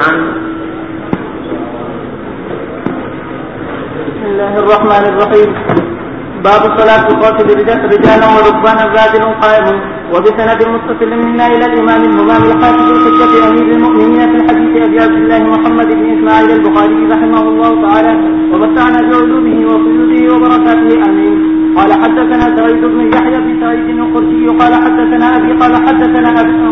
الرحمن. بسم الله الرحمن الرحيم. باب صلاة القاتل رجالا وركبانا راجل قائم. وبسند متصل منا إلى الإمام الهمام الحافظ الحجة أمير المؤمنين في الحديث أبي عبد الله محمد بن إسماعيل البخاري رحمه الله تعالى ومتعنا بعلومه وفيوضه وبركاته آمين. قال حدثنا سعيد بن يحيى بن سعيد القرشي قال حدثنا أبي قال حدثنا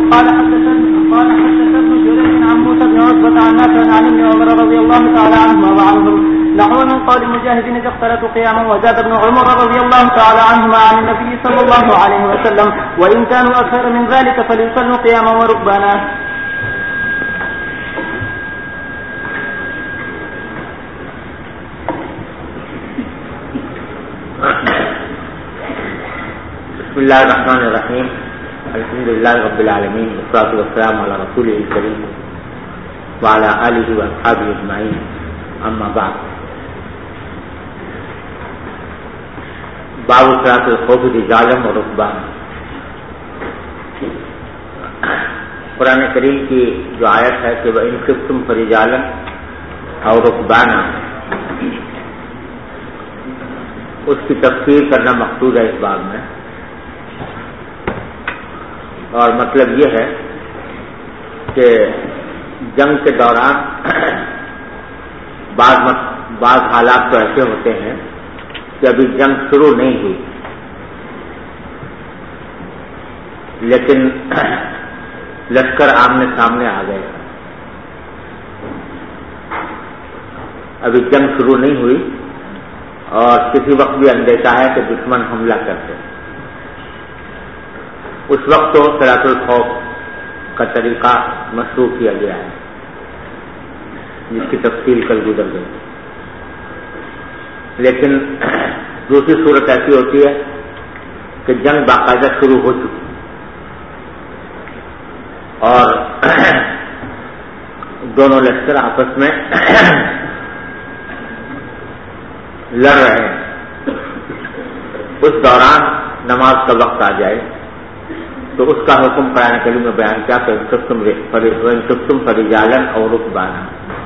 ابن جريج عن موسى بن عقبة عن نافع عن ابن عمر رضي الله تعالى عنهما وعنهم نحو من قول مجاهد إذا اختلطوا قياما. وزاد ابن عمر رضي الله تعالى عنهما عن النبي صلى الله عليه وسلم وإن كانوا أكثر من ذلك فليصلوا قياما وركبانا. بسم الله الرحمن الرحيم. الحمد لله رب العالمين والصلاة والسلام على رسوله الكريم وعلى آله وأصحابه أجمعين. أما بعد. باب صلاة الخوف رجالا وركبانا. قرآن کریم کی جو آیت ہے کہ وَإِن خِفْتُمْ فَرِجَالًا أَوْ رُكْبَانًا، اس کی تفسیر کرنا مقصود ہے اس باب میں. اور مطلب یہ ہے کہ جنگ کے دوران بعض حالات تو ایسے ہوتے ہیں کہ ابھی جنگ شروع نہیں ہوئی لیکن لشکر آمنے سامنے آ گئے. ابھی جنگ شروع نہیں ہوئی اور کسی وقت بھی اندیشہ ہے کہ دشمن حملہ کرتے. اس وقت تو صلاۃ الخوف کا طریقہ مشروع کیا گیا ہے جس کی تفصیل کل گزر گئی. لیکن دوسری صورت ایسی ہوتی ہے کہ جنگ باقاعدہ شروع ہو چکی اور دونوں لشکر آپس میں لڑ رہے ہیں. اس دوران نماز کا وقت آ جائے تو اس کا حکم قرآن کریم میں بیان کیا کہ تم فرجالا اور رکبانا.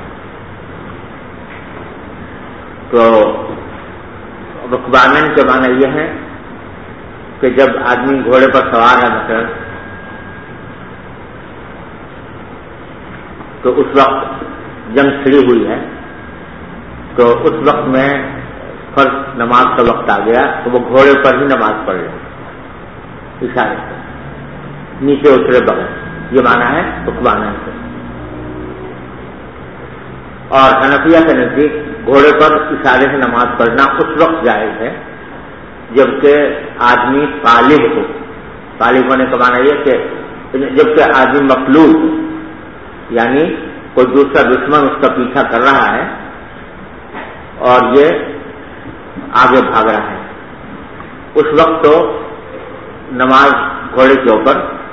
تو رکبانن کے معنی یہ ہے کہ جب آدمی گھوڑے پر سوار ہے مثلا تو اس وقت جنگ چھڑی ہوئی ہے تو اس وقت میں فرض نماز کا وقت آ گیا تو وہ گھوڑے پر ہی نماز پڑھ رہے اشارے سے نیچے اترے بغیر. یہ معنی ہے رکبانن سے. اور حنفیہ کے نزدیک گھوڑے پر اشارے سے نماز پڑھنا اس وقت جائز ہے جبکہ آدمی طالب ہو. طالب ہونے کا معنی یہ کہ جبکہ آدمی مطلوب ہو یعنی کوئی دوسرا دشمن اس کا پیچھا کر رہا ہے اور یہ آگے بھاگ رہا ہے. اس وقت تو نماز گھوڑے کے اوپر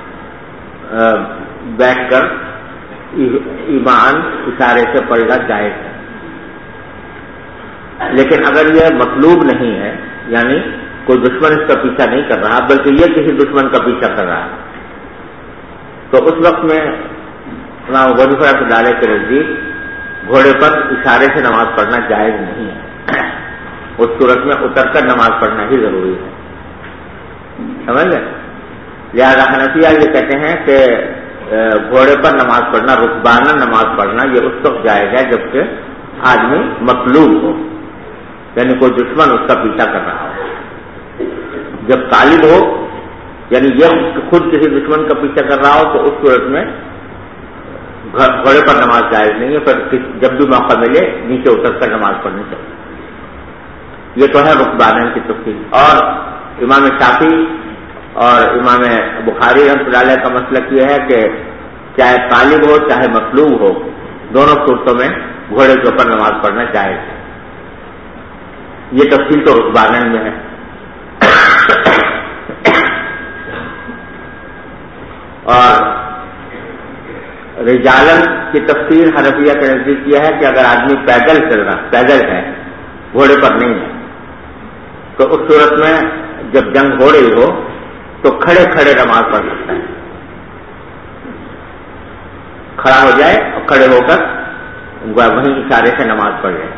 بیٹھ کر ایمان اشارے سے پڑھنا جائز ہے. لیکن اگر یہ مطلوب نہیں ہے یعنی کوئی دشمن اس کا پیچھا نہیں کر رہا بلکہ یہ کسی دشمن کا پیچھا کر رہا ہے تو اس وقت میں امام ابو حنیفہ ڈالے کے نزدیک گھوڑے پر اشارے سے نماز پڑھنا جائز نہیں ہے. اس صورت میں اتر کر نماز پڑھنا ہی ضروری ہے. سمجھ گئے؟ لہٰذا حنفیہ یہ کہتے ہیں کہ گھوڑے پر نماز پڑھنا رکبانہ نماز پڑھنا یہ اس وقت جائز ہے جبکہ آدمی مطلوب ہو یعنی کوئی دشمن اس کا پیچھا کر رہا ہو. جب طالب ہو یعنی یہ خود کسی دشمن کا پیچھا کر رہا ہو تو اس صورت میں گھوڑے پر نماز جائز نہیں ہے. پھر جب بھی موقع ملے نیچے اتر کر نماز پڑھنی چاہیے. یہ تو ہے رکبانن کی تفصیل. اور امام شافعی اور امام بخاری رحمۃ اللہ علیہ کا مسلک یہ ہے کہ چاہے طالب ہو چاہے مطلوب ہو دونوں صورتوں میں گھوڑے کے اوپر نماز پڑھنا جائز ہے. یہ تفصیل تو رکبانن میں ہے. اور رجالن کی تفسیر حنفیہ کے نزدیک یہ ہے کہ اگر آدمی پیدل چل رہا پیدل ہے گھوڑے پر نہیں ہے تو اس صورت میں جب جنگ ہو رہی ہو تو کھڑے کھڑے نماز پڑھ سکتا ہے. کھڑا ہو جائے اور کھڑے ہو کر وہیں اشارے سے نماز پڑھ لے،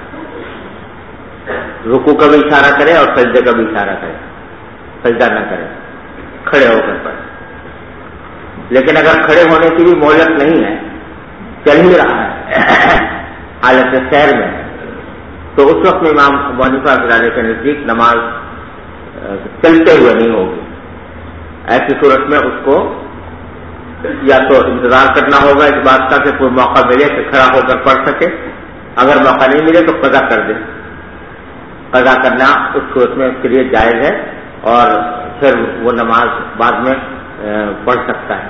رکوع کا بھی اشارہ کرے اور سجدے کا بھی اشارہ کرے، سجدہ نہ کرے، کھڑے ہو کر پڑھے۔ لیکن اگر کھڑے ہونے کی بھی مہلت نہیں ہے، چل ہی رہا ہے حالت سیر میں، تو اس وقت میں امام ابو حنیفہ رحمۃ اللہ علیہ کے نزدیک نماز چلتے ہوئے نہیں ہوگی۔ ایسی صورت میں اس کو یا تو انتظار کرنا ہوگا اس بات کا کہ کوئی موقع ملے کہ کھڑا ہو کر پڑھ سکے، اگر موقع نہیں ملے تو قضا کر دے۔ قضا کرنا اس صورت میں اس کے لیے جائز ہے، اور پھر وہ نماز بعد میں پڑھ سکتا ہے۔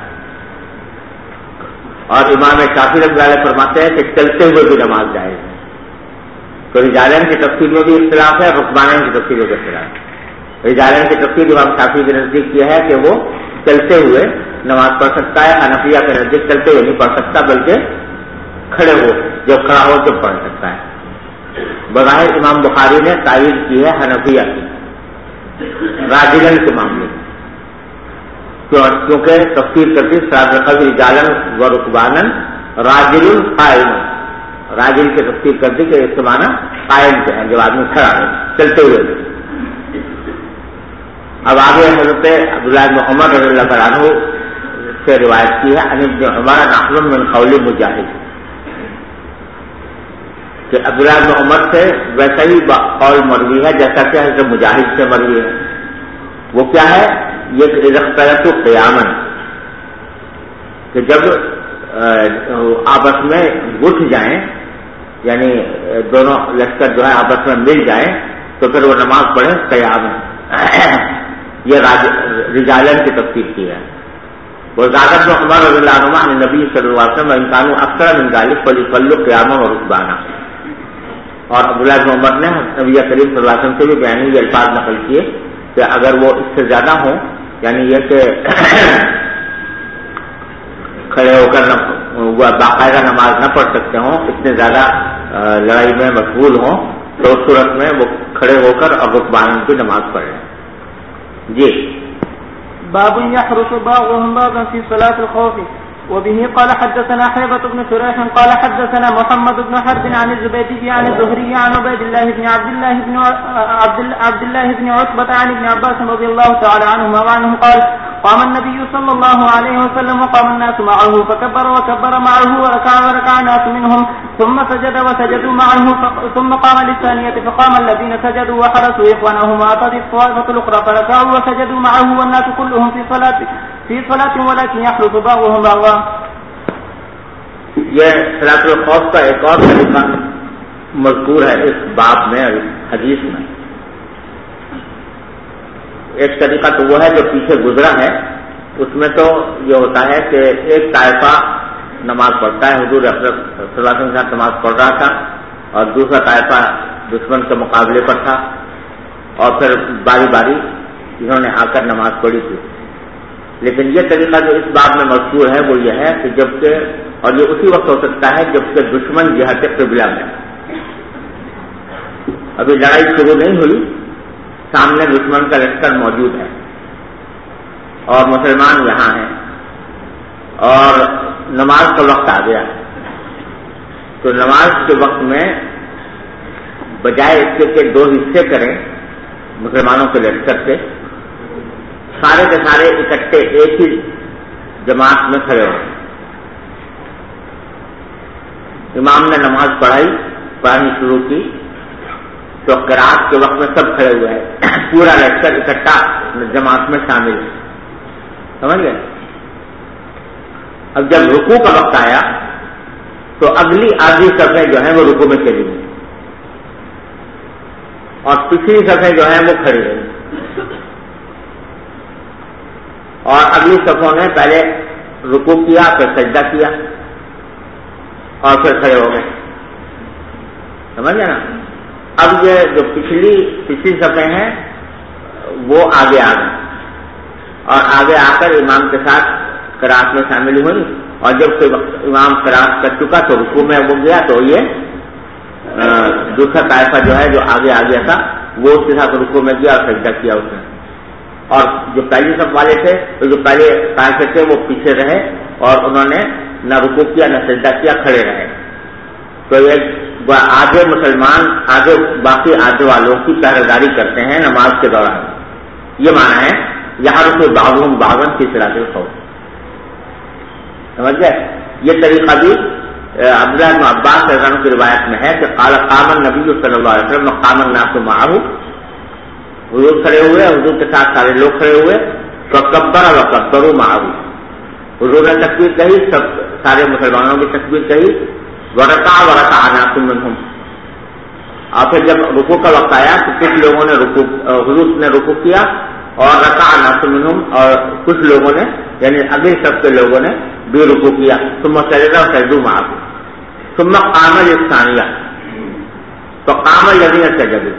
اور امام شافعی رحمۃ اللہ علیہ فرماتے ہیں کہ چلتے ہوئے بھی نماز جائز ہے۔ تو رجالین کی تفسیر میں بھی اختلاف ہے، رکبانین کی تفسیر میں بھی اختلاف ہے۔ رجالین کی تفسیر امام شافعی کے نزدیک یہ ہے کہ وہ چلتے ہوئے نماز پڑھ سکتا ہے، حنفیہ کے نزدیک چلتے ہوئے نہیں پڑھ سکتا بلکہ کھڑے ہو، جب کھڑا ہو جب پڑھ سکتا ہے۔ بظاہر امام بخاری نے تعویل کی ہے حنفیہ کی راجلن کے معاملے میں، کیونکہ تفسیر کرتی رجالن و رکبانن راجل قائم، راجل کی تفسیر کرتی کہ اس کے معنی قائم کے ہیں، جب آدمی کھڑا ہے چلتے ہوئے۔ اب آگے حضرت عبداللہ بن عمر رضی اللہ تعالیٰ عنہ سے روایت کی ہے عن ابن عمر نحو من قول مجاہد، کہ عبداللہ بن عمر سے ویسا ہی قول مروی ہے جیسا کہ حضرت مجاہد سے مروی ہے۔ وہ کیا ہے؟ یہ اختلاط قیامن، کہ جب آپس میں گٹھ جائیں، یعنی دونوں لشکر جو ہے آپس میں مل جائیں تو پھر وہ نماز پڑھیں قیام ہے۔ یہ رجالین کی تفسیر کی ہے۔ وہ زیادہ بن عمر رضی اللہ عنہ عن نبی صلی اللہ علیہ وسلم انسانوں اکثر من ذلک فلیصلوا قیاما و رکبانا، اور عبداللہ بن عمر نے نبی کریم صلی اللہ علیہ وسلم سے بھی بیانی یہ الفاظ نقل کیے کہ اگر وہ اس سے زیادہ ہوں، یعنی یہ کہ کھڑے ہو کر باقاعدہ نماز نہ پڑھ سکتے ہوں، اتنے زیادہ لڑائی میں مشغول ہوں، تو اس صورت میں وہ کھڑے ہو کر اور رکبان کی نماز پڑھیں۔ جی باب يحرس بعضهم بعضا في صلاة الخوف، وبه قال حدثنا حيبة بن شريح قال حدثنا محمد بن حرب عن الزبيدي عن الزهري عن عبيد الله بن عبد الله بن عتبة عن ابن عباس رضي الله تعالى عنهما وعنه قال قام النبي صلى الله عليه وسلم وقام الناس معه فكبر وكبر معه وركع وركع الناس منهم ثم سجد وسجدوا معه ثم قام للثانية فقام الذين سجدوا وحرسوا إخوانهم وأتت الطائفة الأخرى فركعوا وسجدوا معه والناس كلهم في صلاة ولكن يحرس بعضهم بعضا۔ یہ صلاۃ الخوف کا ایک اور طریقہ مذکور ہے اس باب میں حدیث میں۔ ایک طریقہ تو وہ ہے جو پیچھے گزرا ہے، اس میں تو یہ ہوتا ہے کہ ایک طائفہ نماز پڑھتا ہے، حضور صلی اللہ علیہ وسلم کے ساتھ نماز پڑھ رہا تھا، اور دوسرا طائفہ دشمن کے مقابلے پر تھا، اور پھر باری باری انہوں نے آ کر نماز پڑھی تھی۔ لیکن یہ طریقہ جو اس باب میں مذکور ہے وہ یہ ہے کہ جبکہ، اور یہ اسی وقت ہو سکتا ہے جبکہ دشمن جہت قبلہ میں، ابھی لڑائی شروع نہیں ہوئی، سامنے دشمن کا لشکر موجود ہے اور مسلمان یہاں ہیں، اور نماز کا وقت آ گیا، تو نماز کے وقت میں بجائے اس کے کہ دو حصے کریں مسلمانوں کے لشکر سے، سارے کے سارے اکٹھے ایک ہی جماعت میں کھڑے ہو۔ امام نے نماز پڑھانی شروع کی تو قرات کے وقت میں سب کھڑے ہوئے ہیں، پورا لشکر اکٹھا جماعت میں شامل ہے، سمجھ گئے؟ اب جب رکوع کا وقت آیا تو اگلی آدھی صفیں جو ہیں وہ رکوع میں چلی گئی، اور پچھلی صفیں جو ہیں وہ کھڑی رہی، اور اگلی صفوں نے پہلے رکوع کیا، پھر سجدہ کیا، اور پھر کھڑے ہو گئے، سمجھ گئے نا؟ اب یہ جو پچھلی صفیں ہیں وہ آگے آ گئی، اور آگے آ کر امام کے ساتھ قرات میں شامل ہوئی، اور جب کوئی امام قرات کر چکا تو رکوع میں وہ گیا، تو یہ دوسرا طائفہ جو ہے جو آگے آ گیا تھا وہ اس کے ساتھ رکوع میں گیا اور سجدہ کیا اس نے، اور جو پہلی صف والے تھے تو جو پہلے طائفے تھے وہ پیچھے رہے اور انہوں نے نہ رکوع کیا نہ سجدہ کیا، کھڑے رہے. تو یہ آدھے مسلمان آدھے باقی آدھے والوں کی پہرےداری کرتے ہیں نماز کے دوران. یہ معنی ہے یہاں رکو بعضهم بعضا فی صلاۃ الخوف. سمجھ گئے؟ یہ طریقہ بھی عبداللہ بن عباس رضی اللہ عنہ کی روایت میں ہے کہ قال قام النبی صلی اللہ علیہ وسلم قام الناس معه، حضور کھڑے ہوئے، حضور کے ساتھ سارے لوگ کھڑے ہوئے. فکبر وکبروا معه، حضور نے تکبیر کہی، سب سارے مسلمانوں کی تکبیر کہی. ورکع ناس منهم، اور پھر جب رکوع کا وقت آیا تو کچھ لوگوں نے حضور نے رکوع کیا اور رکع ناس منهم، اور کچھ لوگوں نے یعنی اگلی صف کے لوگوں نے بھی رکوع کیا. ثم سجد وسجدوا معه ثم قام للثانیہ فقام الذین سجدوا.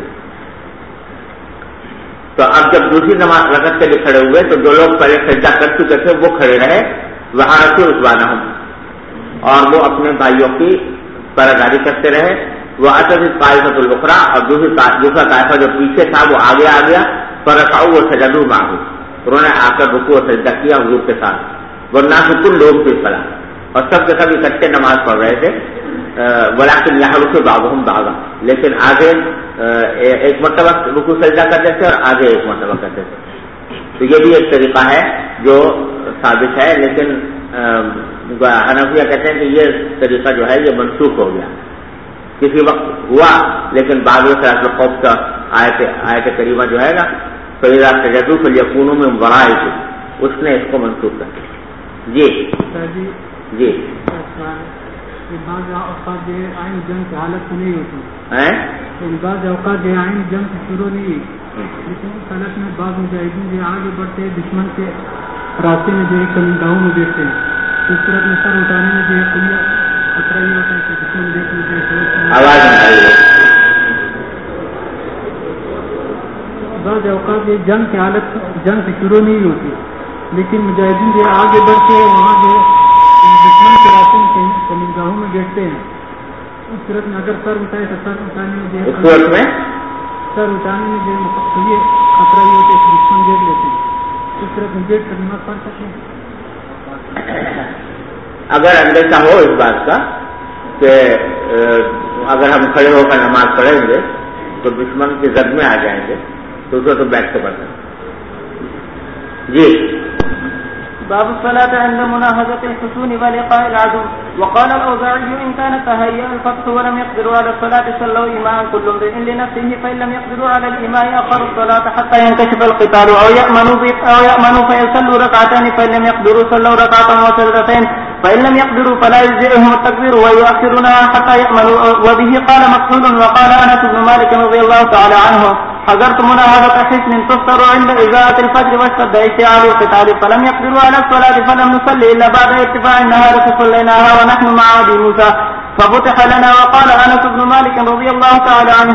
تو اب جب دوسری نماز رکعت کے لیے کھڑے ہوئے تو جو لوگ پہلے سجدہ کر چکے تھے وہ کھڑے رہے. وہاں رکھے عثوانہم، اور وہ اپنے بھائیوں کی پہرےداری کرتے رہے. وہ اصل طائفۃ الاخری، اور دوسرا طائفہ جو پیچھے تھا وہ آگے آ گیا. فرکعوا وسجدوا معه، انہوں نے آ کر رکوع و سجدہ کیا حضور کے ساتھ. والناس كلهم في الصلاة، اور سب کے سب اکٹھے نماز پڑھ رہے تھے. ولكن يحرس بعضهم بعضا، لیکن آگے ایک مرتبہ رکوع سجدہ کرتے تھے اور آگے ایک مرتبہ کرتے تھے. تو یہ بھی ایک طریقہ ہے جو ثابت ہے، لیکن حنفیہ کہتے ہیں کہ یہ طریقہ جو ہے یہ منسوخ ہو گیا. کسی وقت ہوا لیکن بعد میں صلاۃ الخوف کا آیت کریمہ جو ہے نا فَإِذَا سَجَدُوا فَلْيَكُونُوا مِنْ وَرَائِكُمْ، اس نے اس کو منسوخ کر دیا. جی جی بعض اوقات جو عین جنگ کی حالت نہیں ہوتی ہے، بعض اوقات جو عین جنگ سے شروع نہیں ہوئی، لیکن حالت میں بعض مجاہدین جو آگے بڑھتے ہیں دشمن کے راستے میں جو ہے کمنداؤں میں دیکھتے ہیں. اس طرح میں سر اٹھانے میں جو ہے کوئی خطرہ یہ ہوتا ہے کہ دشمن دیکھ لیتے ہیں. بعض اوقات یہ جنگ کی حالت جنگ سے شروع نہیں ہوتی، لیکن مجاہدین جو آگے بڑھتے ہیں وہاں جو دشمن کے راستے میں کمنداؤں میں دیکھتے ہیں. اس صورت میں اگر سر اٹھائے تو سر اٹھانے میں جو ہے سر اٹھانے میں جو ہے یہ خطرہ یہ ہوتا ہے کہ دشمن دیکھ لیتے ہیں. اس طرح میں دیکھ کر نماز پڑھ سکتے ہیں. اگر اندیشہ ہو اس بات کا کہ اگر ہم کھڑے ہو کر نماز پڑھیں گے تو دشمن کی زد میں آ جائیں گے تو اسے تو بیٹھ کے پڑھیں. جی باب الصلاة عند مناهضة الحصون ولقاء العدو. وقال الأوزاعي إن كان تهيأ الفتح ولم يقدروا على الصلاة صلوا إماء كل امرئ لنفسه، فإن لم يقدروا على الإماء أخروا الصلاة حتى ينكشف القتال أو يأمنوا فيصلوا ركعتين، فإن لم يقدروا صلوا ركعة وسجدتين، فإن لم يقدروا فلا يجزئهم التكبير ويؤخرونها حتى يأمنوا. وبه قال مسعود وقال أنس بن مالك رضي الله تعالى عنه حضرت مناهضة حصن تفطر عند إذاعة الفجر واشتد اشتعال القتال فلم يقدروا على الصلاة فلم نصلي إلا بعد ارتفاع النهار فصليناها ونحن مع أبي موسى ففتح لنا. وقال أنس بن مالك رضي الله تعالى عنه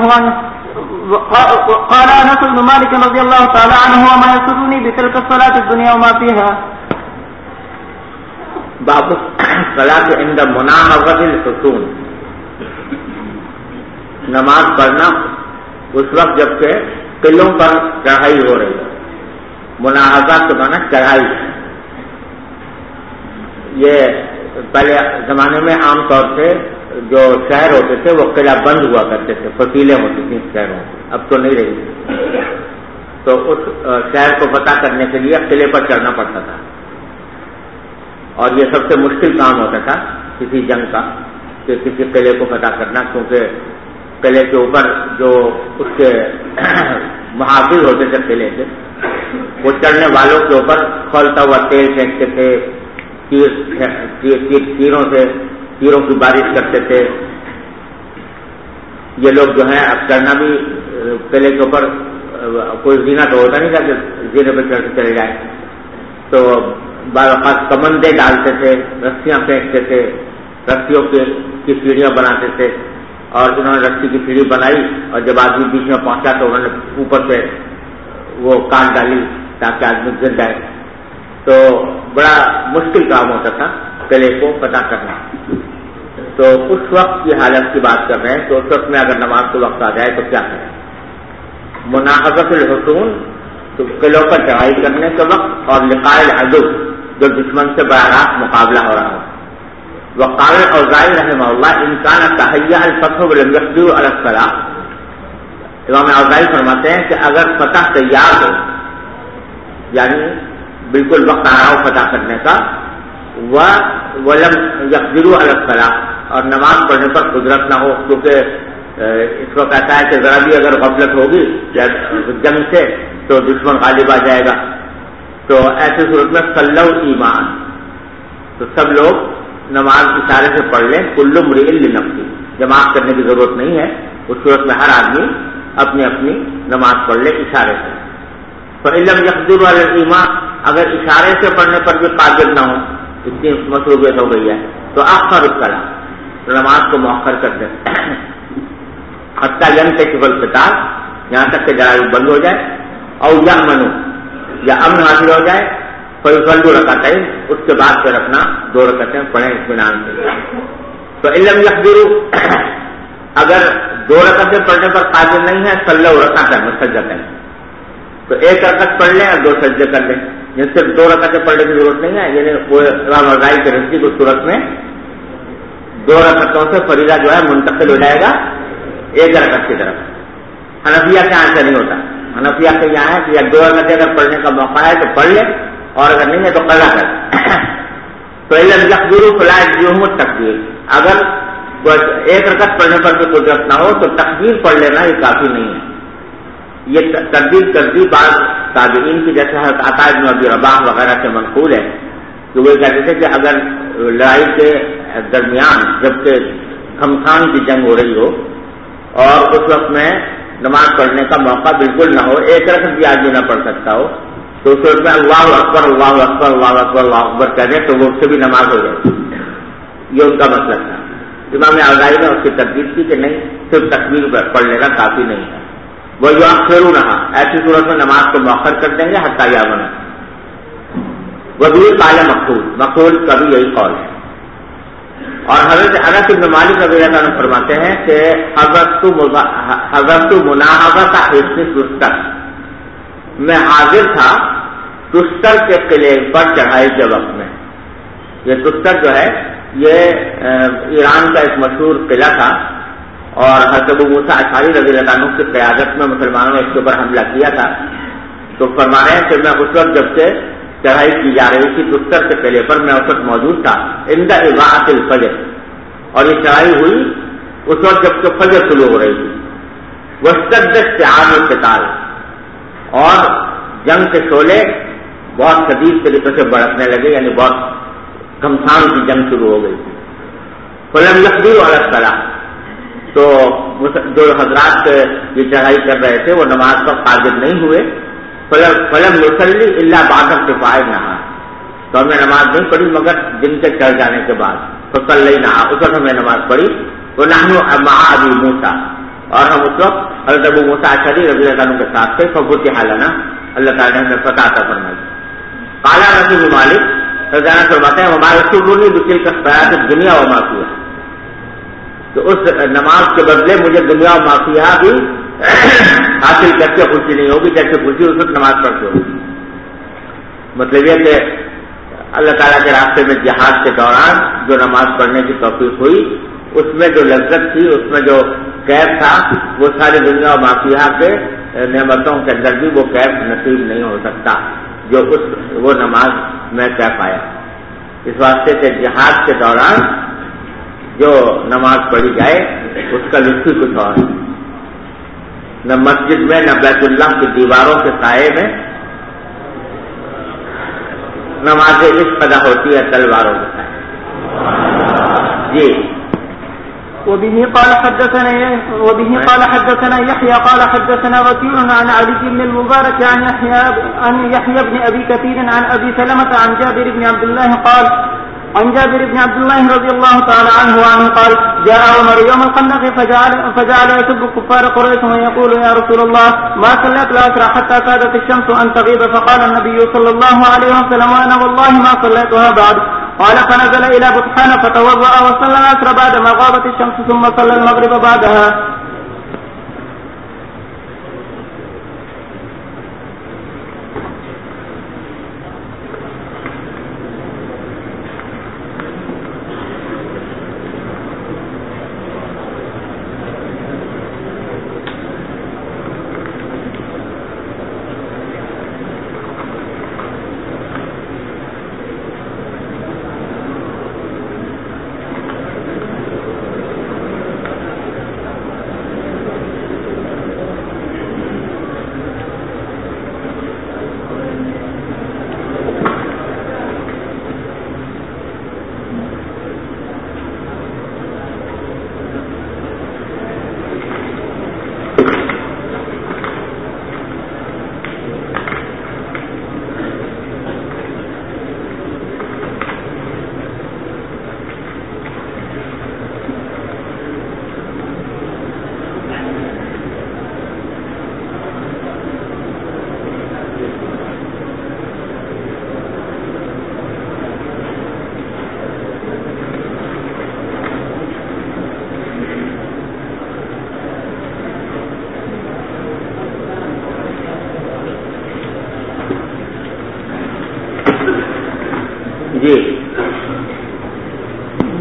وما يسرني بتلك الصلاة الدنيا وما فيها. باب الصلاة عند مناهضة الحصون، نماز پڑھنا اس وقت جب کہ قلعوں پر چڑھائی ہو رہی ہے. مناہضہ کے معنی چڑھائی. یہ پہلے زمانے میں عام طور سے جو شہر ہوتے تھے وہ قلعہ بند ہوا کرتے تھے، فصیلیں ہوتی تھیں شہروں میں، اب تو نہیں رہی. تو اس شہر کو فتح کرنے کے لیے قلعے پر چڑھنا پڑتا تھا، اور یہ سب سے مشکل کام ہوتا تھا کسی جنگ کا کہ کسی قلعے کو فتح کرنا، کیونکہ قلعے کے اوپر جو اس کے محافظ ہوتے تھے قلعے کے، وہ چڑھنے والوں کے اوپر کھولتا ہوا تیل پھینکتے تھے، تیروں کی بارش کرتے تھے. یہ لوگ جو ہیں اب چڑھنا بھی قلعے کے اوپر کوئی زینہ تو ہوتا نہیں تھا کہ زینے پہ چڑھ کے چلے جائیں، تو بعض اوقات کمندے ڈالتے تھے، رسیاں پھینکتے تھے، رسیوں کی سیڑھیاں بناتے تھے. اور انہوں نے رسی کی سیڑھی بنائی اور جب آدمی بیچ میں پہنچا تو انہوں نے اوپر سے وہ کاٹ ڈالی تاکہ آدمی گر جائے. تو بڑا مشکل کام ہوتا تھا قلعے کو فتح کرنا. تو اس وقت کی حالت کی بات کر رہے ہیں. تو اس وقت میں اگر نماز کا وقت آ جائے تو کیا کریں؟ مناہضۃ الحصون تو قلعوں پر چڑھائی کرنے کے وقت، اور لقاء العدو جو دشمن سے براہ راست مقابلہ ہو رہا ہو. وقال الاوزاعی رحمہ اللہ ان کان تحیّا الفتح ولم يقدروا على الصلاۃ، امام اوزاعی فرماتے ہیں کہ اگر فتح تیار ہو، یعنی بالکل وقت آ رہا ہو فتح کرنے کا، ولم يقدروا على الصلاۃ، اور نماز پڑھنے پر قدرت نہ ہو، کیونکہ اس وقت ایسا ہے کہ ذرا بھی اگر غفلت ہوگی یا جنگ سے تو دشمن غالب آ جائے گا، تو ایسی صورت میں صلوا ایمان، تو سب لوگ نماز اشارے سے پڑھ لیں، کل امرئ لنفسہ، جماعت کرنے کی ضرورت نہیں ہے، اس صورت میں ہر آدمی اپنی اپنی نماز پڑھ لے اشارے سے۔ فإن لم يقدروا على الإيماء، اگر اشارے سے پڑھنے پر بھی قادر نہ ہو، اتنی مصروفیت ہو گئی ہے، تو اخر الصلاۃ، تو نماز کو مؤخر کر دیں، حتیٰ ينتشف القتال، یہاں تک کہ لڑائی بند ہو جائے، او یأمنوا، یا امن حاصل ہو جائے، فیصلوا رکعتین، اس کے بعد پھر اپنا 2 رکعتیں پڑھیں اطمینان سے۔ تو ان لم یقدروا، اگر 2 رکعتیں پڑھنے پر قادر نہیں ہے، صلوا رکعتین سجدتین، تو 1 رکعت پڑھ لیں اور 2 سجدے کر لیں، جن سے 2 رکعتیں پڑھنے کی ضرورت نہیں ہے، یعنی وہ امام اوزاعی کے نزدیک کی صورت میں 2 رکعتوں سے فریضہ جو ہے منتقل ہو جائے گا 1 رکعت کی طرف۔ حنفیہ کے یہاں سے نہیں ہوتا، حنفیہ کے یہاں ہے کہ 2 رکعتیں اگر پڑھنے کا موقع ہے تو پڑھ لیں، اور اگر نہیں ہے تو قضا کر۔ تو ان لم يقدروا فلا يجزئهم التکبیر، اگر 1 رکعت پڑھنے پر بھی قدرت نہ ہو تو تکبیر پڑھ لینا یہ کافی نہیں ہے۔ یہ ترتیب بعض تابعین کی، جیسے حضرت عطا بن ابی رباح وغیرہ سے منقول ہے کہ وہ کہتے تھے کہ اگر لڑائی کے درمیان جبکہ گھمسان کی جنگ ہو رہی ہو اور اس وقت میں نماز پڑھنے کا موقع بالکل نہ ہو، 1 رکعت بھی آدمی نہ پڑھ سکتا ہو، تو اس وقت میں اللہ اکبر اللہ اکبر اللہ اکبر اللہ اکبر کہہ دیں تو وہ اس سے بھی نماز ہو جائے، یہ ان کا مطلب تھا۔ امام اوزاعی نے اس کی تردید کی کہ نہیں، صرف تکبیر پڑھ لینا کافی نہیں ہے، وہ یؤخرونھا، ایسی صورت میں نماز کو مؤخر کر دیں گے حتیٰ یأمنوا۔ وبہ قال مقبول کا بھی یہی قول ہے۔ اور حضرت انس بن مالک رضی اللہ عنہ فرماتے ہیں کہ حضرت مناہضۃ حصن تستر، میں حاضر تھا تستر کے قلعے پر چڑھائی کے وقت میں۔ یہ تستر جو ہے یہ ایران کا ایک مشہور قلعہ تھا، اور حضرت ابو موسیٰ اشعری رضی اللہ عنہ کی قیادت میں مسلمانوں نے اس کے اوپر حملہ کیا تھا۔ تو فرما رہے ہیں کہ میں اس وقت جب سے چڑھائی کی جا رہی تھی تستر کے قلعے پر، میں اس وقت موجود تھا عند اضاءۃ الفجر، اور یہ چڑھائی ہوئی اس وقت جب کہ فجر طلوع ہو رہی تھی۔ واشتد اشتعال القتال، اور جنگ کے شعلے بہت شدید طریقے سے بڑھنے لگے، یعنی بہت گھمسان کی جنگ شروع ہو گئی تھی۔ فلم يقدروا على الصلاۃ، تو جو حضرات یہ چڑھائی کر رہے تھے وہ نماز پر قادر نہیں ہوئے۔ فلم يصلي الا بعد ارتفاع النهار، تو ہم نے نماز نہیں پڑھی مگر دن کے چڑھ جانے کے بعد۔ فصلينا، اس وقت ہم نے نماز پڑھی۔ ونحن مع ابي موسى، اور ہم اس وقت حضرت ابو موسیٰ اشعری رضی اللہ عنہ کے ساتھ تھے۔ ففتح لنا، اللہ تعالیٰ نے فتح عطا فرمائی۔ قال انس بن مالک رضی اللہ عنہ فرماتے ہیں وما يسرني بتلك الصلاة الدنيا وما فيها، تو اس نماز کے بدلے مجھے دنیا و ما فيها بھی حاصل کر کے خوشی نہیں ہوگی جیسے خوشی اس وقت نماز پڑھتے ہوگی۔ مطلب یہ کہ اللہ تعالیٰ کے راستے میں جہاد کے دوران جو نماز پڑھنے کی توفیق ہوئی، اس میں جو لذت تھی، اس میں جو کیف تھا، وہ ساری دنیا و ما فیہا کے نعمتوں کے اندر بھی وہ کیف نصیب نہیں ہو سکتا جو وہ نماز میں کیف آیا۔ اس واسطے کہ جہاد کے دوران جو نماز پڑھی جائے اس کا لطف ہی کچھ اور ہے۔ نہ مسجد میں نہ بیت اللہ کی دیواروں کے سائے میں نماز عشق ادا ہوتی ہے تلواروں کے سائے۔ جی وبه قال حدثنا يحيى قال حدثنا وكيع عن علي بن المبارك عن يحيى بن ابي كثير عن ابي سلمة عن جابر بن عبد الله قال عن جابر بن عبد الله رضي الله تعالى عنه قال جاء عمر يوم الخندق فجعل يسب كفار قريش ويقول يا رسول الله ما صليت العصر حتى كادت الشمس ان تغيب، فقال النبي صلى الله عليه وسلم وانا والله ما صليتها بعد، قال فنزل الى بطحان فتوضأ وصلى العصر بعدما غابت الشمس ثم صلى المغرب بعدها۔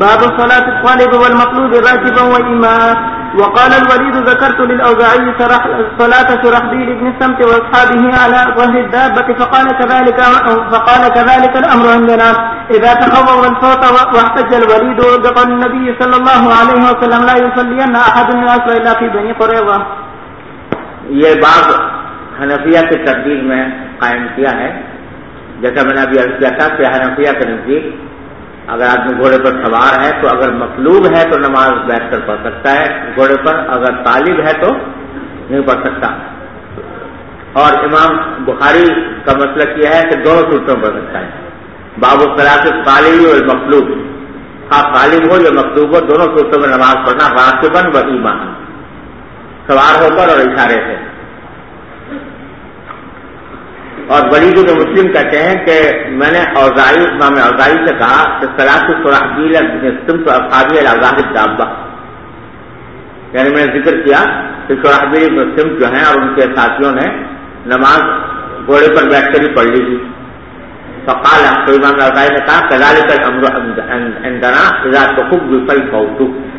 باب صلاة الطالب والمطلوب راكبا وإماما. وقال الوليد ذكرت للأوزاعي صلاة شرحبيل بن السمت وأصحابه على ظهر الدابة فقال كذلك الأمر عندنا إذا تخوض الصوت. واحتج الوليد بقول النبي صلى الله عليه وسلم لا يصلين أحد العصر إلا في بني قريظة. یہ باب حنفیہ کی تقدیر میں قائم کیا ہے. جیسا میں نے ابھی عرض کیا تھا کہ حنفیہ کے نزدیک اگر آدمی گھوڑے پر سوار ہے تو اگر مطلوب ہے تو نماز بیٹھ کر پڑھ سکتا ہے گھوڑے پر، اگر طالب ہے تو نہیں پڑھ سکتا. اور امام بخاری کا مسئلہ کیا ہے کہ دونوں صورتوں میں پڑھ سکتا ہے. باب صلاۃ الطالب والمطلوب، خاص طالب ہو یا مطلوب ہو دونوں صورتوں میں نماز پڑھنا راکبا و ایماما، سوار ہو کر اور اشارے سے. اور ولید بن مسلم کہتے ہیں کہ میں نے امام اوزاعی سے کہا کہ صلاۃ شرحبیل بن السمت واصحابہ علی ظہر الدابہ، یعنی میں نے ذکر کیا کہ شرحبیل بن السمت جو ہیں اور ان کے ساتھیوں نے نماز گھوڑے پر بیٹھ کر ہی پڑھ لی تھی. فقال، تو امام اوزاعی نے کہا کذالک الامر عندنا اذا تخب فالفوت،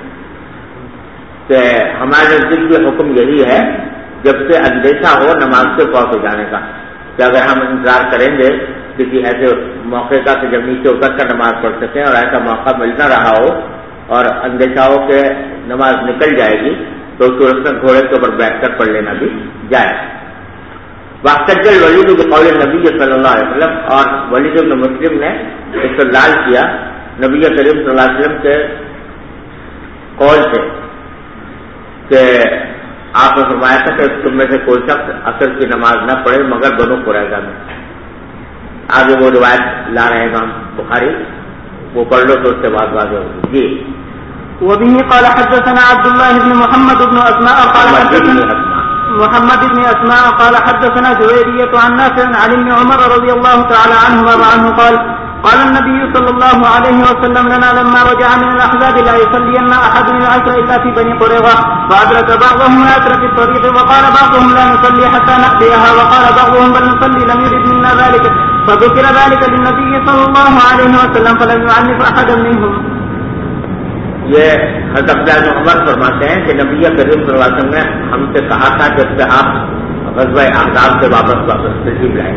کہ ہمارے نزدیک یہ حکم یہی ہے جب سے اندیشہ ہو نماز سے فوت ہو جانے کا، کہ اگر ہم انتظار کریں گے کسی ایسے موقع کا کہ جب نیچے اتر کر نماز پڑھ سکیں اور ایسا موقع مل نہ رہا ہو اور اندیشہ ہو کہ نماز نکل جائے گی تو اس صورت میں گھوڑے کے اوپر بیٹھ کر پڑھ لینا بھی جائے. واحتج الولید بقول نبی صلی اللہ علیہ وسلم، اور ولید بن مسلم نے استدلال کیا نبی کریم صلی اللہ علیہ وسلم کے قول سے کہ آپ نے فرمایا تھا کہ تم میں سے کوئی شخص عصر کی نماز نہ پڑھے مگر بنو قریظہ میں. آگے وہ روایت لا رہے ہیں امام بخاری، وہ پڑھ لو تو اس کے بعد واضح ہوگی. جی. وبه قال حدثنا عبد الله بن محمد بن أسماء قال حدثنا محمد بن أسماء قال حدثنا جويرية عن نافع عن ابن عمر رضي الله تعالى عنهما وعنه قال النبي صلى الله عليه وسلم لنا لما رجع من الأحزاب لا يصلين أحد العصر إلا في بني قريظة، فأدرك بعضهم العصر في الطريق وقال بعضهم لا نصلي حتى نأتيها وقال بعضهم بل نصلي لم يرد منا ذلك، فذكر ذلك للنبي صلى الله عليه وسلم فلم يعنف أحدا منهم. یہ حضرت عبداللہ بن عمر فرماتے ہیں کہ نبی کریم صلی اللہ علیہ وسلم نے ہم سے کہا تھا جب سے آپ غزوہ احزاب سے واپس تشریف لائے.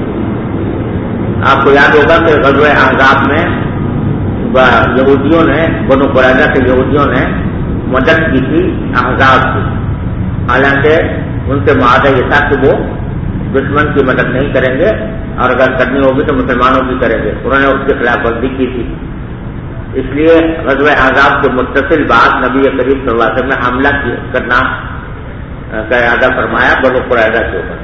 آپ کو یاد ہوگا کہ غزوہ احزاب میں یہودیوں نے بنو قریظہ کے یہودیوں نے مدد کی تھی احزاب کی، حالانکہ ان سے معاہدہ یہ تھا کہ وہ دشمن کی مدد نہیں کریں گے اور اگر کرنی ہوگی تو مسلمانوں کی کریں گے. انہوں نے اس کی خلاف ورزی کی تھی، اس لیے غزوہ احزاب کے متصل بعد نبی کریم صلی اللہ علیہ وسلم نے حملہ کرنا کا ارادہ فرمایا بنو قریظہ کے اوپر.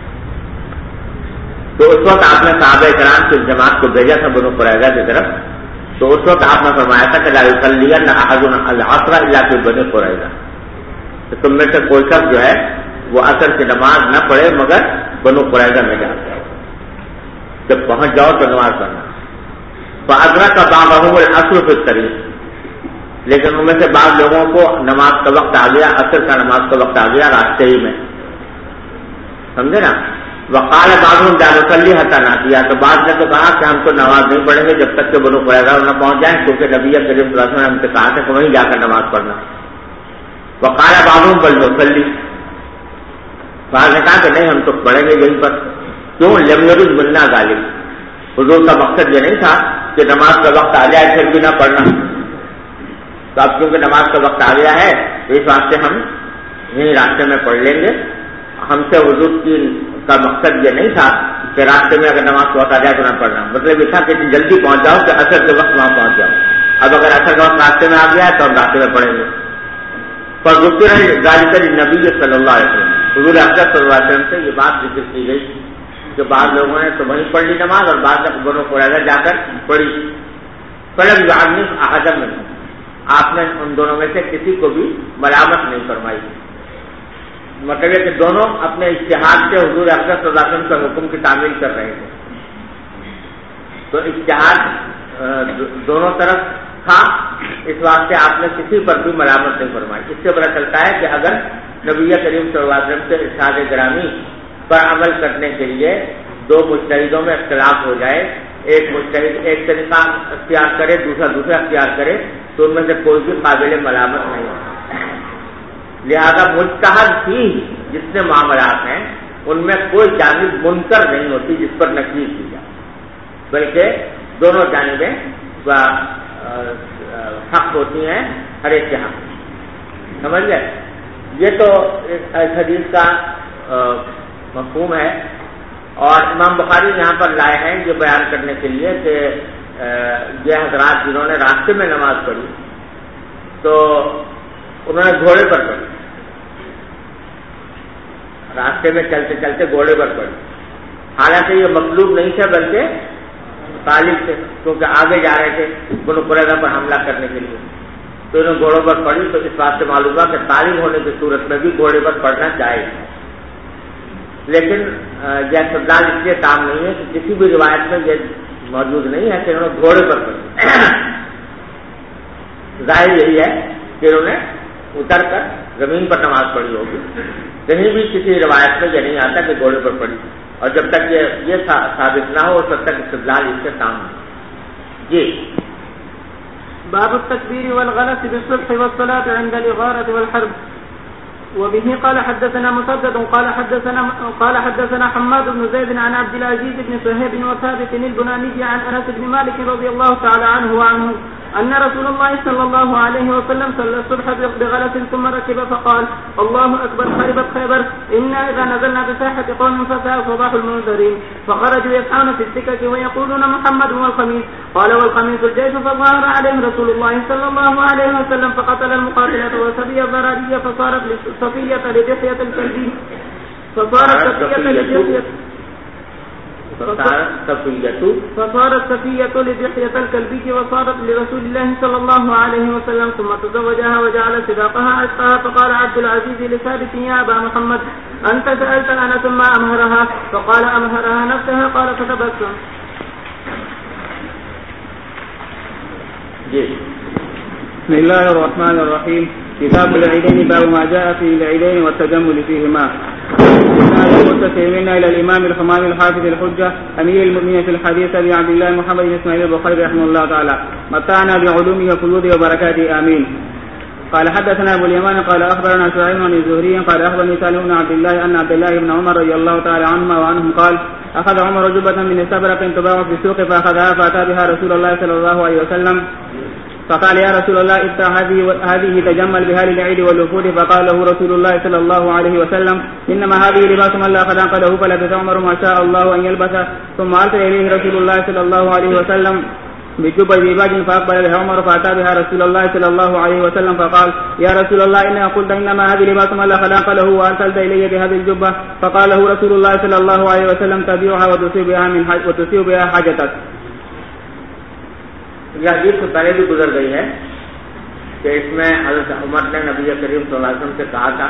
تو اس وقت آپ نے صحابہ کرام کی جماعت کو بھیجا تھا بنو قریظہ کی طرف. تو اس وقت آپ نے فرمایا تھا کہ لا یصلین احد العصر الا فی بنی قریظہ، کہ تم میں سے کوئی شخص جو ہے وہ عصر کی نماز نہ پڑھے مگر بنو قریظہ میں جا کر، جب پہنچ جاؤ تو نماز پڑھنا. فأدرک بعضهم العصر فی الطریق، لیکن ان میں سے بعض لوگوں کو نماز کا وقت آ گیا، عصر کا نماز کا وقت آ گیا راستے ہی میں، سمجھے نا. وقال بعضهم لا نصلي حتى نأتيها، تو بعض نے تو کہا کہ ہم تو نماز نہیں پڑھیں گے جب تک کہ بنو قریظہ نہ پہنچ جائیں، کیونکہ نبی کریم صلی اللہ علیہ وسلم نے ہم سے کہا تھا کہ وہیں جا کر نماز پڑھنا. وقال بعضهم بل نصلي، بعض نے کہا کہ نہیں ہم تو پڑھیں گے یہیں پر. کیوں؟ لم يرد منا ذلك، حضور کا مقصد یہ نہیں تھا کہ نماز کا وقت آ جائے پھر بھی نہ پڑھنا. تو اب کیونکہ نماز کا وقت آ گیا ہے تو اس واسطے ہم یہیں راستے میں پڑھ لیں گے. ہم سے حضور کا مقصد یہ نہیں تھا کہ راستے میں اگر نماز کا وقت آ جائے تو نہ پڑھنا، مطلب یہ تھا کہ جلدی پہنچ جاؤ کہ عصر کے وقت وہاں پہنچ جاؤ. اب اگر عصر کا وقت راستے میں آ گیا ہے تو ہم راستے میں پڑھیں گے. پر ذکر ذالک للنبی صلی اللہ علیہ وسلم، حضور اکرم صلی اللہ علیہ وسلم سے یہ بات ذکر کی گئی کہ بعض لوگوں نے تو وہیں پڑھ لی نماز اور بعض نے بنو قریظہ جا کر پڑھی. فلم یعنف احدا منهم، آپ نے ان دونوں میں سے کسی کو بھی ملامت نہیں فرمائی. مطلب ہے کہ دونوں اپنے اجتہاد سے حضور اکرم صلی اللہ علیہ وسلم کے حکم کی تعمیل کر رہے تھے. تو اجتہاد دونوں طرف تھا، اس واسطے آپ نے کسی پر بھی ملامت نہیں فرمائی. اس سے پتہ چلتا ہے کہ اگر نبی کریم صلی اللہ علیہ وسلم کے ارشاد گرامی پر عمل کرنے کے لیے دو مجتہدوں میں اختلاف ہو جائے ایک مجتہد ایک طریقہ اختیار کرے، دوسرا اختیار کرے، تو ان میں سے کوئی بھی قابل ملامت نہیں ہے۔ لہذا مجتہد ہی جتنے معاملات ہیں ان میں کوئی جانب منکر نہیں ہوتی جس پر نکیر کی جائے، بلکہ دونوں جانبیں حق ہوتی ہیں، ہر ایک کے حق۔ سمجھ گئے؟ یہ تو اس حدیث کا مفہوم ہے، اور امام بخاری یہاں پر لائے ہیں یہ بیان کرنے کے لیے کہ یہ حضرات جنہوں نے راستے میں نماز پڑھی تو انہوں نے گھوڑے پر پڑھی، راستے میں چلتے چلتے گھوڑے پر پڑھی، حالانکہ یہ مطلوب نہیں تھا بلکہ طالب تھے، کیونکہ آگے جا رہے تھے بنو قریظہ پر حملہ کرنے کے لیے، تو انہوں نے گھوڑوں پر پڑھی، تو اس بات سے معلوم ہوا کہ طالب ہونے کی صورت میں بھی گھوڑے پر پڑھنا جائز ہے۔ لیکن یہ استدلال اس لیے کام نہیں ہے کہ کسی بھی روایت میں یہ موجود نہیں ہے کہ انہوں نے گھوڑے پر پڑھی، ظاہر یہی ہے کہ انہوں نے اتر کر زمین پر نماز پڑھی ہوگی، کہیں بھی کسی روایت میں یہ نہیں آتا کہ گھوڑے پر پڑھی، اور جب تک یہ ثابت نہ ہو تب تک استدلال اس سے کام نہیں۔ جی باب التكبير والغلس بالصبح والصلاة عند الإغارة والحرب. وبه قال حدثنا مسدد قال حدثنا حماد بن زيد عن عبد العزيز بن صهيب وثابت البناني عن أنس بن مالك رضي الله تعالى عنه وعنه أن رسول الله صلى الله عليه وسلم صلى الصبح بغلس ثم ركب فقال الله أكبر خربت خيبر إنا إذا نزلنا بساحة قوم فساء صباح المنذرين فخرجوا يسعون في السكك ويقولون محمد والخميس قال والخميس الجيش فظهر عليهم رسول الله صلى الله عليه وسلم فقتل المقاتلة وسبي الضرارية فصارت صفية لدحية الكلبي فصارت صفية لدحية الكلبي وصارت لرسول الله صلى الله عليه وسلم ثم تزوجها وجعل سباقها عشقها فقال عبد العزيز لثابت يا أبا محمد أنت سألت أنس ما أمهرها فقال أمهرها نفسها قال فتبسم. بسم الله الرحمن الرحيم. كتاب العيدين باب ما جاء في العيدين والتجمل فيهما. مستسلمين الى الامام الحمام الحافظ الحجه امير المؤمنين في الحديث ابي عبد الله محمد بن اسماعيل البخاري رحمه الله تعالى متعنا بعلومه وفيوضه وبركاته امين. قال حدثنا ابو اليمان قال اخبرنا شعيب عن الزهري قال اخبرني سالم بن عبد الله ان عبد الله بن عمر رضي الله تعالى عنهما وعنهم قال اخذ عمر جبة من استبرق تباع في السوق فاخذها فاتى بها رسول الله صلى الله عليه وسلم فقال يا رسول الله افتح هذه تجمل بها للعيد والوفود فقال له رسول الله صلى الله عليه وسلم انما هذه لباس من لا خلاق له فلبس عمر ما شاء الله ان يلبس ثم ارسل اليه رسول الله صلى الله عليه وسلم بجبة ديباج فاقبل بها عمر فاتى بها رسول الله صلى الله عليه وسلم فقال يا رسول الله اني قلت انما هذه لباس من لا خلاق له وارسلت الي بهذه الجبة فقال له رسول الله صلى الله عليه وسلم تبيعها وتصيب بها حاجتك. یہ حدیث سے پہلے بھی گزر گئی ہے کہ اس میں حضرت عمر نے نبی کریم صلی اللہ علیہ وسلم سے کہا تھا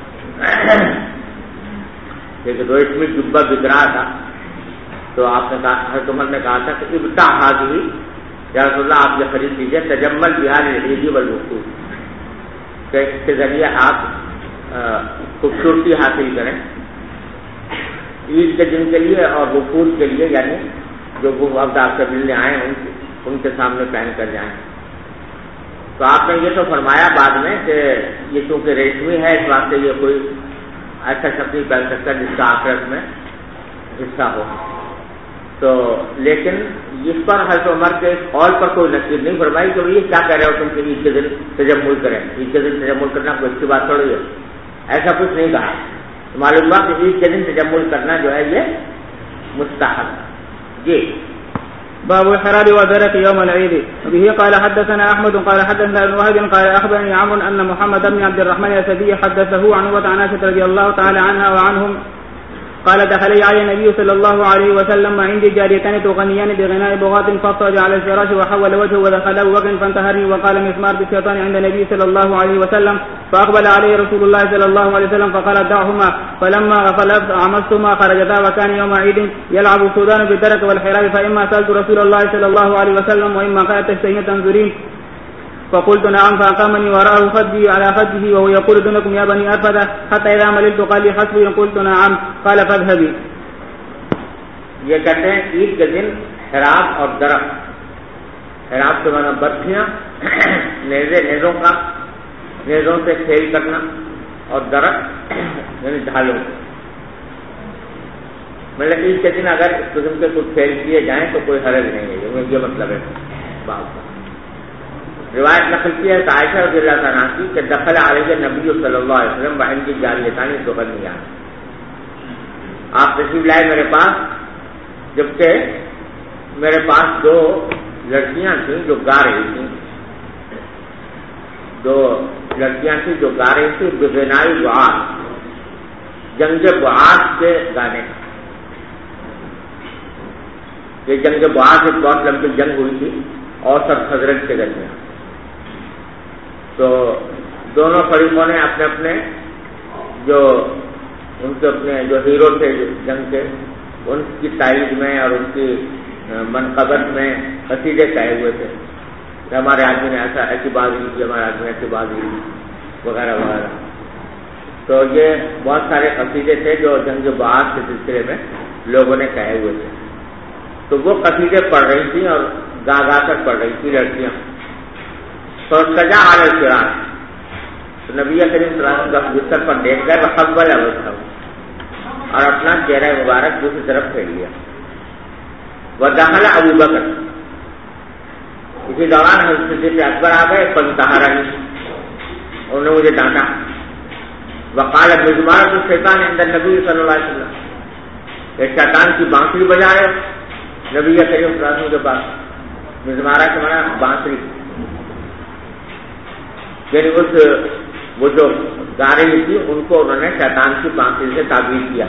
کہ ریشمی جبہ بک رہا تھا، تو آپ نے کہا، حضرت عمر نے کہا تھا کہ ابتاع حاضری یا رسول اللہ آپ یہ خرید لیجیے تجمل بہار العید والوفود، کہ اس کے ذریعے آپ خوبصورتی حاصل کریں عید کے دن کے لیے اور وفود کے لیے، یعنی جو وہ وفد آپ سے ملنے آئے ہیں ان کے سامنے پہن کر جائیں. تو آپ نے یہ تو فرمایا بعد میں کہ یہ چونکہ ریشمی ہے اس واسطے یہ کوئی ایسا شخص نہیں پہن سکتا جس کا آخرت میں حصہ ہو. تو لیکن اس پر حضرت عمر کے قول پر کوئی نصیب نہیں فرمائی کہ یہ کیا کہہ رہے ہو تم کہ عید کے دن تجمل کریں، عید کے دن تجمل کرنا کوئی اچھی بات تھوڑی ہے، ایسا کچھ نہیں کہا. معلوم ہوا کہ عید کے دن تجمل کرنا جو ہے یہ مستحب. جی باب الحراب وذرة يوم العيد. وبه قال حدثنا احمد قال حدثنا ابن وهب قال اخبرني عمرو ان محمد بن عبد الرحمن الاسدي حدثه عن عائشة رضي الله تعالى عنها وعنهم قال دخل علي النبي صلى الله عليه وسلم عندي جاريتان تغنيان بغناء بغاة فاضطجع على الفراش وحول وجهه ودخل ابو بكر فانتهرني وقال مسمار بالشيطان عند النبي صلى الله عليه وسلم فاقبل عليه رسول الله صلى الله عليه وسلم فقال دعهما فلما غفلت عمستهما خرجتا وكان يوم عيد يلعب السودان بالدرك والحراب فإما سألت رسول الله صلى الله عليه وسلم وإما قالت تشتهين تنظرين فقلت نعم فأقامني وراءه خدي على خده وهو يقول دونكم يا بني أرفدة حتى إذا مللت قال لي حسبي قلت نعم قال فاذهبي. یہ کہتے ہیں عید کے دن حراب اور درخت، حراب سے مانا برفیاں، نیزوں سے کھیل کرنا، اور درخت یعنی ڈھالوں، مطلب عید کے دن اگر اس قسم کے کچھ کھیل کیے جائیں تو کوئی حرج نہیں ہے، یہ مطلب ہے بات کا۔ روایت نقل کی ہے عائشہ رضی اللہ عنہا کی کہ دخل علیہ نبی صلی اللہ علیہ وسلم وعن کی جاریتان تغنیان، آپ تشریف لائے میرے پاس جبکہ میرے پاس دو لڑکیاں تھیں جو گا رہی تھیں، دو لڑکیاں تھیں جو گا رہی تھیں بغنائی بعاث، جنگ بعاث کے گانے۔ یہ جنگ بعاث ایک بہت لمبی جنگ ہوئی تھی اوس اور خزرج کے درمیان، تو دونوں فریقوں نے اپنے اپنے جو ان کے اپنے جو ہیرو تھے جنگ کے، ان کی تائید میں اور ان کی منقبت میں قصیدے کہے ہوئے تھے کہ ہمارے آدمی نے ایسی بازی کی، ہمارے آدمی نے ایسی بازی کی وغیرہ وغیرہ۔ تو یہ بہت سارے قصیدے تھے جو جنگ بعاث کے سلسلے میں لوگوں نے کہے ہوئے تھے، تو وہ قصیدے پڑھ رہی تھیں اور گا گا کر پڑھ رہی تھی لڑکیاں۔ تو سجا علی الفراش، تو نبی کریم صلی اللہ علیہ وسلم بستر پر لیٹ گئے، وحول وجهه، اور اپنا چہرہ مبارک دوسری طرف پھیر لیا۔ ودخل ابو بکر، اسی دوران حضرت صدیق اکبر آ گئے، فانتحرنی، انہوں نے مجھے ڈانٹا۔ وقال مزمارۃ الشیطان عند النبی صلی اللہ علیہ وسلم، ایک شیطان کی بانسری بجا رہے نبی کریم صلی اللہ علیہ وسلم کے پاس۔ مزمارہ کے معنی بانسری، یعنی وہ جو گا رہی تھی ان کو انہوں نے شیطان کی بانسری سے تعبیر کیا۔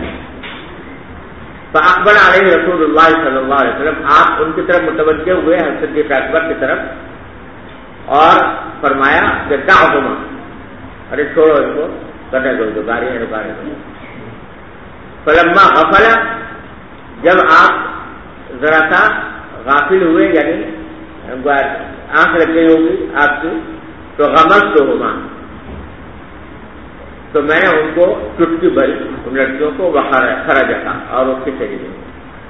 فاقبل علیہ رسول اللہ صلی اللہ علیہ وسلم، آپ ان کی طرف متوجہ ہوئے حضرت صدیق اکبر کی طرف اور فرمایا کہ دعہما، ارے چھوڑو ان کو، کرنے دو جو گا رہی ہیں گا رہے ہیں۔ فلما غفل، جب آپ ذرا سا غافل ہوئے یعنی آنکھ لگ گئی ہوگی آپ کی، تو غمزتہما، تو میں نے ان کو چٹکی بھری ان لڑکیوں کو، خرج کا، اور اس کی چلی گئی۔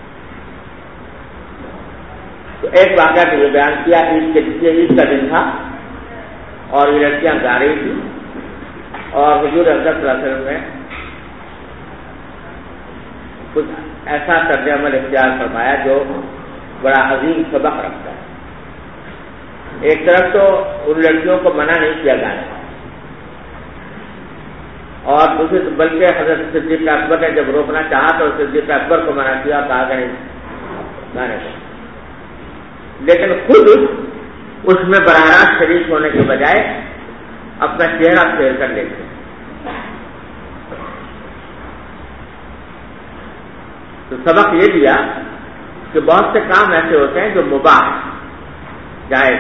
تو ایک واقعہ تو یہ بیان کیا، عید کا دن تھا اور یہ لڑکیاں گا رہی تھی، اور حضور اکرم صلی اللہ علیہ وسلم نے کچھ ایسا طرز عمل اختیار فرمایا جو بڑا عظیم سبق رکھتا ہے۔ ایک طرف تو ان لڑکیوں کو منع نہیں کیا گانے، اور دوسرے بلکہ حضرت صدیق اکبر نے جب روکنا چاہا تو صدیق اکبر کو منع کیا، کہا کہ گانے کو، لیکن خود اس میں براہ راست شریک ہونے کے بجائے اپنا چہرہ پھیر کر لیتے۔ تو سبق یہ دیا کہ بہت سے کام ایسے ہوتے ہیں جو مباح جائز،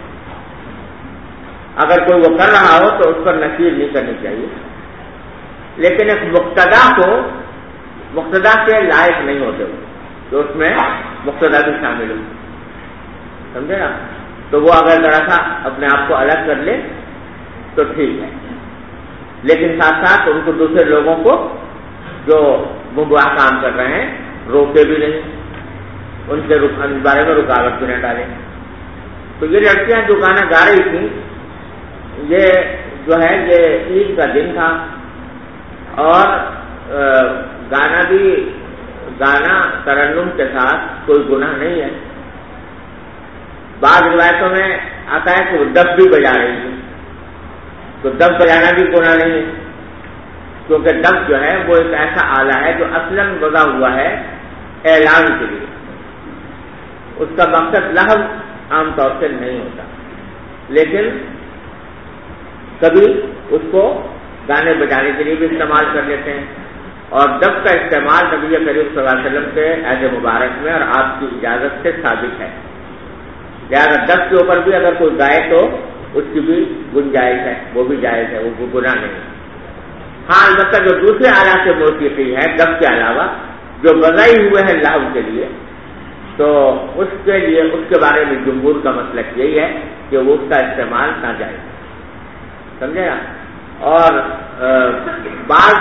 اگر کوئی وہ کر رہا ہو تو اس پر نکیر نہیں کرنی چاہیے، لیکن ایک مقتدا کے لائق نہیں ہوتے وہ، تو اس میں مقتدا بھی شامل ہو، سمجھے نا؟ تو وہ اگر ذرا سا اپنے آپ کو الگ کر لے تو ٹھیک ہے، لیکن ساتھ ساتھ ان کو دوسرے لوگوں کو جو مباح کام کر رہے ہیں روکے بھی نہیں، ان کے بارے میں رکاوٹ بھی نہ ڈالیں۔ تو یہ لڑکیاں جو گانا گا رہی تھیں، یہ جو ہے یہ عید کا دن تھا، اور گانا ترنم کے ساتھ کوئی گناہ نہیں ہے۔ بعض روایتوں میں آتا ہے کہ وہ دف بھی بجا رہی تھی، تو دف بجانا بھی گناہ نہیں ہے، کیونکہ دف جو ہے وہ ایک ایسا آلہ ہے جو اصلاً وضع ہوا ہے اعلان کے لیے، اس کا مقصد لہو عام طور سے نہیں ہوتا، لیکن کبھی اس کو گانے بجانے کے لیے بھی استعمال کر لیتے ہیں، اور دف کا استعمال نبی کریم صلی اللہ علیہ وسلم کے عہد مبارک میں اور آپ کی اجازت سے ثابت ہے، لہٰذا دف کے اوپر بھی اگر کوئی گائے تو اس کی بھی گنجائش ہے، وہ بھی جائز ہے، وہ گناہ نہیں ہے۔ ہاں البتہ جو دوسرے آلات سے موسیقی ہے دف کے علاوہ جو بجائی ہوئے ہیں لہو کے لیے، تو اس کے بارے میں جمہور کا مسلک یہی ہے کہ وہ اس کا استعمال ناجائز، سمجھے نا؟ اور بعض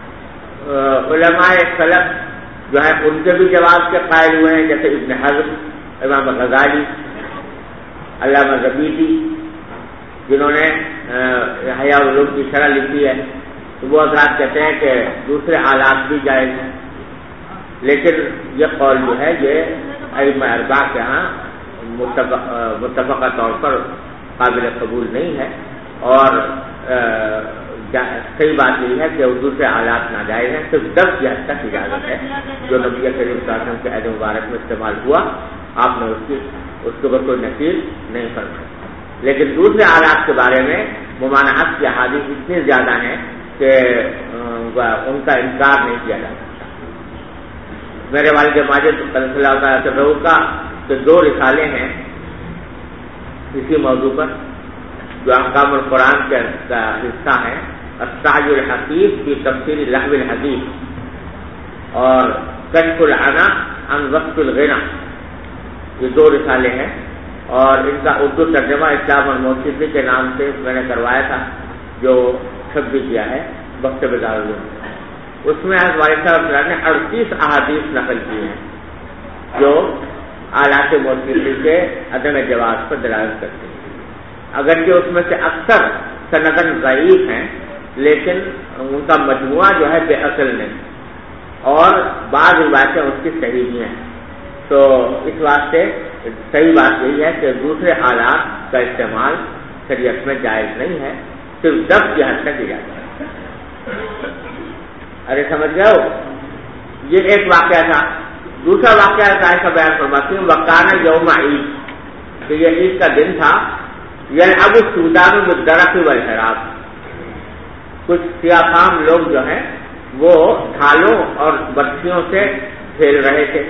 علماء سلف جو ہے ان کے بھی جواز کے قائل ہوئے ہیں، جیسے ابن حزم امام غزالی، علامہ زبیدی، جنہوں نے احیاء العلوم کی شرح لکھی ہے، تو وہ حضرات کہتے ہیں کہ دوسرے آلات بھی جائز ہیں، لیکن یہ قول جو ہے یہ ائمہ اربعہ کے ہاں متفقہ طور پر قابل قبول نہیں ہے، اور صحیح بات یہ ہے کہ دوسرے آلات ناجائز ہیں، صرف 10 کی حد تک اجازت ہے جو نبی کریم صلی اللہ علیہ وسلم کے عہد مبارک میں استعمال ہوا، آپ نے اس کے اوپر کوئی نفیر نہیں فرمائی، لیکن دوسرے آلات کے بارے میں ممانعت کی احادیث اتنی زیادہ ہیں کہ ان کا انکار نہیں کیا جا سکتا۔ میرے والد ماجد صلی اللہ تعالیٰ عنہ کا کہ 2 رسالے ہیں اسی موضوع پر جو احکام القرآن کا حصہ ہے، السعی الحقیق فی تفسیر لہو الحدیث اور کشف العنا عن وقت الغنا، یہ 2 رسالے ہیں، اور ان کا اردو ترجمہ اسلام اور موسیقی کے نام سے میں نے کروایا تھا، جو چھپ بھی کیا ہے مکتب دارالعلوم۔ اس میں والد صاحب نے 38 احادیث نقل کی ہیں جو آلات موسیقی کے عدم جواز پر دلالت کرتے ہیں، اگرچہ اس میں سے اکثر سنداً ضعیف ہیں، لیکن ان کا مجموعہ جو ہے بے اصل نہیں، اور بعض روایتیں اس کی صحیح بھی ہیں، تو اس واسطے صحیح بات یہی ہے کہ دوسرے آلات کا استعمال شریعت میں جائز نہیں ہے، صرف 10 کی حد تک اجازت ہے۔ ارے سمجھ گئے ہو؟ یہ ایک واقعہ تھا۔ دوسرا واقعہ کا بیان فرماتی ہوں، وقانا یوم عید، کہ یہ عید کا دن تھا، یلعب السودان بالدرق والحراب، کچھ سیاہ فام لوگ جو ہیں وہ ڈھالوں اور برچھیوں سے کھیل رہے تھے۔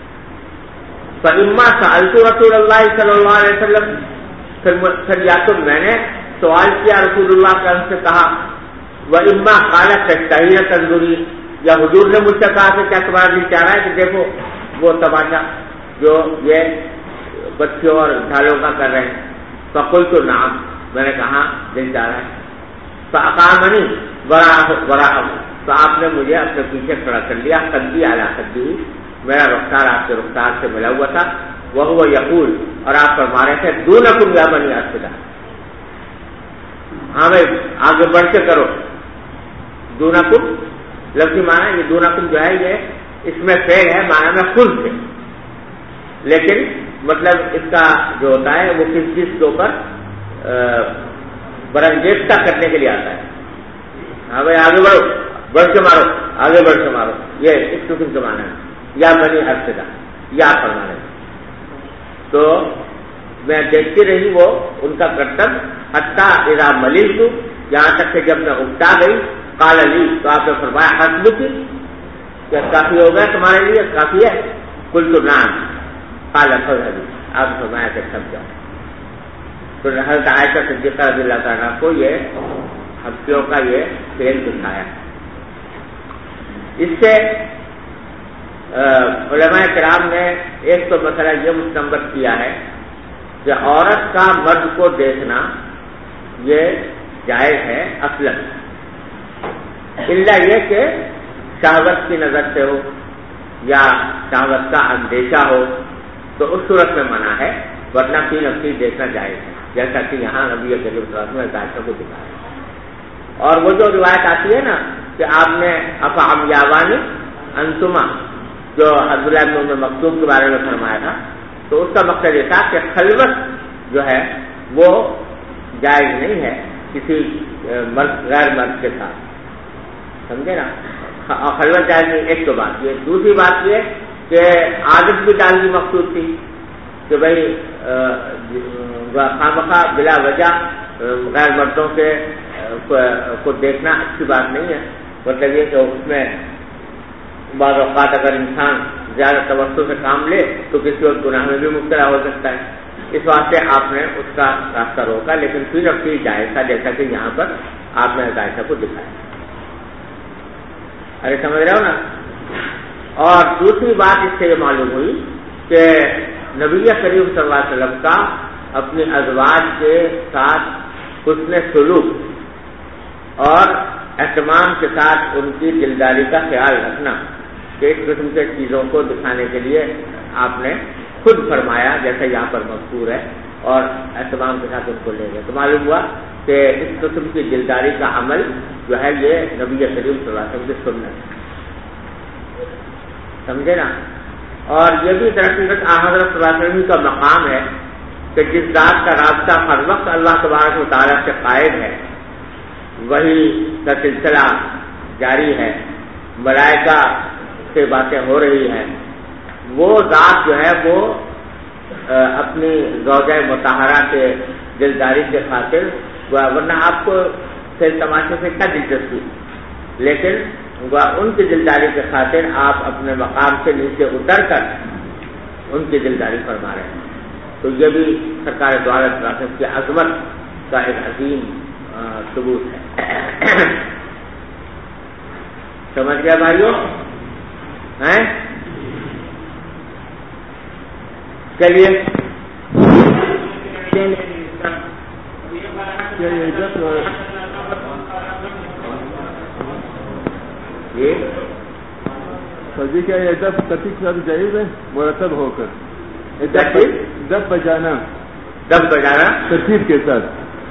فَإِمَّا سَأَلْتُ رسول اللہ صلی اللہ علیہ وسلم، پھر یا تو میں نے سوال کیا رسول اللہ صلی اللہ علیہ وسلم سے کہا، وَإِمَّا قَالَ تَشْتَهِينَ تَنظُرِي، یا حضور نے مجھ سے کہا کہ کیا تمہارا دل چاہ رہا ہے کہ دیکھو وہ تماشا جو یہ بچوں اور ڈھالوں کا کر رہے ہیں؟ فقلت نعم، میں نے کہا دل چاہ رہا ہے۔ فاقامنی وراءہ، تو آپ نے مجھے اپنے پیچھے کھڑا کر لیا، قدی علی قدی، میرا رفتار آپ کے رفتار سے ملا ہوا تھا، وہو یقول، اور آپ فرما رہے تھے دونکم یا بنی اسد، ہاں بھائی آگے بڑھ کے کرو۔ دونکم لفظی معنی یہ دونکم جو ہے یہ اس میں فعل ہے، معنی میں خود سے، لیکن مطلب اس کا جو ہوتا ہے وہ کس چیز کے اوپر برانگیختہ کرنے کے لیے آتا ہے، ہاں بھائی آگے بڑھو، بڑھ کے مارو، آگے بڑھ کے مارو، یہ اس قسم کے معنی ہے، یا بنی اسد، یا فرمانے۔ تو میں دیکھتی رہی وہ ان کا کرتب، حتی اذا مللت، یہاں تک کہ جب میں اکتا گئی، قال لی، تو آپ نے فرمایا حسبک، کیا کافی ہو گیا تمہارے لیے، کافی ہے؟ قلت نعم، قال فاذهبي، آپ نے فرمایا کہ سب جاؤ۔ تو حضرت عائشہ صدیقہ رضی اللہ تعالیٰ کو یہ حبشیوں کا یہ کھیل دکھایا۔ اس سے علماء کرام نے ایک تو مسئلہ یہ مستنبط کیا ہے کہ عورت کا مرد کو دیکھنا یہ جائز ہے اصلاً، الا یہ کہ شہوت کی نظر سے ہو یا شہوت کا اندیشہ ہو تو اس صورت میں منع ہے، ورنہ فی نفسی دیکھنا جائز ہے، جیسا کہ یہاں نبی کریم صلی اللہ علیہ وسلم عائشہ کو دکھایا۔ اور وہ جو روایت آتی ہے نا کہ آپ نے افعمیاوانی انتما، جو عبداللہ بن ام مکتوم کے بارے میں فرمایا تھا، تو اس کا مقصد یہ تھا کہ خلوت جو ہے وہ جائز نہیں ہے کسی غیر مرد کے ساتھ، سمجھے نا؟ خلوت جائز نہیں، ایک تو بات یہ۔ دوسری بات یہ کہ عادت بھی ڈالنی مقصود تھی کہ بھائی خامخواہ بلا وجہ غیر مردوں کے کو دیکھنا اچھی بات نہیں ہے، مطلب یہ کہ اس میں بعض اوقات اگر انسان زیادہ توجہ سے کام لے تو کسی اور گناہ میں بھی مبتلا ہو سکتا ہے، اس واسطے آپ نے اس کا راستہ روکا، لیکن پھر نفسی جائز تھا، جیسا کہ یہاں پر آپ نے عائشہ کو دکھایا۔ ارے سمجھ رہے ہو نا؟ اور دوسری بات اس سے یہ معلوم ہوئی کہ نبی کریم صلی اللہ علیہ وسلم کا اپنی ازواج کے ساتھ حسن سلوک اور اہتمام کے ساتھ ان کی دلداری کا خیال رکھنا کہ اس قسم کے چیزوں کو دکھانے کے لیے آپ نے خود فرمایا جیسا یہاں پر مذکور ہے، اور اہتمام کے ساتھ ان کو لے گئے. تو معلوم ہوا کہ اس قسم کی دلداری کا عمل جو ہے یہ نبی کریم صلی اللہ علیہ وسلم کی سنت ہے. سمجھے نا؟ اور یہ بھی درحقیقت حضرت صلی اللہ علیہ وسلم کا مقام ہے کہ جس ذات کا رابطہ ہر وقت اللہ تبارک و تعالیٰ سے قائم ہے، وہی کا سلسلہ جاری ہے، ملائکہ سے باتیں ہو رہی ہیں، وہ ذات جو ہے وہ اپنی زوجہ مطہرہ کے دلداری کے خاطر، ورنہ آپ کو پھر تماشے سے کیا دلچسپی، لیکن ان کی دلداری کے خاطر آپ اپنے مقام سے نیچے اتر کر ان کی دلداری فرما رہے ہیں. تو یہ بھی سرکار دو عالم صلی اللہ علیہ وسلم کی عظمت کا ایک عظیم ثبوت ہے. سمجھ گیا بھائیوں؟ ہیں؟ چلیے سبزی کیا یہ دب ترتیب کے ساتھ جائز ہے مرتب ہو کر دب بجانا ترتیب کے ساتھ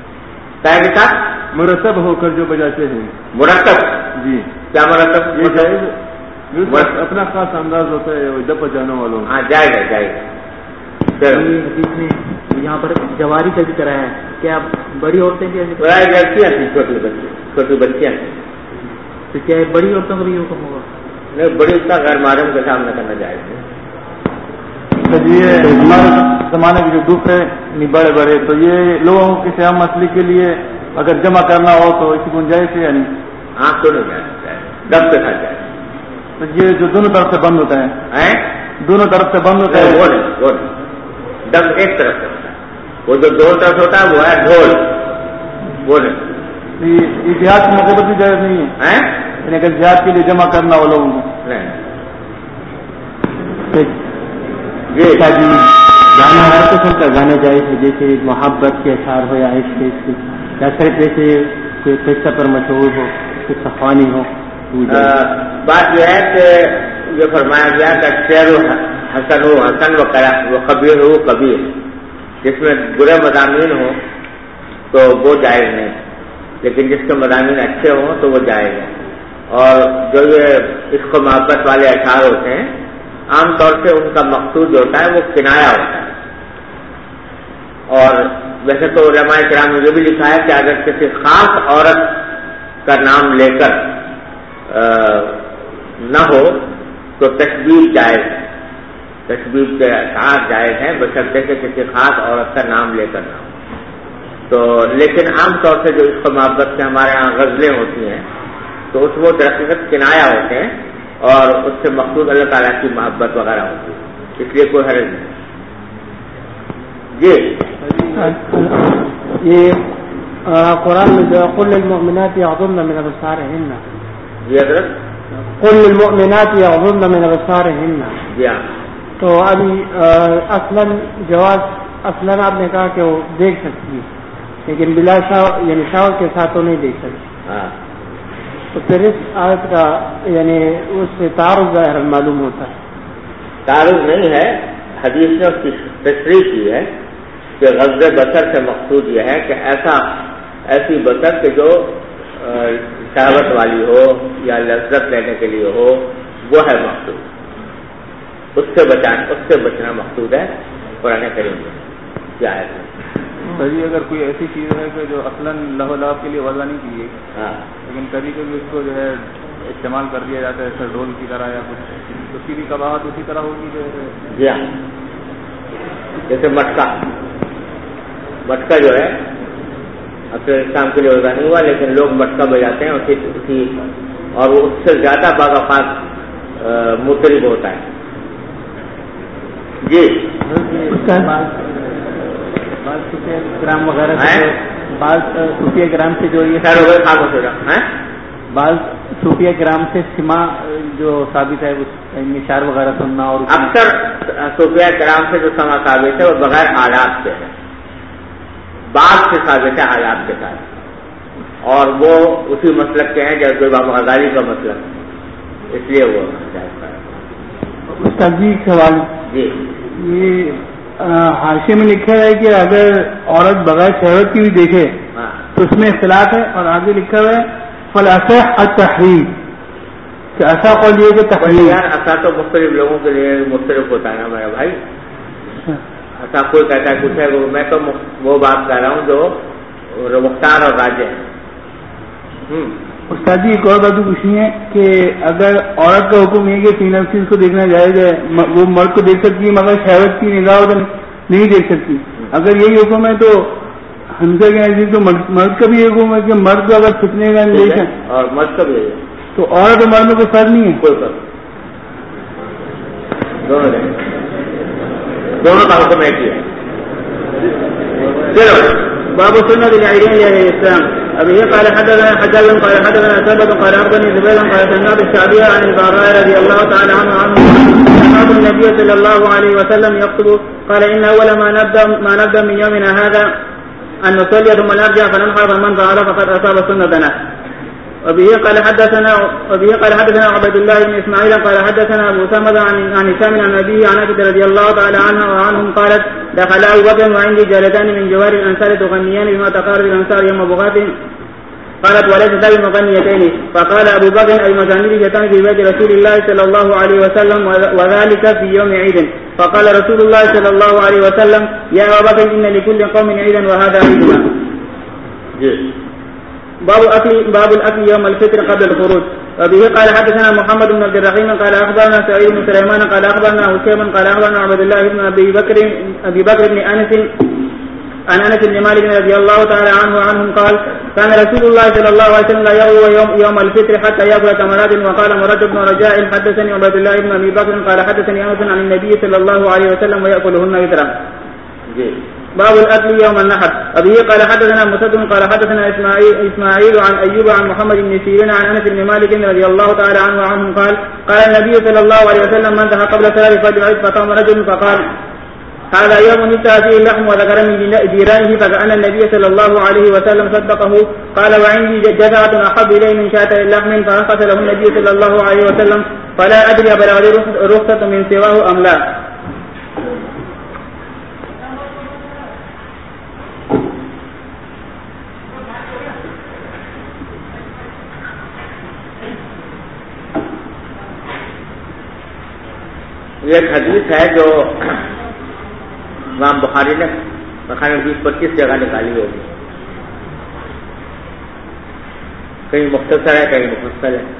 مرتب ہو کر جو بجاتے ہیں مرتب. جی کیا مرتب؟ یہ جائز اپنا خاص انداز ہوتا ہے دب بجانے والوں. ہاں جائے گا. حدیث میں یہاں پر جواری کا ذکر ہے، کیا بڑی عورتیں بھی ایسے چھوٹی بچیاں تھیں، تو کیا بڑی عورتوں کا بھی حکم ہوگا؟ نہیں، بڑی اتنا غیر محرم کے سامنے کرنا جائے گا. یہ ہمارے زمانے کے جو دکھ ہے بڑے بڑے، تو یہ لوگوں کے سیاح مسئلے کے لیے اگر جمع کرنا ہو تو اس کی گنجائش ہے یا نہیں؟ ہاں تو نہیں جائے، دب کے ساتھ جائے. تو یہ جو دونوں طرف سے بند ہوتا ہے، دونوں طرف سے بند ہوتا ہے، وہ نہیں دب ایک طرف سے ہوتا ہے. وہ جو دو طرف ہوتا ہے وہ ہے ڈھول، وہ نہیں. یہ جہاد کی موقع پر بھی جائز نہیں ہے، یعنی اگر جہاد کے لیے جمع کرنا ہو لوگوں کو نہیں. گانا ہر قسم کا گانا جائز ہے، جیسے محبت کے اشعار ہو یا عشق کے، یا صرف جیسے کوئی قصہ پر مشہور ہو، قصہ خوانی ہو. بات یہ ہے کہ یہ فرمایا گیا کہ شعر حسن ہو حسن و قبیح ہو قبیح، جس میں برے مضامین ہوں تو وہ جائز نہیں، لیکن جس کے مضامین اچھے ہوں تو وہ جائز ہے. اور جو یہ عشق و محبت والے اشعار ہوتے ہیں عام طور سے ان کا مقصود جو ہوتا ہے وہ کنایا ہوتا ہے. اور ویسے تو علماء کرام نے یہ بھی لکھا ہے کہ اگر کسی خاص عورت کا نام لے کر نہ ہو تو تشبیہ جائز ہے، تشبیہ کے اشعار جائز ہیں بشرطے کہ کسی خاص عورت کا نام لے کر نہ ہو. تو لیکن عام طور سے جو عشق و محبت سے ہمارے یہاں غزلیں ہوتی ہیں تو اس وہ درحقیقت کنایا ہوتے ہیں اور اس سے مقصود اللہ تعالیٰ کی محبت وغیرہ ہوتی ہے، اس لیے کوئی حرج نہیں. جی یہ قرآن میں جو قل للمؤمنات یغضضن من ابصارهن، جی حضرت قل للمؤمنات یغضضن من ابصارهن، جی ہاں. تو ابھی اصلاً جواز اصلاً آپ نے کہا کہ وہ دیکھ سکتی ہے، لیکن بلا یعنی شاور کے ساتھ تو نہیں دیکھ سکتی. ہاں تو پھر اس آیت کا یعنی اس سے تعارض ظاہر معلوم ہوتا ہے. تعارض نہیں ہے، حدیث نے اس کی تشریح کی ہے کہ غض بصر سے مقصود یہ ہے کہ ایسی بصر کہ جو شہوت والی ہو یا لذت لینے کے لیے ہو، وہ ہے مقصود. اس سے بچنا مقصود ہے قرآن کریم میں. کیا ہے کبھی اگر کوئی ایسی چیز ہے کہ جو اصلاً لہو لعب کے لیے وضع نہیں کی ہے، لیکن کبھی کبھی اس کو جو ہے استعمال کر دیا جاتا ہے ایسا ڈھول کی طرح یا کچھ، اس کی بھی قباحت اسی طرح ہوگی جیسے. جی ہاں، جیسے مٹکا جو ہے اب تو اسلام کے لیے وضع نہیں ہوا، لیکن لوگ مٹکا بجاتے ہیں اسی اور وہ اس سے زیادہ بعض اوقات مطرب ہوتا ہے. جی بعض گرام وغیرہ بعض صوفیہ گرام سے جو یہ بعض صوفیہ گرام سے سما جو ثابت ہے نشار وغیرہ سننا، اور اکثر صوفیہ گرام سے جو سما ثابت ہے وہ بغیر آلات سے ہے، بعض سے ثابت ہے آلات کے ساتھ، اور وہ اسی مسلک کے ہیں جیسے امام غزالی کا مسلک، اس لیے وہ اس کا بھی سوال. جی یہ حاشیے میں لکھا ہے کہ اگر عورت بغیر شہوت کی بھی دیکھے تو اس میں اختلاف ہے، اور آگے لکھا ہوا ہے فالاصح التحریم، کہ ایسا قول یہ کہ تحریم. یار ایسا تو مختلف لوگوں کے لیے مختلف ہوتا ہے نا میرا بھائی. ایسا کوئی کہتا ہے کچھ ہے، میں تو وہ بات کہہ رہا ہوں جو مختار اور راجہ ہے. استاد جی ایک اور بات پوچھنی ہے کہ اگر عورت کا حکم یہ کہ فیمیل چیز کو دیکھنا جائز ہے، وہ مرد کو دیکھ سکتی ہے مگر شہوت کی نگاہ تو نہیں دیکھ سکتی، اگر یہی حکم ہے تو حنفیہ کے نزدیک تو مرد کا بھی حکم ہے کہ مرد کو اگر فتنے کا دیکھیں اور مرد کا بھی ہے تو عورت اور مرد میں کوئی فرق نہیں ہے. کوئی فرق، دونوں کا حکم ایک ہی ہے. چلو باب سنة العيدين لأهل الإسلام. أبي قال حدثنا حجاج قال حدثنا ثابت قال أخبرني زبير قال سمعت الشعبي عن البراء رضي الله تعالى عنه سمعت النبي صلى الله عليه وسلم يخطب قال إن أول ما نبدأ من يومنا هذا أن نصلي ثم نرجع فننحر فمن فعل فقد أصاب سنتنا. وبه قال حدثنا عبد الله بن إسماعيل قال حدثنا أبو ثمد عن هشام عن أبيه عن عائشة رضي الله تعالى عنها وعنهم قالت دخل أبو بكر وعندي جارتان من جوار الأنصار تغنيان بما تقارب الأنصار يوم بغاتهم قالت وليس ذلك مغنيتين فقال أبو بكر أي مغنيتان في بيت رسول الله صلى الله عليه وسلم وذلك في يوم عيد فقال رسول الله صلى الله عليه وسلم يا أبا بكر إن لكل قوم عيدا وهذا عيدنا. باب الأكل يوم الفطر قبل الخروج. وبه قال حدثنا محمد بن عبد الرحيم قال أخبرنا سعيد بن سليمان قال أخبرنا هشام قال أخبرنا عبد الله بن أبي بكر بن أنس عن أنس بن مالك رضي الله تعالى عنه وعنهم قال كان رسول الله صلى الله عليه وسلم لا يغدو يوم الفطر حتى يأكل تمرات. وقال مراد بن رجاء حدثني عبد الله بن أبي بكر قال حدثني أنس عن النبي صلى الله عليه وسلم ويأكلهن وترا. باب الأكل يوم النحر. أبيه قال حدثنا مسدد قال حدثنا إسماعيل عن أيوب عن محمد بن سيرين عن أنس بن مالك رضي الله تعالى عنه وعنهم قال النبي صلى الله عليه وسلم من ذهب قبل صلاة الفجر فقام رجل فقال هذا يوم انتهى فيه اللحم وذكر من جيرانه فكأن النبي صلى الله عليه وسلم صدقه. قال وعندي جزعة أحب إلي من شاة اللحم فرخص له النبي صلى الله عليه وسلم فلا أدري بلغ رخصة من سواه أم لا. یہ ایک حدیث ہے جو امام بخاری نے مخارج 20-25 جگہ نکالی ہوگی، کہیں مختصر ہے کہیں مفصل ہے.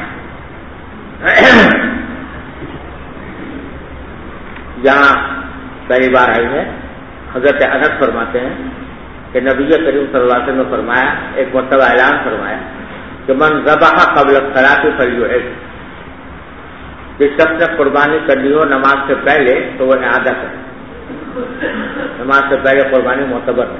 جہاں پہلی بار آئی ہے حضرت انس فرماتے ہیں کہ نبی کریم صلی اللہ علیہ وسلم نے فرمایا، ایک مرتبہ اعلان فرمایا کہ من ذبح قبل الصلاۃ فلیعد، جس شخص نے قربانی کرنی ہو نماز سے پہلے تو وہ اعادہ کرے. نماز سے پہلے قربانی معتبر ہے.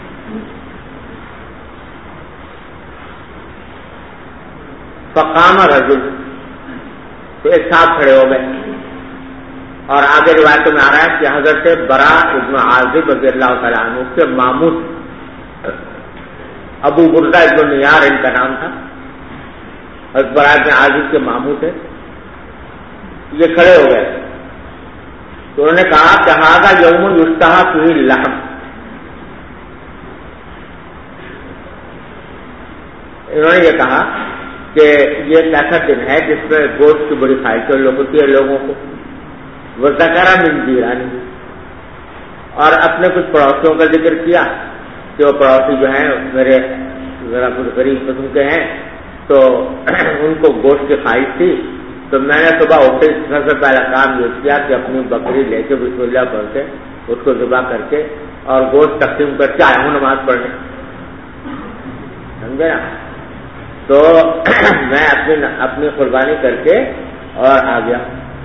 فقام رجل، تو ایک صاحب کھڑے ہو گئے، اور آگے روایتوں میں آ رہا ہے کہ حضرت برا ابن عازب رضی اللہ تعالیٰ عنہ کے ماموں ابو بردہ ابن نیار ان کا نام تھا، حضرت برا ابن عازب کے ماموں تھے. یہ کھڑے ہو گئے تو انہوں نے کہا کہ ہذا یوم یشتہی فیہ اللحم، انہوں نے یہ کہا کہ یہ ایک ایسا دن ہے جس میں گوشت کی بڑی خواہش ہوتی ہے لوگوں کو. وذکر من جیرانی، اور اپنے کچھ پڑوسیوں کا ذکر کیا کہ وہ پڑوسی جو ہیں میرے ذرا کچھ غریب قسم کے ہیں تو ان کو گوشت کی خواہش تھی. تو میں نے صبح اٹھے سب سے پہلا کام یہ کیا کہ اپنی بکری لے کے بسم اللہ پڑھ کے اس کو ذبح کر کے اور گوشت تقسیم کر کے آیا ہوں نماز پڑھنے. سمجھے نا؟ تو میں اپنی قربانی کر کے اور آ گیا.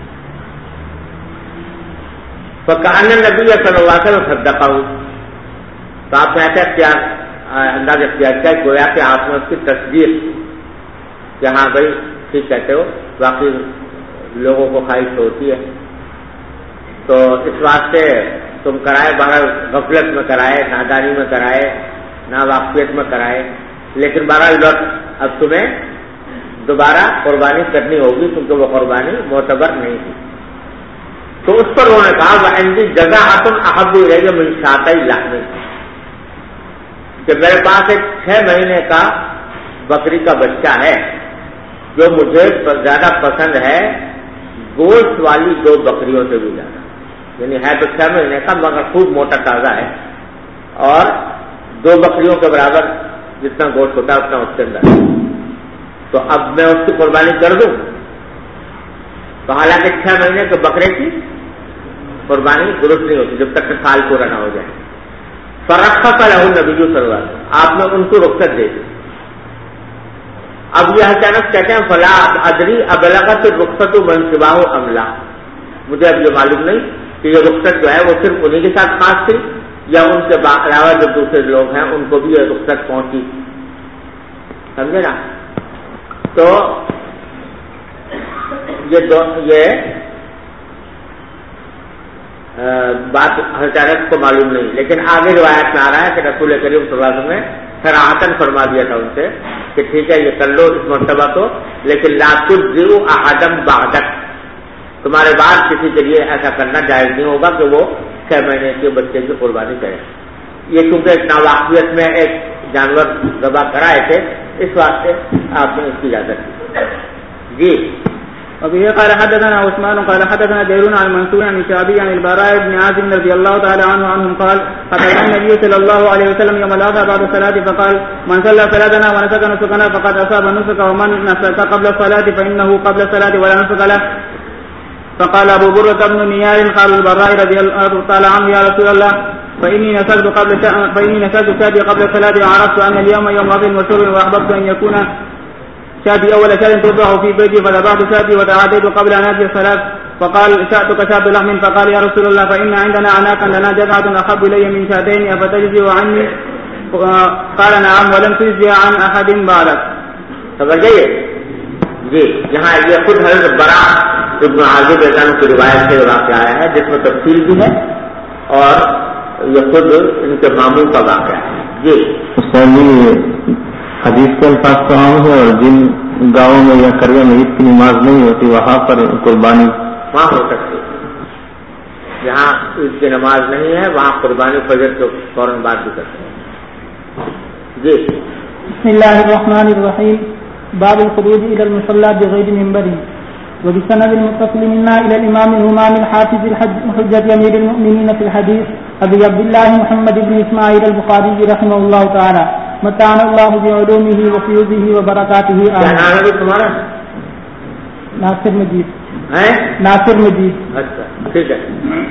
فکان نبی صلی اللہ علیہ وسلم صدقہ، تو آپ نے ایسا انداز اختیار کیا گویا کہ آپ نے اس کی تصدیق کہ ہاں بھائی ٹھیک کہتے ہو، باقی لوگوں کو خواہش ہوتی ہے. تو اس واسطے تم کرائے، بہرحال غفلت میں کرائے، نادانی میں کرائے، ناواقفیت میں کرائے، لیکن بہرحال اب تمہیں دوبارہ قربانی کرنی ہوگی کیونکہ وہ قربانی معتبر نہیں تھی. تو اس پر انہوں نے کہا وعندی جزاعۃ احب الی من شاۃ لحم، کہ میرے پاس ایک 6 مہینے کا بکری کا بچہ ہے جو مجھے زیادہ پسند ہے گوشت والی 2 بکریوں سے بھی زیادہ، یعنی ہے تو 6 مہینے کا مگر خوب موٹا تازہ ہے، اور 2 بکریوں کے برابر جتنا گوشت ہوتا ہے اتنا اس کے اندر ہے، تو اب میں اس کی قربانی کر دوں؟ تو حالانکہ 6 مہینے کے بکرے کی قربانی درست نہیں ہوتی جب تک کہ سال پورا نہ ہو جائے۔ فرخص له النبی صلی اللہ علیہ وسلم، آپ نے ان کو رخصت دے دی۔ اب یہ اچانک کہتے ہیں فلا ادری ابلغت الرخصت من سواه ام لا، مجھے اب یہ معلوم نہیں کہ یہ رخصت جو ہے وہ صرف انہی کے ساتھ خاص تھی یا ان کے علاوہ جو دوسرے لوگ ہیں ان کو بھی یہ رخصت پہنچی، سمجھے نا؟ تو یہ بات حضرت کو معلوم نہیں، لیکن آگے روایت میں آ رہا ہے کہ رسول کریم صلی اللہ علیہ وسلم نے صراحتاً فرما دیا تھا ان سے کہ ٹھیک ہے یہ کر لو اس مرتبہ تو، لیکن لا تجزئ احدا بعدک، تمہارے بعد کسی کے لیے ایسا کرنا جائز نہیں ہوگا کہ وہ 6 مہینے کے بچے کی قربانی کرے۔ یہ چونکہ ایک ناواقفیت میں ایک جانور ذبح کرائے تھے اس واسطے آپ نے اس کی اجازت دی۔ جی وبه قال حدثنا عثمان قال حدثنا جرير عن منصور عن الشعبي عن البراء بن عازب رضي الله تعالى عنهم قال قال النبي صلى الله عليه وسلم يوم الأضحى بعد الصلاة فقال من صلى صلاتنا ونسك نسكنا فقد أصاب النسك ومن نسك قبل الصلاة فإنه قبل الصلاة ولا نسك له. فقال أبو برة بن نيار قال البراء رضي الله تعالى عنه يا رسول الله فإني نسكت شادي قبل الصلاة وعرفت أن اليوم يوم أكل وشرب وأحببت أن يكون شادي أول شاد تذبح في بيتي فذبحت شادي وتعاديت قبل أن أتي الصلاة. فقال شأتك شاد لحم؟ فقال يا رسول الله فإن عندنا عناقا لنا جذعة أحب إلي من شاتين أفتجزي عني؟ قال نعم ولم تجزي عن أحد بعدك. سمجھئے جی، یہاں یہ خود حضرت براء ابن عازب کی روایت سے واقعہ آیا ہے جس میں تفصیل بھی ہے اور یہ خود ان کے ماموں کا واقعہ ہے۔ جی حدیث کے الفاظ تو عام ہے، اور جن گاؤں میں یا قریوں میں عید کی نماز نہیں ہوتی وہاں پر قربانی وہاں ہو سکتی ہے، جہاں عید کی نماز نہیں ہے وہاں قربانی فجر کے فوراً بعد بھی کرتے ہیں۔ جی بسم اللہ الرحمن الرحیم، باب الخروج الى المصلى بغیر منبر، وبسند المتصل منا الى الامام الهمام الحافظ الحجة امير المؤمنين في الحديث ابي عبد الله محمد بن اسماعيل البخاري رحمه الله تعالى متعنا الله بعلومه وفيوزه وبركاته آمين۔ کیا نام ہے تمہارا؟ ناصر مجید ہے؟ ناصر مجید۔ اچھا ٹھیک ہے۔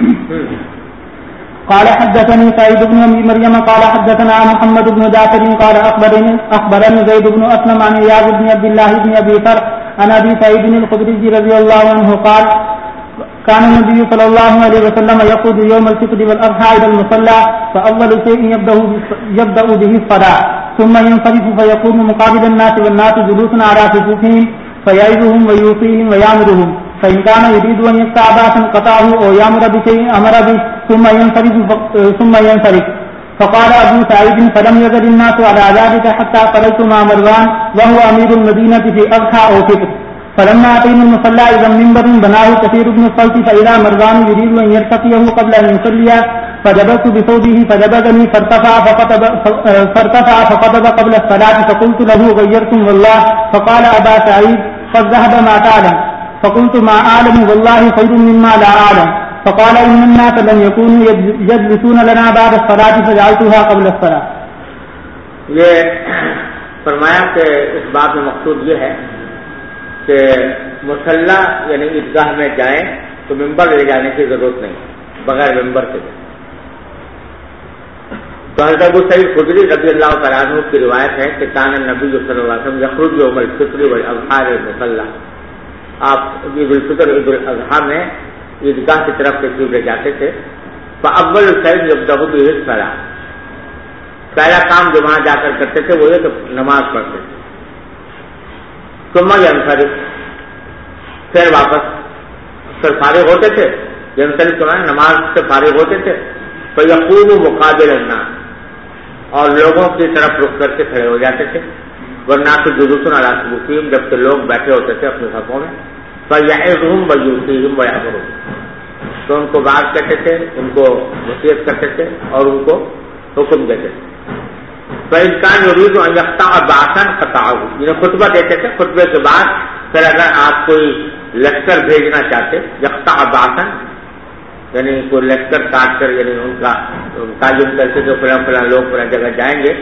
قال حدثني سعيد بن مريم قال حدثنا محمد بن جعفر قال اخبرني زيد بن اسلم عن اياس بن عبد الله بن ابي طرح عن ابي سعيد الخدري رضي الله عنه قال كان النبي صلى الله عليه وسلم يقود يوم الفطر والاضحى الى المصلى فاول شيء يبدا به الصلاه ثم ينصرف فيقوم مقابل الناس والناس جلوس على صفوفهم فيعظهم ويوصيهم ويامرهم فإن كان يريد أن يقطع بأسا قطعه أو يأمر بشيء أمر به ثم ينصرف. فقال أبو سعيد فلم يزل الناس على ذلك حتى خرجت مع مروان وهو أمير المدينة في أضحى أو فطر. فلما أتينا المصلى إذا منبر بناه كثير بن الصوت فإذا مروان يريد أن يرتقيه قبل أن يصلي فجبت بثوبه فجبدني فارتفع فخطب قبل الصلاة فقلت له غيرتم والله. فقال أبا سعيد قد ذهب ما تعلم. فقلت ما أعلم والله خير مما لا أعلم. فقال إن الناس لم يكونوا يجلسون لنا بعد الصلاة فجعلتها قبل الصلاة. یہ فرمایا کہ اس بات میں مقصود یہ ہے کہ مصلی یعنی عیدگاہ میں جائیں تو ممبر لے جانے کی ضرورت نہیں، بغیر ممبر کے جائیں۔ تو حضرت ابو سعید خدری رضی اللہ تعالیٰ عنہ کی روایت ہے کہ کان النبی صلی اللہ علیہ وسلم یخرج یوم الفطر والاضحى للمصلی، آپ عید الفطر عید الاضحیٰ میں عیدگاہ کی طرف تشریف لے جاتے تھے۔ فاول شیء یبدأ به الصلاۃ، پہلا کام جو وہاں جا کر کرتے تھے وہ یہ کہ نماز پڑھتے تھے۔ ثم ينصرف، پھر واپس فارغ ہوتے تھے، ينصرف کے معنی نماز سے فارغ ہوتے تھے۔ فيقوم مقابل الناس، اور لوگوں کی طرف رخ کر کے کھڑے ہو جاتے تھے۔ والناس جلوس على صفوفهم، جبکہ لوگ بیٹھے ہوتے تھے اپنے صفوں میں۔ فيعظهم ويوصيهم ويأمرهم، تو ان کو بعض کہتے تھے، ان کو وصیت کرتے تھے اور ان کو حکم دیتے تھے. فَإِنْ يُرِيدُ أَنْ يَقْطَعَ بَعْثًا قَطَعَهُ، جنہیں خطبہ دیتے تھے، خطبے کے بعد پھر اگر آپ کوئی لشکر بھیجنا چاہتے، یقطع بَعْثًا یعنی کوئی لشکر کاٹ کر، یعنی ان کا تعین کر کے جو فلاں فلاں لوگ فلاں جگہ جائیں گے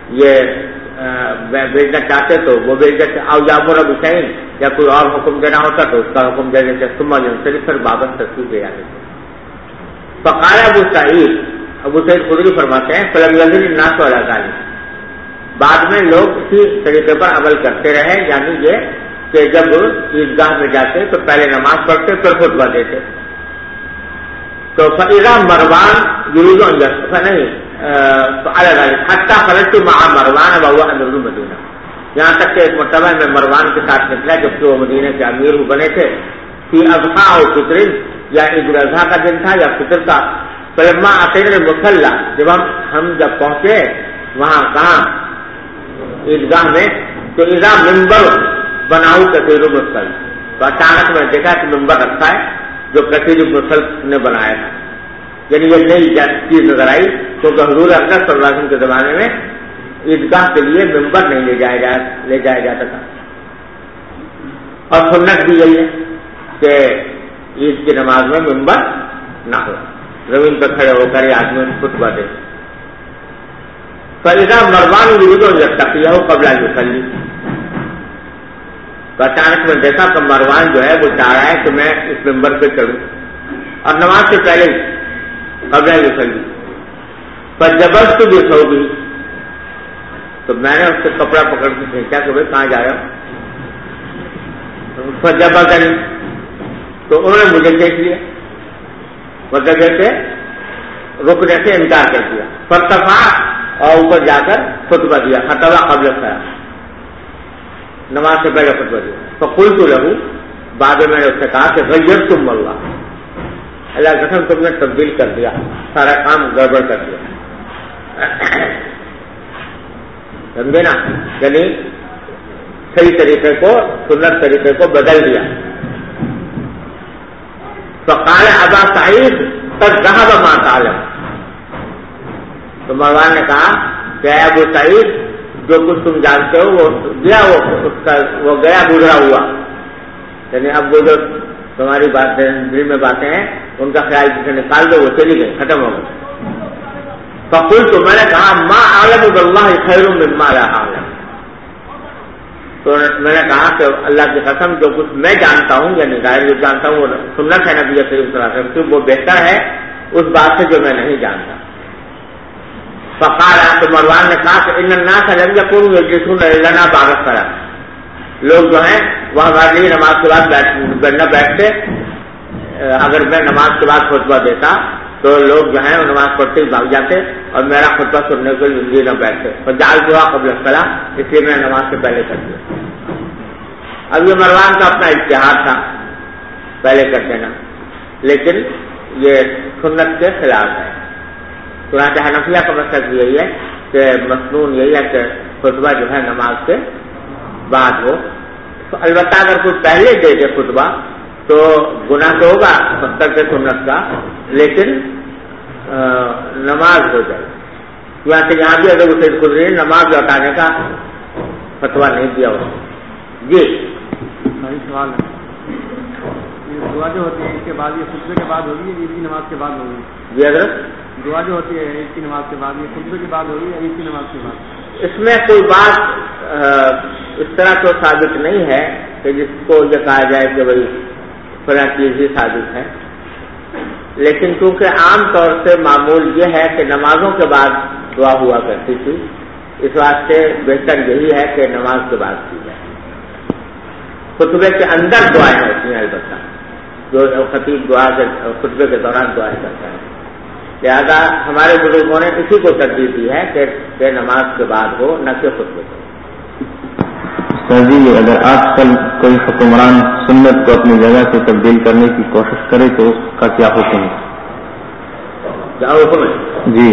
یہ بھیجنا چاہتے تو وہ بھیج دیتے. او یامر بشیء، یا کوئی اور حکم دینا ہوتا تو اس کا حکم دے دیتے. ثم ينصرف، پھر واپس تشریف لے جاتے. فقال ابو سعید خدری فرماتے ہیں فلم يزل الناس على ذلك، بعد میں لوگ اسی طریقے پر عمل کرتے رہے، یعنی یہ کہ جب عیدگاہ میں جاتے تو پہلے نماز پڑھتے پھر خطبہ دیتے. تو فإذا مروان يريد أن يصف نہیں على ذلك حتى خرجت مع مروان وهو امير المدینہ، یہاں تک کہ ایک مرتبہ میں مروان کے ساتھ نکلا جبکہ وہ مدینہ کے امیر بنے تھے. فی اضحیٰ اور فطر، یا عید الاضحیٰ کا دن تھا یا فطر کا. فلما اتينا المصلى، جب ہم جب پہنچے وہاں کہاں عیدگاہ میں، تو اذا منبر بناؤ کثیر المصل، تو اچانک میں دیکھا کہ منبر رکھا ہے جو کثیر المصل نے بنایا تھا. یعنی یہ نئی چیز نظر آئی، کیونکہ حضور اکرم صلی اللہ علیہ وسلم کے زمانے میں عیدگاہ کے لیے منبر نہیں لے جایا جاتا تھا. اور سنت بھی یہی ہے کہ عید کی نماز میں منبر نہ ہو، زمین پر کھڑے ہو کر یہ آدمی خطبہ دے. فإذا مروان يريد أن يتقيه قبل أن يصلي، تو اچانک میں دیکھا کہ مروان جو ہے وہ چاہ رہا ہے کہ میں اس منبر پہ چڑھوں اور نماز سے پہلے قبل أن يصلي. فجبرت بثوبه، تو میں نے اس سے کپڑا پکڑ کے کھینچا کہ بھائی کہاں جا رہا ہوں. فجبرتني، تو انہوں نے مجھے کھینچ لیا، مطلب یہ کہ رکنے سے انکار کر دیا. فارتفع، اور اوپر جا کر خطبہ دیا. خطبہ قبل الصلاۃ، نماز سے پہلے خطبہ دیا. فقلت له، بعد میں نے اس سے کہا کہ غیرتم اللہ، اللہ کی قسم تم نے تبدیل کر دیا، سارا کام گڑبڑ کر دیا. سمجھے نا، یعنی صحیح طریقے کو، سنت طریقے کو بدل دیا. فقال ابا سعید قد ذهب ما تعلم، تو مروان نے کہا کہ ابو سعید جو کچھ تم جانتے ہو وہ گیا، وہ گیا گزرا ہوا. یعنی اب وہ جو تمہاری باتیں دل میں باتیں ہیں ان کا خیال جسے نکال دو، وہ چلی گئی، ختم ہو گئی. فقلت، تو میں نے کہا ما اعلم باللہ خیر مما لا اعلم، تو میں نے کہا کہ اللہ کی قسم جو کچھ میں جانتا ہوں، یعنی ظاہر جو جانتا ہوں وہ سنت ہے نبی کریم صلی اللہ علیہ وسلم کی، وہ بہتر ہے اس بات سے جو میں نہیں جانتا. فقال، تو مروان نے کہا کہ ان الناس لم يكونوا يجلسون لنا بعد الصلاة، لوگ جو ہیں وہ ہمارے لیے نماز کے بعد نہ بیٹھتے. اگر میں نماز کے بعد خطبہ دیتا تو لوگ جو ہیں وہ نماز پڑھتے ہی بھاگ جاتے اور میرا خطبہ سننے کے لیے نہ بیٹھتے. فجعلتها قبل الصلاة، اس لیے میں نے نماز سے پہلے کر دیا. اب یہ مروان کا اپنا اجتہاد تھا پہلے کر دینا، لیکن یہ سنت کے خلاف ہے. چنانچہ حنفیہ کا مسلک یہی ہے کہ مسنون یہی ہے کہ خطبہ جو ہے نماز کے بعد ہو. تو البتہ اگر کوئی پہلے دے دے خطبہ تو گناہ تو ہوگا ستر کے سنت کا، لیکن نماز ہو جائے. چنانچہ یہاں بھی اگر اسے خدری نے نماز لوٹانے کا فتویٰ نہیں دیا ہو. جی سوال ہے، یہ دعا جو ہوتی ہے اس کے بعد یہ خطبے کے بعد ہوگی یا عید کی نماز کے بعد ہوگی؟ جی حضرت، دعا جو ہوتی ہے عید کی نماز کے بعد یہ خطبے کے بعد ہوگی یا عید کی نماز کے بعد؟ اس میں کوئی بات اس طرح تو ثابت نہیں ہے کہ جس کو یہ کہا جائے کہ بھائی فلاں چیز ہی ثابت ہے، لیکن کیونکہ عام طور سے معمول یہ ہے کہ نمازوں کے بعد دعا ہوا کرتی تھی، اس واسطے بہتر یہی ہے کہ نماز کے بعد کی جائے. خطبے کے اندر دعائیں ہوتی ہیں البتہ، جو خطیب دعا کے خطبے کے دوران دعائیں کرتا ہے. لہذا ہمارے بزرگوں نے اسی کو ترجیح دی ہے کہ نماز کے بعد ہو، نہ کہ خطبے کے. جی، اگر آج کل کوئی حکمران سنت کو اپنی جگہ سے تبدیل کرنے کی کوشش کرے تو اس کا کیا حکم ہے؟ کیا حکم ہے؟ جی،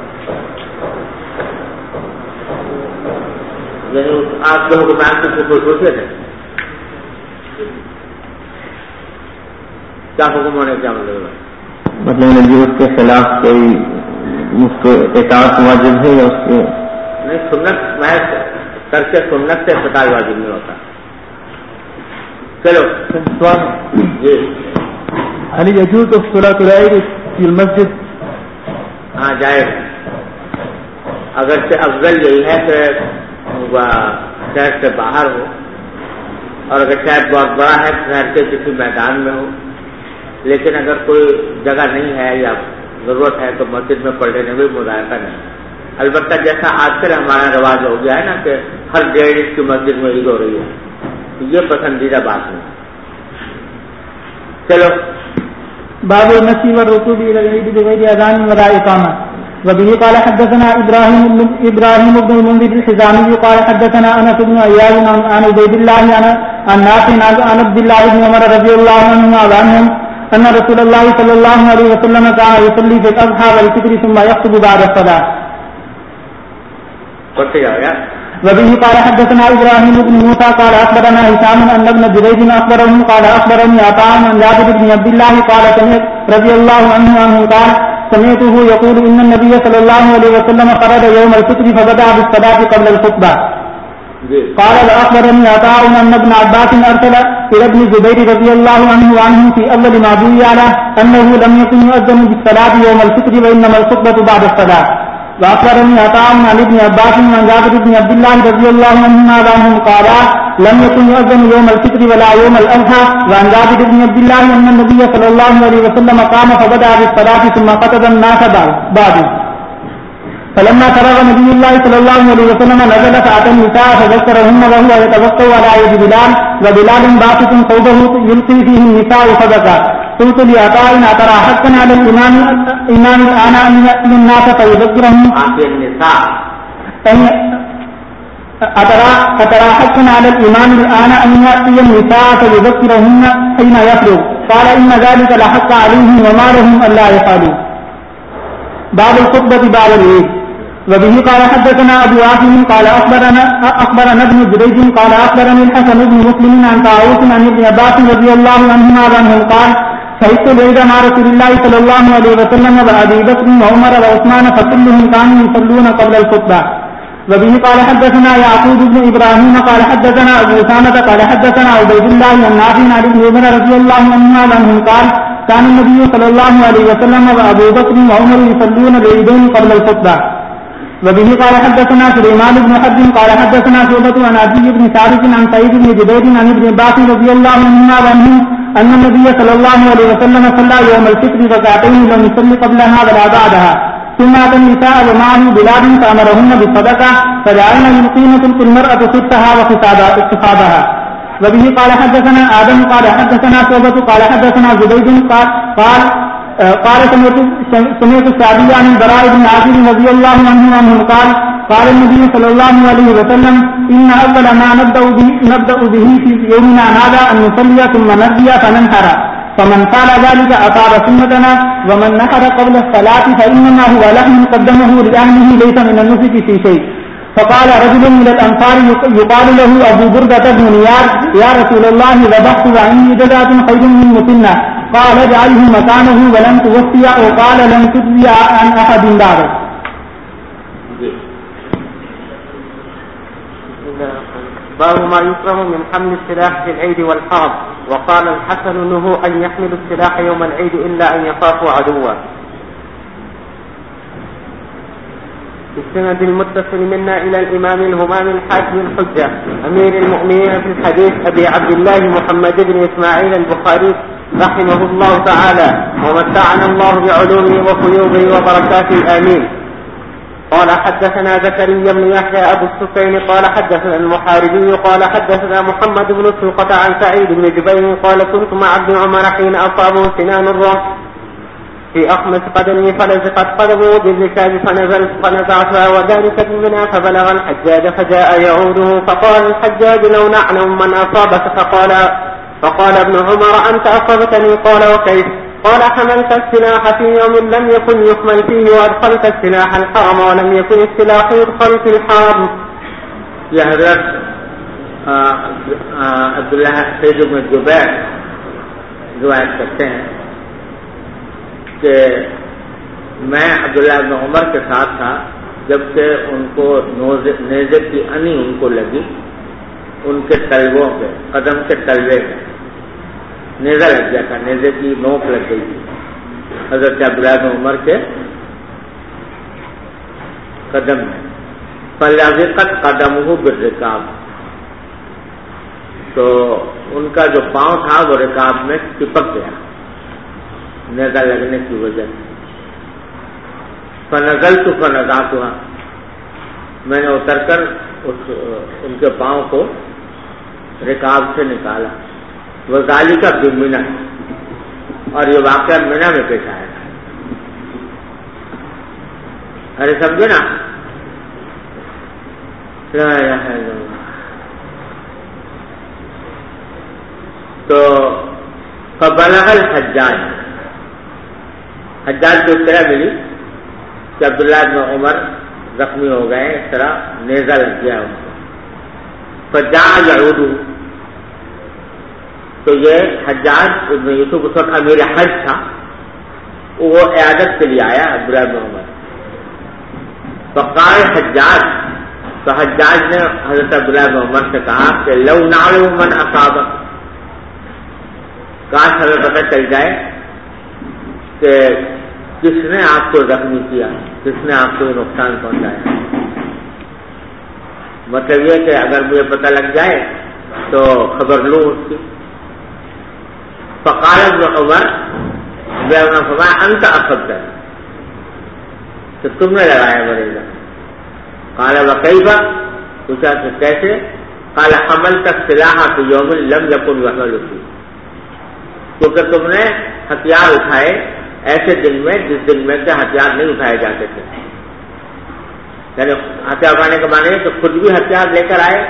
یعنی آپ کے حکمران کی کوئی خصوصیت ہے؟ کیا حکم ہونے کیا مطلب ہے؟ مطلب جو اس کے خلاف کوئی اس کو اطاعت واجب ہے یا اس کے نہیں؟ سنت محض کر کے سنت سے اطاعت واجب نہیں ہوتا. چلو جی. هل يجوز صلاة العيد في المسجد؟ ہاں جائز. اگرچہ افضل یہی ہے کہ وہ شہر سے باہر ہو، اور اگر شہر بہت بڑا ہے شہر کے کسی میدان میں ہو، لیکن اگر کوئی جگہ نہیں ہے یا ضرورت ہے تو مسجد میں پڑھنے میں بھی مذائقہ نہیں. البتہ جیسا آج کل ہمارا رواج ہو گیا ہے نا کہ ہر 1.5 انچ کی مسجد میں عید ہو رہی ہے، یہ پسندیدہ بات نہیں. چلو. باب المشي والركوب الى العيد بغير اذان ولا اقامه. وبه قال حدثنا ابراهيم بن المنذر الحزامي قال حدثنا انس بن اياس عن عبيد الله عن نافع عن عبد الله بن عمر رضي الله عنهما عنهم ان رسول الله صلى الله عليه وسلم كان يصلي في الاضحى والفطر ثم يخطب بعد الصلاه. وبه قال حدثنا ابراهيم بن موسى قال اخبرنا هشام ان ابن جريج اخبرهم قال اخبرني عطاء عن جابر بن عبد الله قال رضي الله عنه قال سمعته يقول ان النبي صلى الله عليه وسلم خرج يوم الفطر فبدأ بالصلاة قبل الخطبة. قال واخبرني عطاء ان ابن عباس ارسل الى ابن الزبير رضي الله عنه وعنهم في اول ما بوي على انه لم يكن يؤذن بالصلاة يوم الفطر وانما الخطبة بعد الصلاة. واخبرني عطاء عن ابن عباس عن جابر بن عبد الله رضي الله عنهما عنهم قال لم يكن يؤذن يوم الفطر ولا يوم الاضحى. وعن جابر بن عبد الله ان النبي صلى الله عليه وسلم قام فبدأ بالصلاة ثم خطب الناس بعد. فلما فرغ نبي الله صلى الله عليه وسلم نزل فأتى النساء فذكرهن وهو يتوقع على يد بلال وبلال باسط ثوبه يلقي فيه النساء صدقة. قلت لعطاء أترى حقا على الإمام الآن أن يأتي الناس فيذكرهم أترى حقا على الإمام الآن أن يأتي النساء فيذكرهن حين يفرغ. قال إن ذلك لحق عليهم وما لهم ألا يفعلوا. باب الخطبة بعد العيد. وبه قال حدثنا أبو عاصم قال أخبرنا ابن جريج قال أخبرني الحسن بن مسلم عن طاووس عن ابن عباس رضي الله عنهما عنهم قال شهدت العيد مع رسول الله صلى الله عليه وسلم وأبي بكر وعمر وعثمان فكلهم كانوا يصلون قبل الخطبة. وبه قال حدثنا يعقوب بن إبراهيم قال حدثنا أبو أسامة قال حدثنا عبيد الله عن نافع عن ابن عمر رضي الله عنهما عنهم قال كان النبي صلى الله عليه وسلم وأبو بكر وعمر يصلون العيدين قبل الخطبة. وبه قال حدثنا سليمان بن حرب قال حدثنا شعبة عن عدي بن ثابت عن سعيد بن جبير عن ابن عباس رضي الله عنهما عنهم أن النبي صلى الله عليه وسلم صلى يوم الفطر ركعتين لم يصلي قبلها ولا بعدها. ثم أتى النساء ومعه بلال فأمرهن بالصدقة فجعلن يلقين تلك المرأة ستها وخطابها. وبه قال حدثنا آدم قال حدثنا شعبة قال حدثنا زبيد قال سمعت السعدي عن البراء بن عازب رضي الله عنه قال النبي صلى الله عليه وسلم إن أول ما نبدأ به في يومنا هذا أن نصلي ثم نرجي فننحر فمن فعل ذلك أطاع سنتنا ومن نحر قبل الصلاة فإنما هو لحم قدمه لأهله ليس من النسك في شيء. فقال رجل من الأنصار يقال له أبو بردة بن نيار يا رسول الله ذبحت وعندي جزعة خير من مسنة. قال اجعله مكانه ولن توفي وقال لن تجزي عن أحد بعده. باب ما يكره من حمل السلاح في العيد والحرب. وقال الحسن نهوا أن يحملوا السلاح يوم العيد إلا أن يخافوا عدوا. بالسند المتصل منا إلى الإمام الهمام الحاكم الحجة أمير المؤمنين في الحديث أبي عبد الله محمد بن إسماعيل البخاري رحمه الله تعالى ومتعنا الله بعلومه وفيوضه وبركاته آمين. قال حدثنا زكريا بن يحيى أبو السفين قال حدثنا المحاربي قال حدثنا محمد بن سوقة عن سعيد بن جبير قال كنت مع ابن عمر حين أصابه سنان الرمح في أخمس قدمي فلزقت قدمه بالركاب فنزعتها وذلك بمنى فبلغ الحجاج فجاء يعوده فقال الحجاج لو نعلم من أصابك فقال ابن عمر أنت أصبتني. قال وكيف؟ قال حملت السلاح في يوم لم يكن يحمل فيه وأدخلت السلاح الحرم ولم يكن السلاح يدخل في الحرم. یہ حضرت عبداللہ سید بن جبیر روایت کرتے ہیں کہ میں عبداللہ بن عمر کے ساتھ تھا جب سے ان کو نیزے کی انی ان کو لگی، ان کے تلووں پہ، قدم کے تلوے میں نیزہ لگ گیا تھا، نیزے کی نوک لگ گئی تھی حضرت عبداللہ بن عمر کے قدم میں. فلزقت قدمہ بالرکاب، تو ان کا جو پاؤں تھا وہ رکاب میں چپک گیا نیزہ لگنے کی وجہ سے. فنزلت فنزعتها، میں نے اتر کر ان کے پاؤں کو رکاب سے نکالا. وذالک بمنی، اور یہ واقعہ منی میں پیش آیا تھا. ارے سمجھے نا، لا الہ الا اللہ. تو فبلغ الحجاج، حجاج کو اس طرح ملی کہ عبداللہ بن عمر زخمی ہو گئے، اس طرح نیزہ لگ گیا ان کو. فجاء یعود، تو یہ حجاج ابن یوسف اس وقت امیر حج تھا، وہ عیادت کے لیے آیا عبداللہ بن عمر. فقال حجاج، تو حجاج نے حضرت عبداللہ بن عمر سے کہا کہ لو نعلم من اصاب، کاش ہمیں پتہ چل جائے کہ کس نے آپ کو زخمی کیا، کس نے آپ کو نقصان پہنچایا. مطلب یہ کہ اگر مجھے پتہ لگ جائے تو خبر لوں اس کی. فقال ابن عمر، فرمایا انت اصبت، تو تم نے لگایا میرے گا. قال وکیف، پوچھا کہ کیسے؟ قال حملت السلاح فی یوم لم یکن یحمل فیہ، کیونکہ تم نے ہتھیار اٹھائے ایسے دن میں جس دن میں سے ہتھیار نہیں اٹھائے جاتے تھے. یعنی ہتھیار اٹھانے کے معنی ہے کہ خود بھی ہتھیار لے کر آئے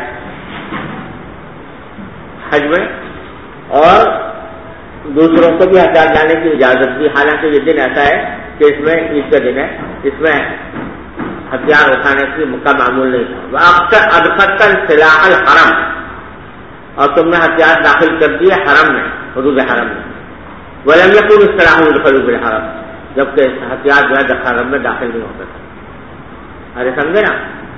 حج میں، اور دوسروں کو بھی ہتھیار لانے کی اجازت دی. حالانکہ یہ دن ایسا ہے کہ اس میں عید کا دن ہے، اس میں ہتھیار اٹھانے کی کا معمول نہیں تھا. ادخلت السلاح الحرم، اور تم نے ہتھیار داخل کر دیے حرم میں، حدود حرم میں. ولم يكن السلاح يدخل بالحرم، جبکہ ہتھیار جو ہے حرم میں داخل نہیں ہوتا تھا. ارے سمجھے نا.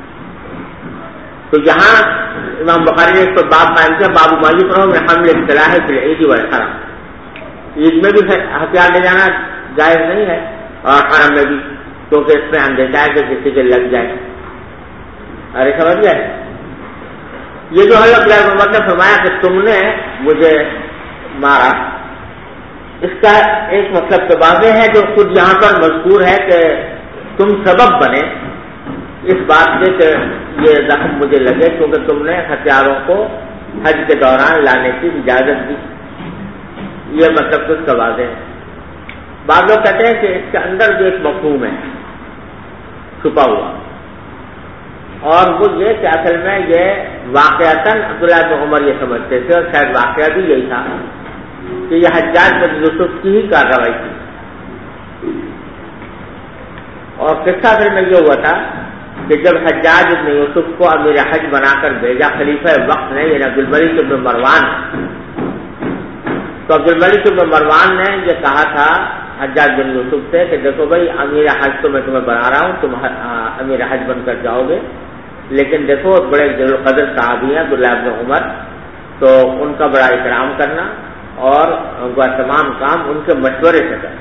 تو یہاں امام بخاری نے اس پر باب قائم کیا، باب ما یکرہ من حمل السلاح فی العید والحرم. عید میں بھی ہتھیار لے جانا جائز نہیں ہے، اور حرم میں بھی، کیونکہ اس میں اندیشہ ہے کہ کسی کے لگ جائے. ارے سمجھ گئے. یہ جو حضرت عبداللہ بن عمر نے فرمایا کہ تم نے مجھے مارا، اس کا ایک مطلب تو واضح ہے جو خود یہاں پر مذکور ہے کہ تم سبب بنے اس بات سے کہ یہ زخم مجھے لگے، کیونکہ تم نے ہتھیاروں کو حج کے دوران لانے کی اجازت دی. یہ مطلب تو اس کا واضح ہے. بعض لوگ کہتے ہیں کہ اس کے اندر جو ایک مفہوم ہے چھپا ہوا، اور وہ یہ کہ اصل میں یہ واقعتاً عبداللہ بن عمر یہ سمجھتے تھے، اور شاید واقعہ بھی یہی تھا کہ یہ حجاج بن یوسف کی ہی کارروائی تھی. اور قصہ پھر میں یہ ہوا تھا کہ جب حجاج بن یوسف کو امیر حج بنا کر بھیجا خلیفہ وقت نے، یعنی عبدالملک بن مروان، تو عبدالملک بن مروان نے یہ کہا تھا حجاج بن یوسف سے کہ دیکھو بھائی امیر حج تو میں تمہیں بنا رہا ہوں، تم امیر حج بن کر جاؤ گے، لیکن دیکھو بڑے ذی القدر صحابی ہیں عبداللہ بن عمر، تو ان کا بڑا احترام کرنا اور ان کا تمام کام ان کے مشورے سے کرنا.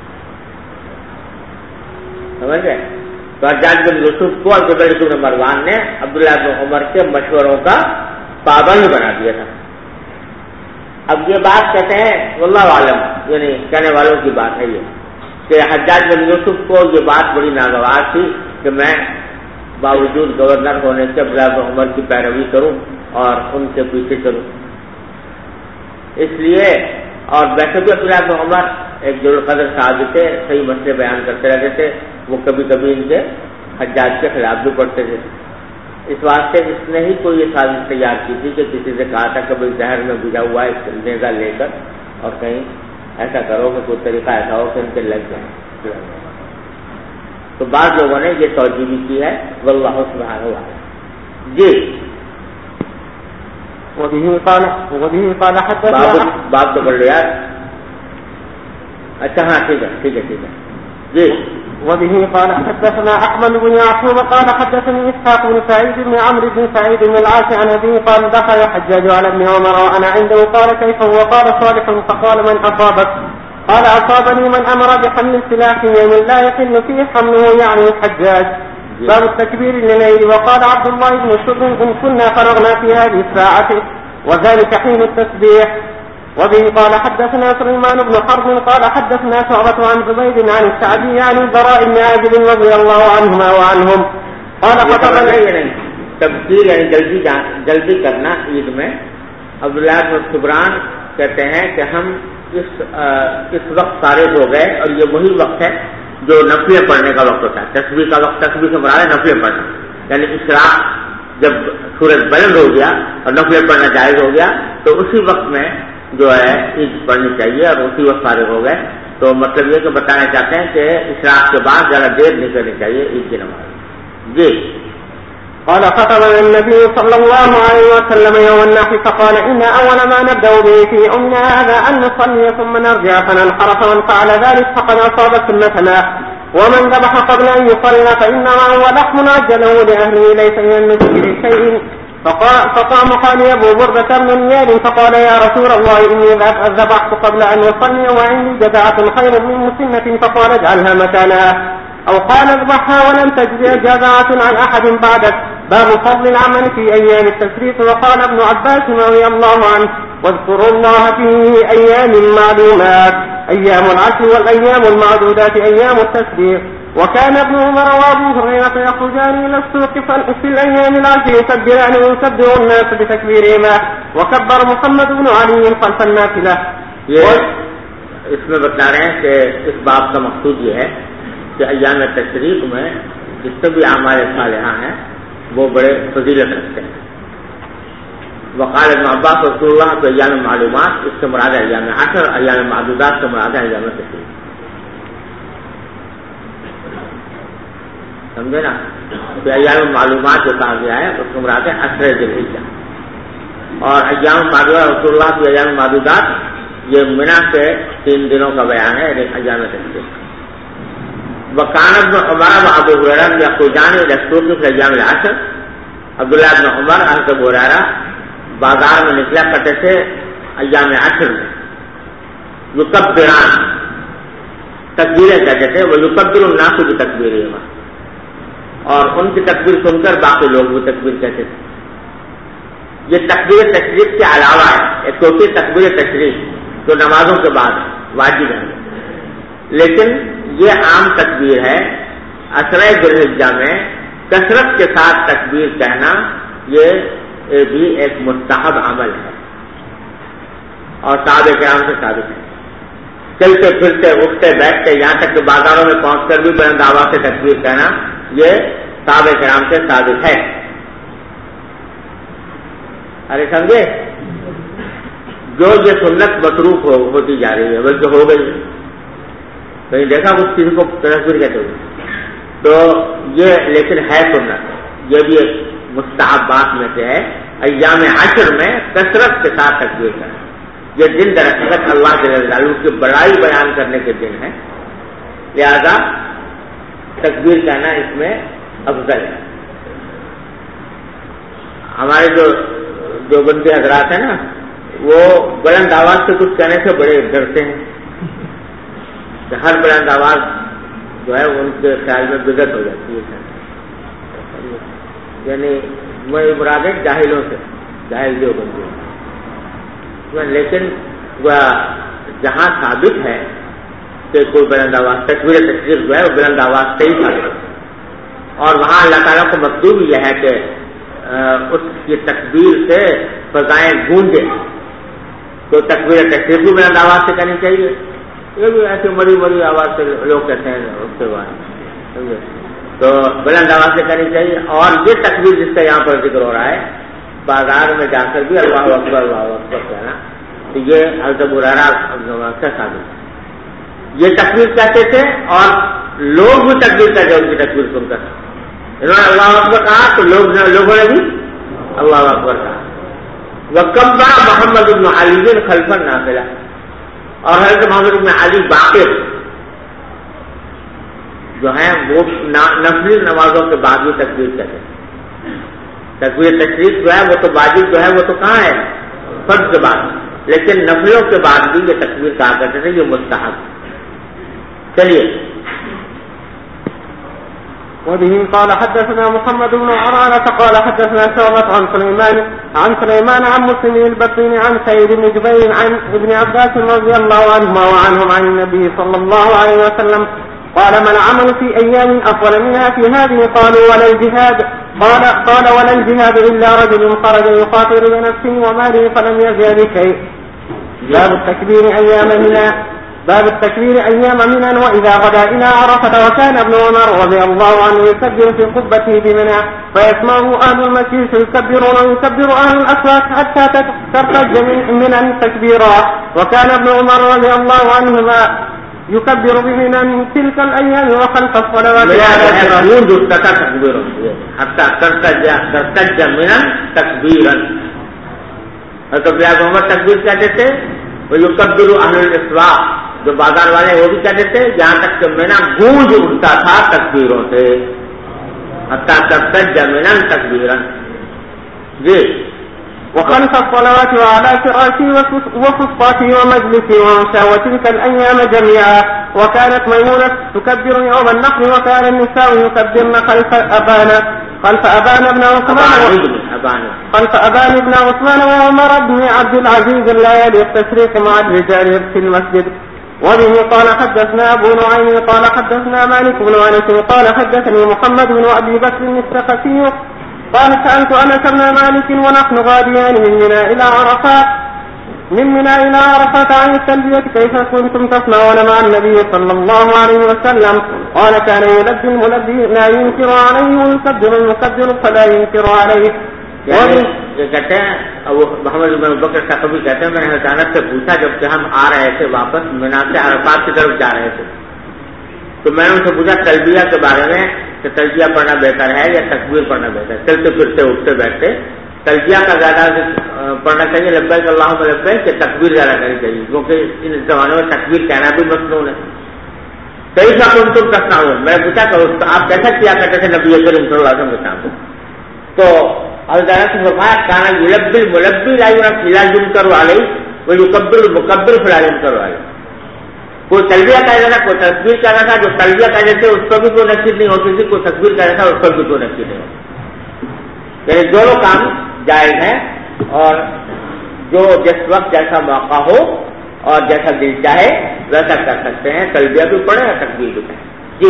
سمجھ گئے؟ تو حجاج بن یوسف کو عبدالملک بن مروان نے عبداللہ بن عمر کے مشوروں کا پابند بنا دیا تھا. اب یہ بات کہتے ہیں واللہ عالم، یعنی کہنے والوں کی بات ہے یہ کہ حجاج بن یوسف کو یہ بات بڑی ناگوار تھی کہ میں باوجود گورنر ہونے سے عبداللہ بن عمر کی پیروی کروں اور ان کے پیچھے چلوں. اس لیے، اور ویسے بھی عبداللہ بن عمر ایک ذو القدر صحابی تھے، صحیح مسئلے بیان کرتے رہتے تھے، وہ کبھی کبھی ان کے حجاج کے خلاف بھی پڑھتے تھے. اس واسطے اس نے ہی کوئی یہ سازش تیار کی تھی کہ کسی سے کہا تھا کہ بھائی زہر میں بھجا ہوا ہے نیزہ لے کر اور کہیں ایسا کرو کہ کوئی طریقہ ایسا ہو کہ ان کے لگ جائیں. تو بعض لوگوں نے یہ توجہ بھی کی ہے، واللہ سبحانہ وتعالی. جی وبه قال حتى باب تو پڑھ لو یار. اچھا ہاں ٹھیک ہے جی. وبه قال حدثنا احمد بن يعقوب قال حدثني اسحاق بن سعيد بن عمرو بن سعيد بن العاص عن ابيه قال دخل حجاج على ابن عمر وانا عنده قال كيف هو قال صالح فقال من اصابك قال اصابني من امر بحمل السلاح يوم لا يحل فيه حمله يعني الحجاج. باب التكبير لليل. وقال عبد الله بن شر ان كنا فرغنا في هذه الساعه وذلك حين التسبيح. وبه قال حدثنا سليمان بن حرب قال حدثنا شعبة عن زبيد عن السعدي عن البراء بن عازب رضي الله عنهما وعنهم قال خطب تفسیر یعنی جلدی کرنا عید میں. عبداللہ بن سبران کہتے ہیں کہ ہم اس وقت فارغ ہو گئے اور یہ وہی وقت ہے جو نفلیں پڑھنے کا وقت ہوتا ہے. تسبیح کا وقت, تسبیح سے مراد ہے نفلیں پڑھنا, یعنی اشراق جب سورج بلند ہو گیا اور نفلیں پڑھنا جائز ہو گیا تو اسی وقت میں جو ہے عید پڑھنی چاہیے اور اسی وقت فارغ ہو گئے. تو مطلب یہ کہ بتانا چاہتے ہیں کہ اشراق کے بعد ذرا دیر نہیں کرنی چاہیے عید کی نماز. جی. قال خطبنا النبي صلى الله عليه وسلم يوم النحر فقال إن أول ما نبدأ به في يومنا هذا أن نصلي ثم نرجع فننحر فمن فعل ذلك فقد أصاب سنتنا ومن ذبح قبل أن يصلى فإنما هو لحم عجله لأهله ليس من النسك شيء. فقام خالي أبو بردة بن نيار فقال يا رسول الله إني ذبحت قبل أن أصلي وعندي جزعة خير من مسنة فقال اجعلها مكانها أو قال اذبحها ولن تجزي جزعة عن أحد بعدك. باب فضل العمل في أيام التشريق. وقال ابن عباس رضي الله عنه واذكروا الله في أيام معلومات أيام العشر والأيام المعدودات أيام التشريق. وكان ابن عمر وابو هريرة يخرجان إلى السوق في الأيام العشر يكبران ويكبر الناس بتكبيرهما وكبر محمد بن علي خلف النافلة. اس میں بتا رہے ہیں کہ اس باب کا مقصود یہ ہے کہ ایام تشریق میں جتنے بھی اعمال صالحہ ہیں وہ بڑے فضیلت رکھتے ہیں. وقال ابن عباس رسول اللہ تو ایام معلومات اس سے مراد ہے ایام عشر, ایام معدودات سے مراد ہے ایام تشریق. سمجھے نا. تو ایام معلومات جو کہا گیا ہے اس کو مراد ہے عشر ذی الحجہ. اور ایام معدودات رسول اللہ کی ایام معدودات یہ منا کے 3 دنوں کا بیان ہے ایام تشریق. وکان ابن عمر و ابو ہریرہ یخرجان الی السوق فی ایام العشر. عبداللہ ابن عمر حضرت ابو ہریرہ بازار میں نکلا کرتے تھے ایام عشر میں. یکبران تکبیریں کہتے تھے, وہ یکبر الناس بتکبیرہما, اور ان کی تکبیر سن کر باقی لوگ بھی تکبیر کہتے تھے. یہ تکبیر تشریق کے علاوہ ہے, ایک ہوتی تکبیر تشریق جو نمازوں کے بعد واجب ہے, لیکن یہ عام تکبیر ہے. عشر ذی الحجہ میں کثرت کے ساتھ تکبیر کہنا یہ بھی ایک مستحب عمل ہے اور صحابہ کرام سے ثابت ہے. چلتے پھرتے اٹھتے بیٹھتے یہاں تک کہ بازاروں میں پہنچ کر بھی بلند آواز سے تکبیر کہنا یہ صحابہ کرام سے ثابت ہے. ارے سمجھے, جو یہ سنت متروک ہوتی جا رہی ہے بلکہ ہو گئی. کہیں دیکھا کچھ کسی کو تکبیر کہتے ہوئے تو یہ لیکن ہے سنت, یہ بھی ایک مستحبات میں سے ہے. ایام عشر میں کثرت کے ساتھ تکبیر کرنا, یہ دن درحقیقت اللہ جل جلالہ کی بڑائی بیان کرنے کے دن ہے, لہذا تکبیر کہنا اس میں افضل ہے. ہمارے جو بندے حضرات ہیں نا وہ بلند آواز سے کچھ کہنے سے بڑے ڈرتے ہیں کہ ہر بلند آواز جو ہے ان کے خیال میں بدعت ہو جاتی ہے. یعنی وہ مراد ہے جاہلوں سے, جاہل جو بندے, لیکن وہ جہاں ثابت ہے کہ کوئی بلند آواز تکبیر تشریق جو ہے وہ بلند آواز سے ہی ثابت ہے, اور وہاں اللہ تعالیٰ کو مطلوب یہ ہے کہ اس کی تکبیر سے فضائیں گونجے, تو تکبیر تشریق بھی بلند آواز سے کرنی چاہیے. یہ بھی ایسی مری مری آواز سے لوگ کہتے ہیں اس کے بعد تو بلند آواز سے کرنی چاہیے. اور یہ تکبیر جس کا یہاں پر ذکر ہو رہا ہے بازار میں جا کر بھی اللہ اکبر کہنا, تو یہ حضرت ابو ہریرہ سے ثابت ہے. یہ تکبیر کہتے تھے اور لوگ بھی تکبیر کہتے ان کی تکبیر سن کر. انہوں نے اللہ اکبر کہا تو لوگوں نے بھی اللہ اکبر کہا. وکبر محمد بن علی خلف النافلہ, اور حضرت محمد بن علی باقر جو ہیں وہ نفلی نمازوں کے بعد بھی تکبیر کہتے ہیں. تکبیر تشریف جو ہے وہ تو واجب جو ہے وہ تو کہاں ہے فرض کے بعد, لیکن نفلوں کے بعد بھی یہ تکبیر کہا کرتے تھے, یہ مستحب. چلیے. وبه قال حدثنا محمد بن عرانة قال حدثنا شعبة عن سليمان عن مسلم البطين عن سعيد بن جبير عن ابن عباس رضي الله عنهما وعنهم عن النبي صلى الله عليه وسلم قال ما العمل في أيام أفضل منها في هذه؟ قالوا ولا الجهاد. قال ولا الجهاد إلا رجل خرج يقاتل بنفسه وماله فلم يزل بشيء. باب التكبير أيام منى وإذا غدا إلى عرفة. وكان ابن عمر رضي الله عنه يكبر في قبته بمنى فيسمعه أهل المسجد فيكبرون ويكبر أهل الأسواق حتى ترتج منى تكبيرا. وكان ابن عمر رضي الله عنهما يكبر بمنى من تلك الأيام وخلف الصلوات حتى ترتج منى تكبيرا. تو عمر تکبیر کہتے تھے, وہ یکبر اہل الاسواق جو بازار والے وہ بھی کہتے تھے, جہاں تک کہ مینا گونج اٹھتا تھا تکبیروں سے. حتى ترتج منى تكبيرا. جی. وخلف الصلوات وعلى فراشي وفسطاته ومجلسه ومشى وتلك الأيام جميعا. وكانت ميمونة تكبر يوم النحر وكان النساء يكبرن خلف أبان بن عثمان وعمر بن عبد العزيز الليالي التشريق مع الرجال في المسجد. وبه قال حدثنا أبو نعيم قال حدثنا مالك بن أنس قال حدثني محمد بن أبي بكر الثقفي قال سألت أنس بن مالك ونحن غاديان من منى إلى عرفات عن التلبية كيف كنتم تصنعون مع النبي صلى الله عليه وسلم؟ قال كان يلبي الملبي لا ينكر عليه ويكبر المكبر فلا ينكر عليه. یہ کہتے ہیں محمد بن بکر ثقفی کہتے ہیں, میں نے حضرت انس سے پوچھا جب کہ ہم آ رہے تھے واپس منی سے عرفات کی طرف جا رہے تھے, تو میں نے ان سے پوچھا تلبیہ کے بارے میں کہ تلبیہ پڑھنا بہتر ہے یا تکبیر پڑھنا بہتر ہے. چلتے پھرتے اٹھتے بیٹھتے تلبیہ کا زیادہ پڑھنا چاہیے, لبیک اللہم لبیک, کہ تکبیر زیادہ کرنی چاہیے, کیونکہ ان زمانے میں تکبیر کہنا بھی مسنون ہے. کئی سا کن تم کرتا ہوں, میں نے پوچھا کہ آپ کیسا کیا کرتے تھے نبی کریم صلی اللہ علیہ وسلم کے کام کو؟ تو حضرت نے فرمایا کانا یلبی الملبی لا ينکر علیہ ویکبر المکبر فلا ينکر علیہ. کوئی تلبیہ کہہ رہا تھا, کوئی تکبیر کہہ رہا تھا, جو تلبیہ کہہ رہے تھے اس پر بھی کوئی نکیر نہیں ہوتی تھی, کوئی تکبیر کہہ رہا تھا اس پر بھی کوئی نکیر نہیں ہوتی. یعنی دونوں کام جائز ہیں, اور جو جس وقت جیسا موقع ہو اور جیسا دل چاہے ویسا کر سکتے ہیں, تلبیہ بھی پڑھیں اور تکبیر بھی پڑھیں. جی.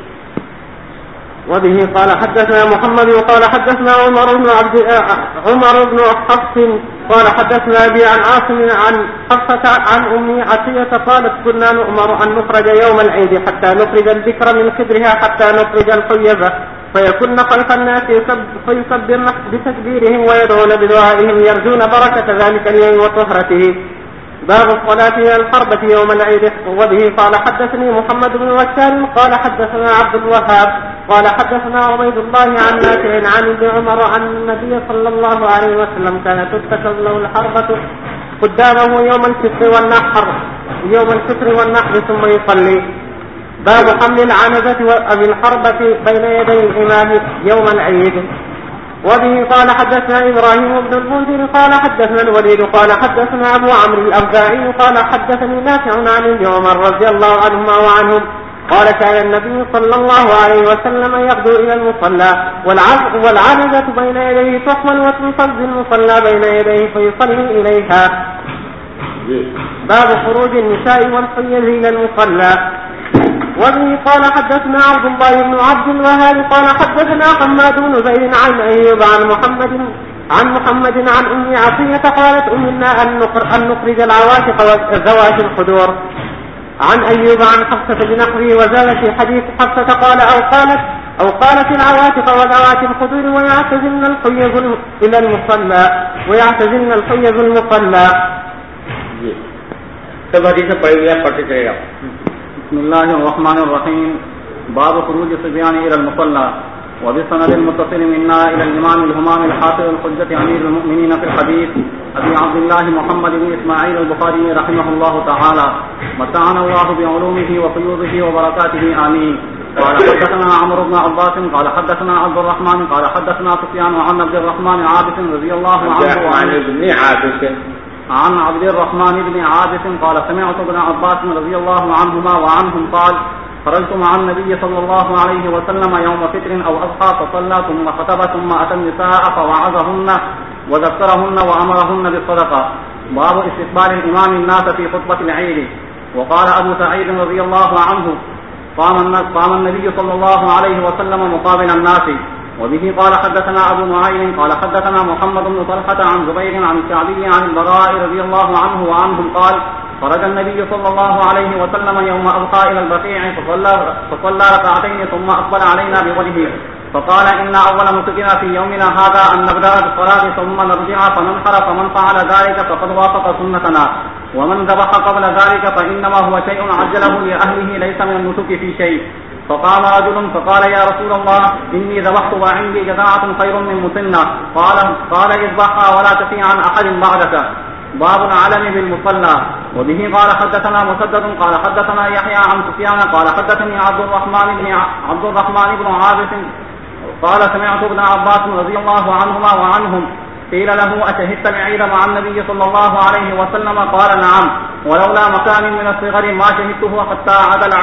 وبه قال حدثنا محمد وقال حدثنا عمر بن حفص قال حدثنا أبي عن عاصم عن حفصة عن أمي عطية قالت كنا نؤمر أن نخرج يوم العيد حتى نخرج الذكر من خدرها حتى نخرج الحيضة فيكن خلف الناس فيكبرن بتكبيرهم ويدعون بدعائهم يرجون بركة ذلك اليوم وطهرته. باب الصلاة إلى الحربة يوم العيد. وبه قال حدثني محمد بن بشار قال حدثنا عبد الوهاب قال حدثنا عبيد الله عن نافع عن ابن عمر عن النبي صلى الله عليه وسلم كان تتخذ له الحربة قدامه يوم الفطر والنحر ثم يصلي. باب حمل العنزة أو الحربة بين يدي الإمام يوم العيد. وبه قال حدثنا إبراهيم بن المنذر قال حدثنا الوليد قال حدثنا أبو عمرو الأوزاعي قال حدثني نافع عن ابن عمر رضي الله عنهما وعنهم قال كان النبي صلى الله عليه وسلم يغدو إلى المصلى والعنزة بين يديه تحمل وتصلي المصلى بين يديه فيصلي إليها. باب خروج النساء والحيض إلى المصلى. وبه قال حدثنا عبد الله بن عبد الوهاب قال حدثنا حماد بن زيد عن أيوب عن محمد عن أم عطية قالت أمنا أن نخرج العواتق وذوات الخدور. عن أيوب عن حفصة بنحره وزاد في حديث حفصة قال أو قالت العواتق وذوات الخدور ويعتزلن الحيض إلى المصلى ويعتزلن الحيض المصلى. سب حدیث پڑھی ہے, پڑھتے چلے جاؤ. بسم الله الرحمن الرحيم. باب خروج الصبيان الى المصلى. وبالسند المتصل منا إلى الإمام الهمام الحافظ الحجة أمير المؤمنين في الحديث أبي عبد الله محمد بن إسماعيل البخاري رحمه الله تعالى متعنا الله بعلومه وفيوضه وبركاته آمين. قال حدثنا عمرو بن عباس قال حدثنا عبد الرحمن قال حدثنا سفيان عن عبد الرحمن عابس رضي الله عنه عن عبد الرحمن بن عابس قال سمعت ابن عباس رضي الله عنهما وعنهم قال خرجت مع النبي صلى الله عليه وسلم يوم فطر أو أضحى فصلى ثم خطب ثم أتى النساء فوعظهن وذكرهن وأمرهن بالصدقة. باب استقبال الإمام الناس في خطبة العيد. وقال أبو سعيد رضي الله عنه قام النبي صلى الله عليه وسلم مقابل الناس. وبه قال حدثنا أبو نعيم قال حدثنا محمد بن طلحة عن زبير عن الشعبي عن البراء رضي الله عنه وعنهم قال خرج النبي صلى الله عليه وسلم يوم أضحى إلى البقيع فصلى ركعتين ثم أقبل علينا بوجهه فقال إن أول نسكنا في يومنا هذا أن نبدأ بالصلاة ثم نرجع فننحر فمن فعل ذلك فقد وافق سنتنا ومن ذبح قبل ذلك فإنما هو شيء عجله لأهله ليس من النسك في شيء. فقام رجل فقال يا رسول الله إني ذبحت وعندي جزاعة خير من مسنة. قال اذبحها ولا تفي عن أحد بعدك. باب العلم بالمصلى. وبه قال حدثنا مسدد قال حدثنا يحيى عن سفيان قال حدثني عبد الرحمن بن عابس قال سمعت ابن عباس رضي الله عنهما وعنهم قيل له أشهدت العيد مع النبي صلى الله عليه وسلم؟ قال نعم ولولا مكان من الصغر ما شهدته حتى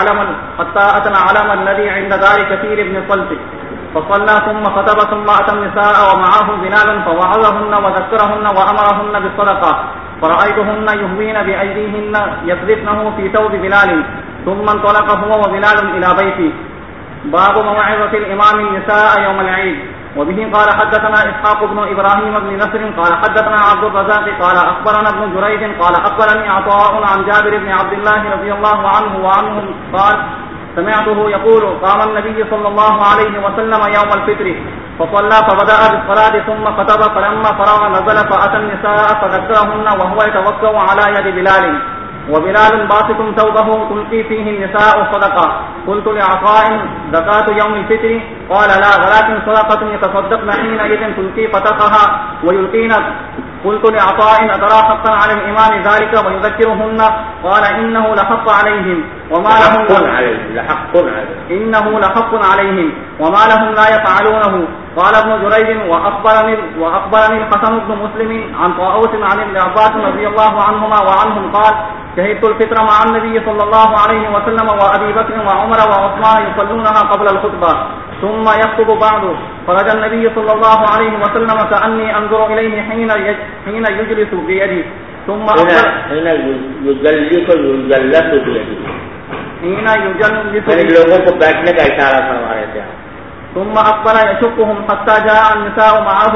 أتى العلم الذي عند دار كثير بن صلت فصلى ثم خطب ثم أتى النساء ومعه بلال فوعظهن وذكرهن وأمرهن بالصدقة فرأيتهن يهوين بأيديهن يقذفنه في ثوب بلال ثم انطلق هو وبلال إلى بيته. باب موعظة الإمام النساء يوم العيد. وبه قال حدثنا إسحاق بن إبراهيم بن نصر قال حدثنا عبد الرزاق قال أخبرنا ابن جريج قال أخبرني عطاء عن جابر بن عبد الله رضي الله عنه وعنهم قال سمعته يقول قام النبي صلى الله عليه وسلم يوم الفطر فصلى فبدأ بالصلاة ثم خطب فلما فرغ نزل فأتى النساء فذكرهن وهو يتوكل على يد بلال وبلال باسط ثوبه تلقي فيه النساء صدقة. قلت لعطاء زكاة يوم الفطر؟ قال لا ولكن صدقة يتصدقن حينئذ تلقي فتقها ويلقين. قلت لعطاء أترى حقا على الإمام ذلك ويذكرهن؟ قال إنه لحق عليهم وما لهم وما لهم لا يفعلونه. قال ابن جريج وأخبرني الحسن بن مسلم عن طاووس عن ابن عباس رضي الله عنهما وعنهم قال شهدت الفطر مع النبي صلى الله عليه وسلم وأبي بكر وعمر وعثمان يصلونها قبل الخطبة ثم يخطب بعد. خرج النبي صلى الله عليه وسلم كأني أنظر إليه حين يجلس بيدي ثم حين يجلس لوگوں کو بیٹھنے کا اشارہ فرما رہے تھے. ثم أقبل يشقهم حتى جاء النساء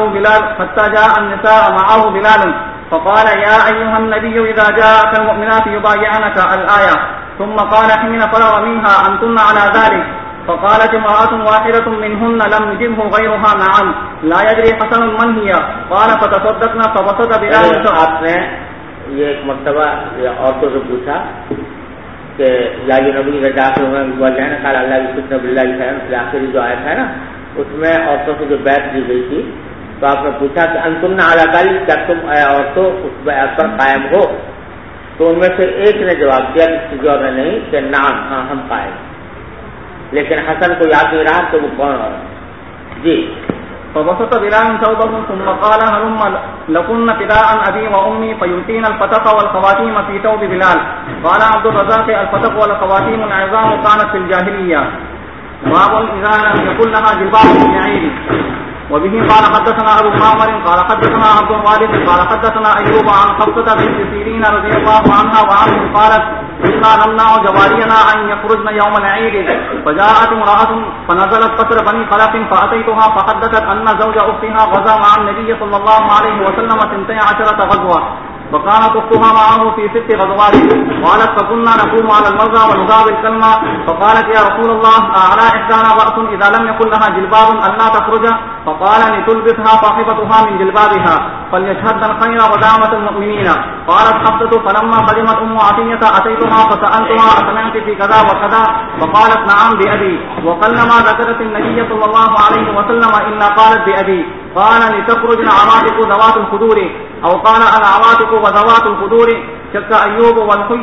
معه بلال فقال يا أيها النبي إذا جاءك المؤمنات يبايعنك الآية. ثم قال حين فرغ منها أنتن على ذلك؟ فقالت امرأة واحدة منهن لم يجبه غيرها نعم لا يدري حسن من هي. قال فتصدقنا فبسط بلال. آپ نے یہ ایک مرتبہ عورتوں سے پوچھا کہ یا یہ نبی رجا کے ہوئے والدین قال اللہ کی فتنہ باللہ کی خیر سے آخری جو آیت ہے نا اس میں عورتوں سے جو بیعت دی گئی تھی تو آپ نے پوچھا کہ انتن علی ذلک کیا تم اے عورتوں اس بیعت پر قائم ہو؟ تو ان میں سے ایک نے جواب دیا کسی اور نے نہیں کہ نعم ہاں ہم قائم. لیکن حسن کو یاد نہیں رہا کہ وہ کون ہو جی. فبسط بلال ثوبه ثم قال هلم لكن فداء أبي وأمي فيلقين الفتق والخواتيم في ثوب بلال. قال عبد الرزاق الفتق والخواتيم العظام كانت في الجاهلية. باب إذا لم يكن لها جلباب من عيد. وبه قال حدثنا أبو معمر قال حدثنا عبد الوارث قال حدثنا أيوب عن حفصة بنت سيرين رضي الله عنها وعنه قالت كنا نمنع جوارينا أن يخرجن يوم العيد فجاءت امرأة فنزلت قصر بني خلف فأتيتها فحدثت أن زوج أختها غزا مع النبي صلى الله عليه وسلم 12 غزوة وكانت اختها معه في 6 غزوات. قالت فكنا نقوم على المرضى ونضاوي الكلمة فقالت يا رسول الله أعلى إحدانا بأس إذا لم يكن لها جلباب ألا تخرج؟ فقال لتلبسها صاحبتها من جلبابها فليشهدن الخير ودعوة المؤمنين. قالت حفصة فلما قدمت أم عطية أتيتها فسألتها أسمعت في كذا وكذا؟ فقالت نعم بأبي. وقلما ذكرت النبي صلى الله عليه وسلم إلا قالت بأبي. قال لتخرج العواتق ذوات الخدور أو قال العواتق وذوات الخدور. شك أيوب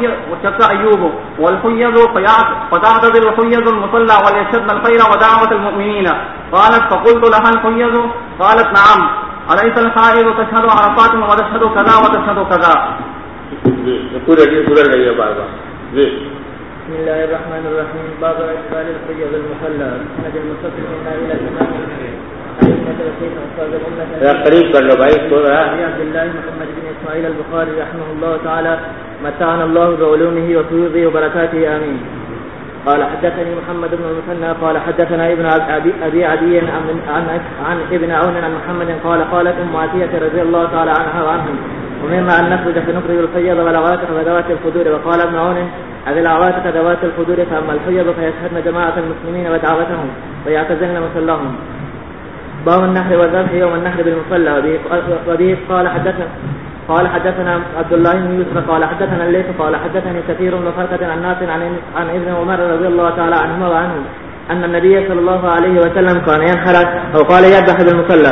والحيض فتعتذر الحيض المصلى وليشهدن الخير ودعوة المؤمنين. قالت فقلت لها الحيض؟ قالت نعم. أليس الحائض تشهد عرفات وتشهد كذا وتشهد كذا؟ پورے دن گزر رہی ہے بار بار. جی بسم الله الرحمن الرحيم. باب إدخال الحيض المصلى. سند المتصل من إلى الإمام قریب کر لو بھائی. تو عبد الله محمد بن إسماعيل البخاري رحمه الله تعالى متعنا الله بعلومه وفيوضه وبركاته آمين. قال حدثني محمد بن المثنى قال حدثنا ابن أبي عدي عن ابن عون عن محمد قال قالت أم عتية رضي الله تعالى عنها وعنهم ومما أن نخرج فنخرج الحيض والعواتق وذوات الخدور. وقال ابن عون أذي العواتق ذوات الخدور فأما الحيض فيشهدن جماعة المسلمين ودعوتهم ويعتزلن مصلاهم. باب النحر والذبح يوم النحر بالمصلى. وبه قال حدثنا عبد الله بن يوسف قال حدثنا الليث قال حدثني كثير من فرقة عن ناس عن ابن عمر رضي الله تعالى عنهما وعنهم أن النبي صلى الله عليه وسلم كان ينحر أو قال يذبح بالمصلى.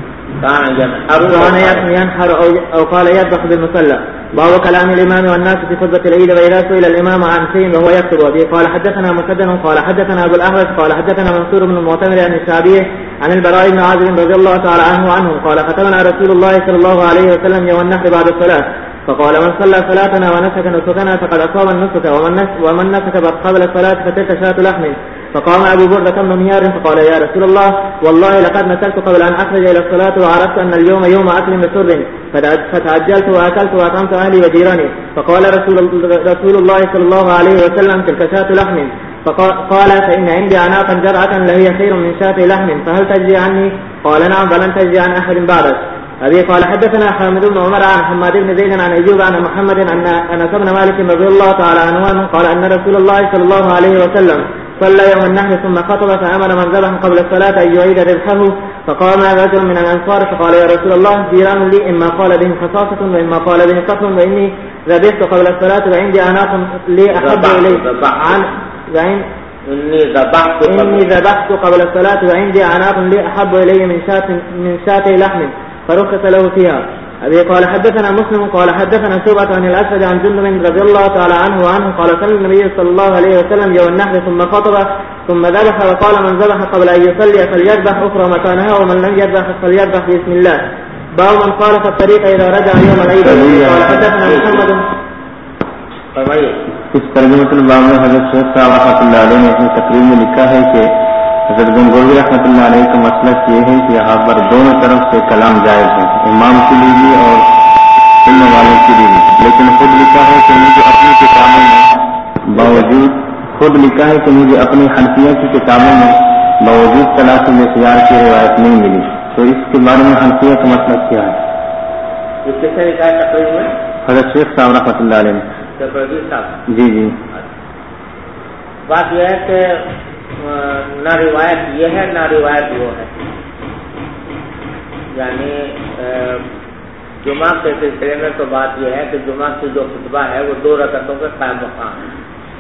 كان ينحر أو قال يذبح بالمصلى. باب كلام الإمام والناس في خطبة العيد وإذا سئل الإمام عن شيء وهو يكتب. وبه قال حدثنا مسدد قال حدثنا أبو الأحوص قال حدثنا منصور بن المعتمر عن الشعبي عن البراء بن عازب رضي الله تعالى عنه وعنهم قال ختمنا رسول الله صلى الله عليه وسلم يوم النحر بعد الصلاة فقال من صلى صلاتنا ونسك نسكنا فقد أصاب النسك ومن نسك قبل الصلاة فتلك شاة لحم. فقام أبو بردة بن نيار فقال يا رسول الله والله لقد نسكت قبل أن أخرج إلى الصلاة وعرفت أن اليوم يوم أكل مسر فتعجلت وأكلت وأطعمت أهلي وجيراني. فقال رسول الله صلى الله عليه وسلم تلك شاة لحم. فقال فإن عندي عناقا جرعة لهي خير من شاة لحم فهل تجزي عني؟ قال نعم فلن تجزي عن أحد بعدك. أبي قال حدثنا حامد بن عمر عن حماد بن زيد عن أيوب عن محمد أن أنس بن مالك رضي الله تعالى عنه قال أن رسول الله صلى الله عليه وسلم صلى يوم النحر ثم خطب فأمر من ذبح قبل الصلاة أن يعيد ذبحه. فقام رجل من الأنصار فقال يا رسول الله جيران لي إما قال بهم خصاصة وإما قال بهم قتل وإني ذبحت قبل الصلاة وعندي أعناق لي أحب إلي إني ذبحت قبل الصلاة وعندي أعناق لي أحب إلي من شاة لحم فرخص له فيها. أبي قال حدثنا مسلم قال حدثنا شعبة عن الأسود عن جندب رضي الله تعالى عنه وعنه قال صلى النبي صلى الله عليه وسلم يوم النحر ثم خطب ثم ذبح وقال من ذبح قبل أن يصلي فليذبح أخرى مكانها ومن لم يذبح فليذبح بسم الله. باب من خالف الطريق إذا رجع يوم العيد. قال حدثنا محمد. اس ترجمۃ الباب میں حضرت شیخ صاحب رحمۃ اللہ علیہ نے اپنی تقریر میں لکھا ہے کہ حضرت گنگوی رحمۃ اللہ علیہ کا مسلک یہ ہے کہ یہاں پر دونوں طرف سے کلام جائز ہے, امام کے لیے بھی اور سننے والوں کے لیے بھی. لیکن خود لکھا ہے کہ مجھے اپنی کتابوں میں اپنی حنفیہ کی کتابوں میں باوجود طلاق الاختیار کی روایت نہیں ملی. تو اس کے بارے میں حنفیہ کا مسلک کیا ہے؟ حضرت شیخ صاحب رحمۃ اللہ علیہ نے. جی بات یہ ہے کہ نہ روایت یہ ہے نہ روایت وہ ہے. یعنی جمعہ کے سلسلے میں تو بات یہ ہے کہ جمعہ کی جو خطبہ ہے وہ 2 رکعتوں کے قائم مقام ہے,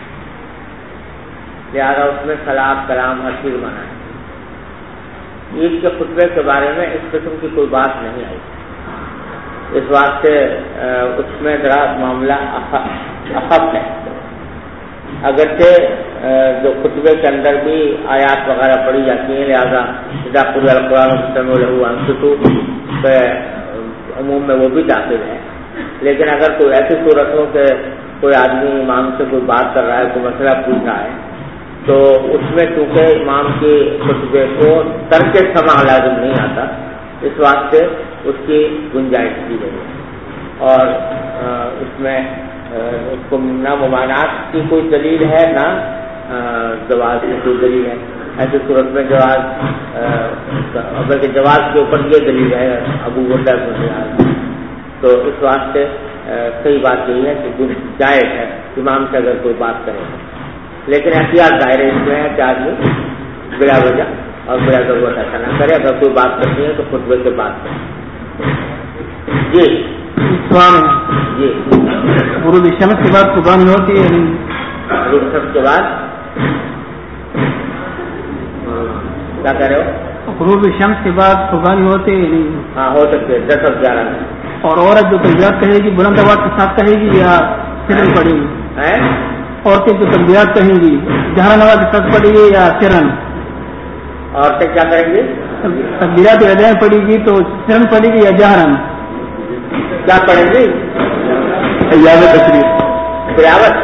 لہٰذا اس میں سلام کلام ہر چیز منع ہے. عید کے خطبے کے بارے میں اس قسم کی کوئی بات نہیں آئی. اس واسطے اس میں ذرا معاملہ اخف ہے. اگرچہ جو خطبے کے اندر بھی آیات وغیرہ پڑھی جاتی ہیں, لہٰذا اذا قرئ القرآن فاستمعوا له وانصتوا کے عموم میں وہ بھی داخل ہے. لیکن اگر کوئی ایسی صورت ہو کہ کوئی آدمی امام سے کوئی بات کر رہا ہے, کوئی مسئلہ پوچھ رہا ہے, تو اس میں چونکہ امام کے خطبے کو ترک سماع لازم نہیں آتا, اس واسطے اس کی گنجائش کی گئی ہے. اور اس میں اس کو نہ ممانعت کی کوئی دلیل ہے نہ جواز کی کوئی دلیل ہے. ایسی صورت میں جواز بلکہ جواز کے اوپر یہ دلیل ہے ابو بردہ کو. تو اس واسطے صحیح بات یہی ہے کہ جائز ہے امام سے اگر کوئی بات کرے، لیکن احتیاط ظاہر ہے اس میں ہے کہ آدمی بلا وجہ اور بلا ضرورت ایسا نہ کرے. اگر کوئی بات کرنی ہے تو خطبے سے بات کرے. جی جی غروب شمس کے بعد قربانی ہوتی ہے؟ غروب شمس کے بعد کیا کہہ رہے ہو؟ غروب شمس کے بعد قربانی ہوتی ہے نہیں؟ ہاں ہو سکتے 10 اور 11 میں. اور عورت جو تلبیات کہے گی بلند آواز کے ساتھ کہے گی یا سرن پڑے گی؟ عورتیں جو تلبیات کہیں گی جہرن آواز کے ساتھ پڑے گی یا سرن؟ عورتیں کیا کریں گی؟ تلبیات ادائیں پڑے گی تو سرن پڑے گی یا جہرن؟ کیا پڑھیں گی؟ تلاوت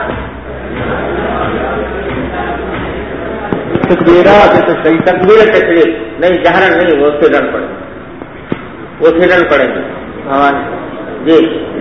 تکبیر تشریف نہیں، جہرن نہیں، وہ سرن پڑھیں گے، وہ سرن پڑھیں گے. جی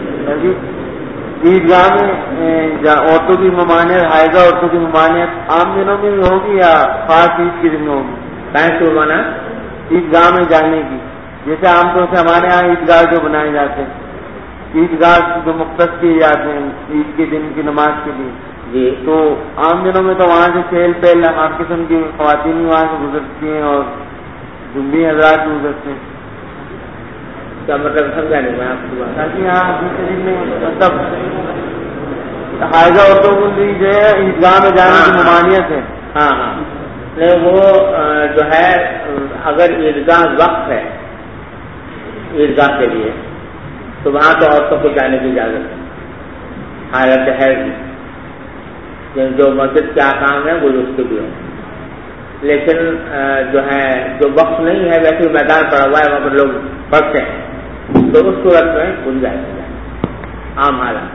عیدگاہ میں عورتوں کی ممانعت، حائضہ عورتوں کی ممانعت عام دنوں میں بھی ہوگی یا خاص عید کے دنوں میں؟ کہیں سے مانا عیدگاہ میں جانے کی، جیسے عام طور سے ہمارے یہاں عیدگاہ جو بنائے جاتے ہیں، عیدگاہ جو مختص کیے جاتے ہیں عید کے دن کی نماز کے لیے. جی تو عام دنوں میں تو وہاں سے چہل پہل ہر قسم کی خواتین وہاں سے گزرتی ہیں اور جنبی حضرات بھی گزرتے ہیں. کیا مطلب سمجھا نہیں میں آپ کی بات؟ تاکہ یہاں دوسرے دن میں مطلب حائضہ عورتوں کو بھی جو ہے عیدگاہ میں جانے کی ممانعت ہے. ہاں ہاں نہیں، وہ جو ہے اگر عیدگاہ وقت ہے عیدگاہ کے لیے تو وہاں تو عورتوں کو جانے کی اجازت ہے، حالت ہے جو مسجد کے احکام ہیں وہ اس کے بھی ہوں. لیکن جو ہے جو وقت نہیں ہے ویسے میدان پڑا ہوا ہے وہاں پر لوگ پڑھتے ہیں تو اس صورت میں گنجائش ہے عام حالات.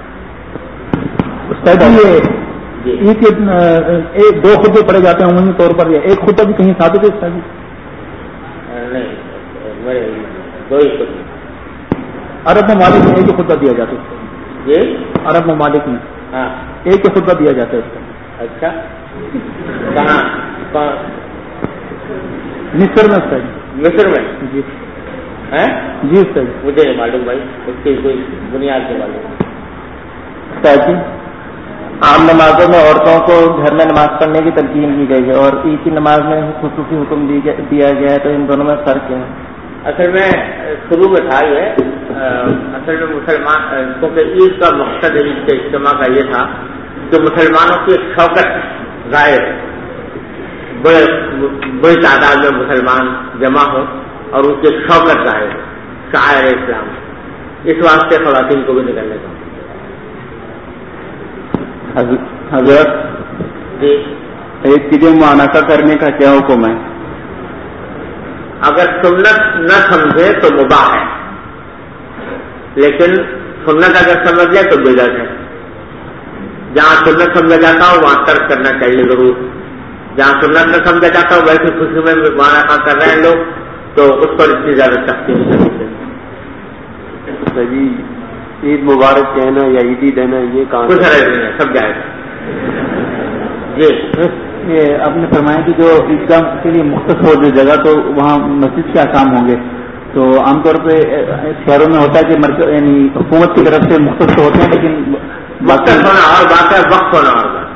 جی عید کے ایک 2 خطبے پڑے جاتے ہیں عمومی طور پر، یا ایک خطبہ بھی کہیں ثابت ہے؟ نہیں، میرے 2 ہی خطبے. عرب ممالک میں ایک ہی خطبہ دیا جاتا ہے. جی عرب ممالک میں ہاں ایک ہی خطبہ دیا جاتا ہے. اچھا کہاں؟ مصر میں سر. مصر میں؟ جی جی سر. مجھے نہیں معلوم بھائی، اس کی کوئی بنیاد نہیں معلوم. جی عام نمازوں میں عورتوں کو گھر میں نماز پڑھنے کی تلقین کی گئی ہے اور عید کی نماز میں خصوصی حکم دیا گیا ہے، تو ان دونوں میں فرق کیا ہے؟ اصل میں شروع میں تھا یہ اصل میں مسلمان کیونکہ عید کا مقصد عید کے اجتماع کا یہ تھا کہ مسلمانوں کی شوکت ظاہر، بڑی تعداد میں مسلمان جمع ہوں اور ان کی شوکت ظاہر، شاعر اسلام. اس واسطے خواتین کو بھی نکلنے کا. حضرت جی عید کی دن معانقہ کرنے کا کیا حکم ہے؟ اگر سنت نہ سمجھے تو مباح ہے، لیکن سنت اگر سمجھ جائے تو بدعت ہے. جہاں سنت سمجھا جاتا ہو وہاں ترک کرنا چاہیے ضرور. جہاں سنت نہ سمجھا جاتا ہو ویسے خوشی میں معانقہ کر رہے ہیں لوگ تو اس پر اتنی زیادہ سختی نہیں کرنی چاہیے. عید مبارک کہنا یا عیدی دینا یہ کام کچھ حرج نہیں ہے، سب جائے گا. جی یہ آپ نے فرمایا کہ جو عیدگاہ کے لیے مختص ہو جو جگہ تو وہاں مسجد کے احکام ہوں گے، تو عام طور پہ شہروں میں ہوتا ہے کہ یعنی حکومت کی طرف سے مختص ہوتے ہیں، لیکن مختص ہونا اور بات ہے، وقت ہونا اور بات.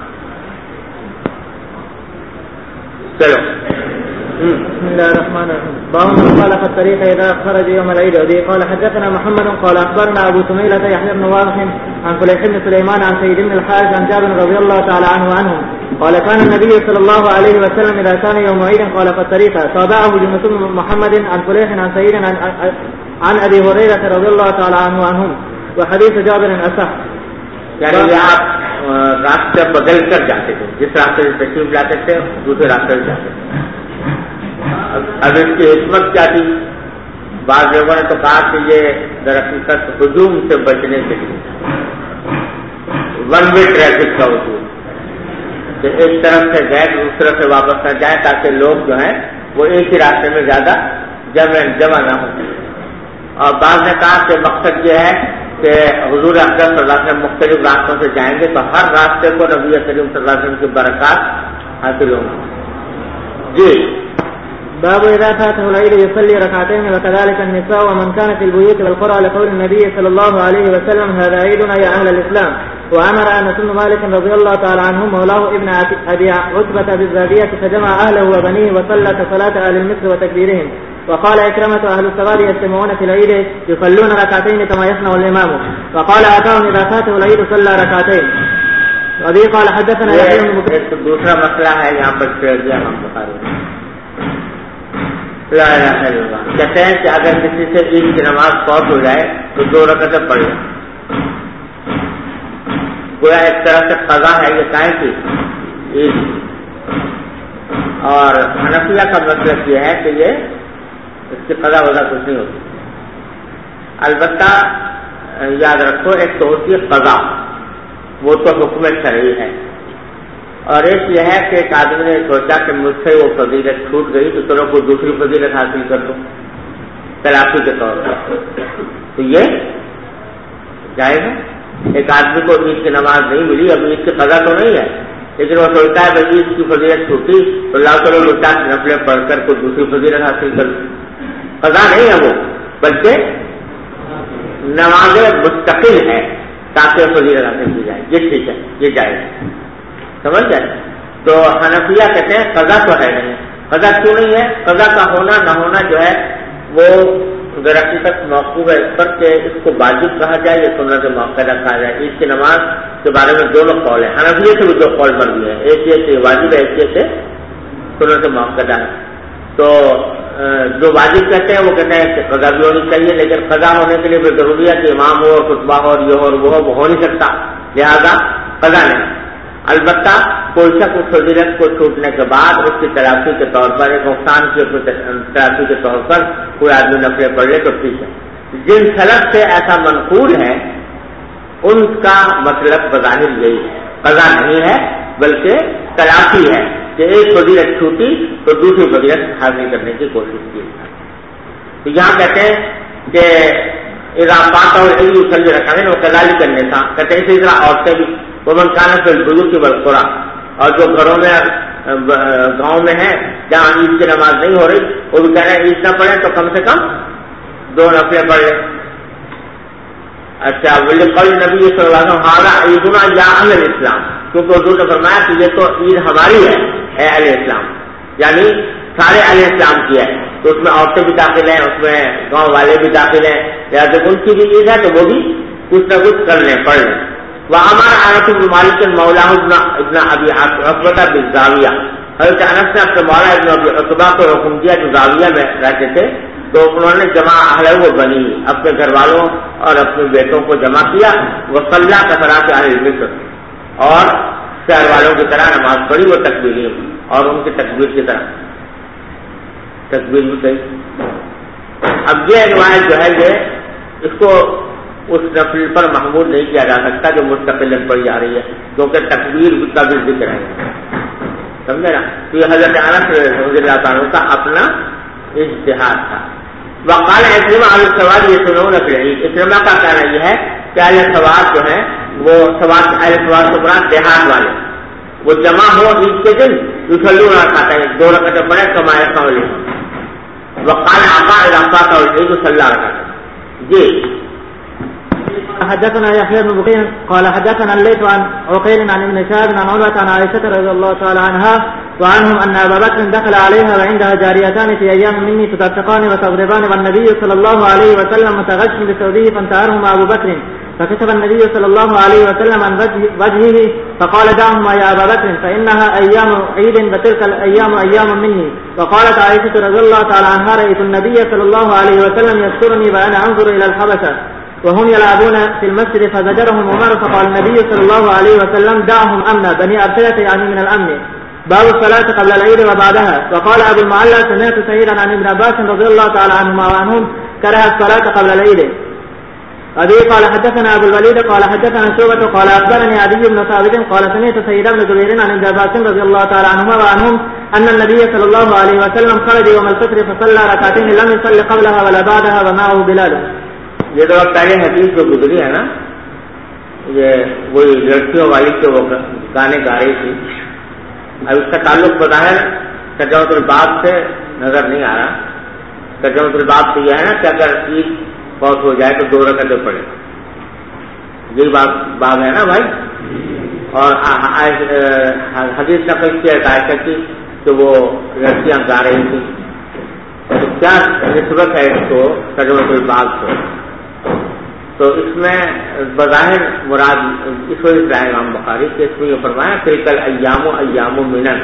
چلو بسم الله الرحمن الرحيم. باب من قال في الطريق اذا خرج يوم العيد. وبه قال حدثنا محمد قال اخبرنا ابو سميلة يحيى بن واضح عن فليح بن سليمان عن سيد بن الحارث عن جابر رضي الله تعالى عنه قال كان النبي صلى الله عليه وسلم اذا كان يوم عيد قال في الطريق. تابعه يونس بن محمد عن فليح عن سيد عن ابي هريرة رضي الله تعالى عنهم وحديث جابر اصح. یعنی آپ راستے بدل کر جاتے تھے، جس راستے سے تشریف لاتے تھے دوسرے راستے سے جاتے تھے. اب اس کی حکمت کیا تھی؟ بعض لوگوں نے تو کہا کہ یہ درحقیقت ہجوم سے بچنے کے لیے، ون وے ٹریفک کا اصول کہ ایک طرف سے گئے دوسرے سے واپس نہ جائیں تاکہ لوگ جو ہیں وہ ایک ہی راستے میں زیادہ جمع نہ ہوں. اور بعض نے کہا کہ مقصد یہ ہے کہ حضور اکرم صلی اللہ علیہ وسلم مختلف راستوں سے جائیں گے تو ہر راستے کو نبی کریم صلی اللہ علیہ وسلم کی برکات حاصل ہوں گی. جی باب إذا فاته العيد يصلي ركعتين وكذلك النساء ومن كان في البيوت والقرى لقول النبي صلى الله عليه وسلم هذا عيدنا يا أهل الإسلام. وأمر أنس بن مالك رضي الله تعالى عنه مولاه ابن أبي عتبة بالزابية فجمع أهله وبنيه وصلى كصلاة أهل المصر وتكبيرهم. وقال إكرمة أهل السواد يجتمعون في العيد يصلون ركعتين كما يصنع الإمام. وقال آتاهم إذا فاته العيد صلى ركعتين. وبه قال حدثنا دوسرا مسئلہ ہے یہاں پر کہتے ہیں کہ اگر کسی سے عید کی نماز فوت ہو جائے تو 2 رکعتیں پڑھ جائے. گویا ایک طرح سے قضا ہے یہ کائیں کی عید. اور حنفیہ کا مطلب یہ ہے کہ یہ اس کی قضا وضع کچھ نہیں ہوتی. البتہ یاد رکھو ایک تو ہوتی ہے قضا، وہ تو حکم شرعی ہے، اور ایک یہ ہے کہ ایک آدمی نے سوچا کہ مجھ سے وہ فضیلت چھوٹ گئی تو چلو کوئی دوسری فضیلت حاصل کر لوں تلافی کے طور پر، تو یہ جائز ہے. ایک آدمی کو عید کی نماز نہیں ملی، اب عید کی قضا تو نہیں ہے، لیکن وہ سوچتا ہے بھائی عید کی فضیلت چھوٹی تو اللہ تعالیٰ لٹا کی نفلیں پڑھ کر کوئی دوسری فضیلت حاصل کر لوں. قضا نہیں ہے وہ، بلکہ نماز مستقل ہے تاکہ فضیلت حاصل کی جائے. یہ ٹھیک ہے، یہ جائز ہے، سمجھ جائے. تو حنفیہ کہتے ہیں قضا تو ہے نہیں. قضا کیوں نہیں ہے؟ قضا کا ہونا نہ ہونا جو ہے وہ حقیقت موقوف ہے اس پر کہ اس کو واجب کہا جائے یا سنت موقعہ کہا جائے. عید کی نماز کے بارے میں دونوں قول ہیں، حنفیہ سے بھی 2 قول بن گئے ہیں، ایک یہ کہ واجب ہے، ایک یہ کہ سنت موقعہ ہے. تو جو واجب کہتے ہیں وہ کہتے ہیں کہ قضا بھی ہونی چاہیے، لیکن قضا ہونے کے لیے بھی ضروری ہے کہ امام ہو اور خطبہ ہو اور یہ ہو اور وہ ہو نہیں سکتا، لہذا قضا نہیں. البتہ کوئی شخص اس فضیلت کو چھوٹنے کے بعد اس کی تلافی کے طور پر، ایک نقصان کی تلافی کے طور پر کوئی آدمی نفلیں پڑھ لے تو ٹھیک ہے. جن سلف سے ایسا منقول ہے ان کا مطلب بظاہر یہی ہے، قضا نہیں ہے بلکہ تلافی ہے کہ ایک فضیلت چھوٹی تو دوسری فضیلت حاصل کرنے کی کوشش کی. تو یہاں کہتے ہیں کہ اضافات اور یصلی رکعتین وکذالک النساء، کہتے ہیں اسی طرح عورتیں بھی ومن کان فی البیوت والقرى، اور جو گھروں میں گاؤں میں ہیں جہاں عید کی نماز نہیں ہو رہی وہ بھی کہہ رہے ہیں عید نہ پڑھیں تو کم سے کم 2 نفلیں پڑھ لیں. اچھا قول نبی صلی اللہ علیہ وسلم ھذا عیدنا یا اہل الاسلام، کیونکہ حضور نے فرمایا کہ یہ تو عید ہماری ہے اے اہل اسلام، یعنی سارے اہل اسلام کی ہے. تو اس میں عورتیں بھی داخل ہیں، اس میں گاؤں والے بھی داخل ہیں، لہٰذا ان کی بھی عید ہے تو وہ بھی کچھ نہ کچھ کر لیں، پڑھ لیں. وعمر انس بن مالک مولاه ابن ابي عتبہ بالزاویہ، حضرت انس نے اپنے مولا ابن ابی عتبہ کو حکم دیا جو زاویہ میں رہتے تھے، تو انہوں نے جمع اہلہ و بنی، اپنے گھر والوں اور اپنے بیٹوں کو جمع کیا. وصلی کصلاۃ اہل مصر، اور شہر والوں کی طرح نماز پڑھی، وہ تکبیریں اور ان کی تکبیر کی طرح تکبیر بھی کہی. اب یہ روایت جو ہے یہ اس کو اس نفل پر محمول نہیں کیا جا سکتا جو مستقل پڑھی جا رہی ہے، کیونکہ تکبیر کا بھی ذکر ہے، سمجھے نا. تو یہ حضرت انس رضی اللہ عنہ کا اپنا اجتہاد تھا. وقال اکرمہ اہل السواد یصلون فی العید، اکرمہ کا کہنا یہ ہے کہ اہل سواد جو ہیں وہ اہل سواد سے مراد دیہات والے، وہ جمع ہو عید کے دن یصلون رکعتین، 2 رکعتیں پڑھیں کما یصنع الامام. وقال عطاء اذا فاته العید صلی رکعتین. جی حدثنا يحيى بن بكير قال حدثنا الليث عن عقيل عن ابن شهاب عن عروة عن عائشة رضي الله تعالى عنها وعنهم أن أبا بكر دخل عليها وعندها جاريتان في أيام مني تدفقان وتضربان، والنبي صلى الله عليه وسلم متغش بثوبه فانتهرهما أبو بكر، فكتب النبي صلى الله عليه وسلم عن وجهه فقال دعهما يا أبا بكر فإنها أيام عيد وتلك الأيام أيام مني. وقالت عائشة رضي الله تعالى عنها رأيت النبي صلى الله عليه وسلم يذكرني وأنا أنظر إلى الحبشة وهم يلعبون في المسجد فزجرهم عمر فقال النبي صلى الله عليه وسلم دعهم أمنا بني أرسلة يعني من الأمن. باب الصلاة قبل العيد وبعدها. وقال أبو المعلى سمعت سيدا عن ابن عباس رضي الله تعالى عنهما وعنهم كره الصلاة قبل العيد. أبي قال حدثنا أبو الوليد قال حدثنا شعبة قال أخبرني عدي بن ثابت قال سمعت سيدا بن زبير عن ابن عباس رضي الله تعالى عنهما وعنهم أن النبي صلى الله عليه وسلم خرج يوم الفطر فصلى ركعتين لم يصل قبلها ولا بعدها ومعه بلال. یہ تو پہلے حدیث جو گزری ہے نا، یہ وہی لڑکیوں والی کے وہ گانے گا رہی تھی. اب اس کا تعلق بظاہر تجاوز الباب سے نظر نہیں آ رہا. ترجمۃ الباب تو یہ ہے نا کہ اگر عید فوت ہو جائے تو 2 رکعتیں پڑھے. یہی باب ہے نا بھائی. اور حدیث کا پیش عائشہ کی کہ وہ لڑکیاں گا رہی تھیں. تو کیا نسبت ہے اس کو ترجمۃ الباب کو؟ تو اس میں بظاہر مراد اس وجہ سے ہے امام بخاری کہ اس میں یہ فرمایا تلکل ایام منن،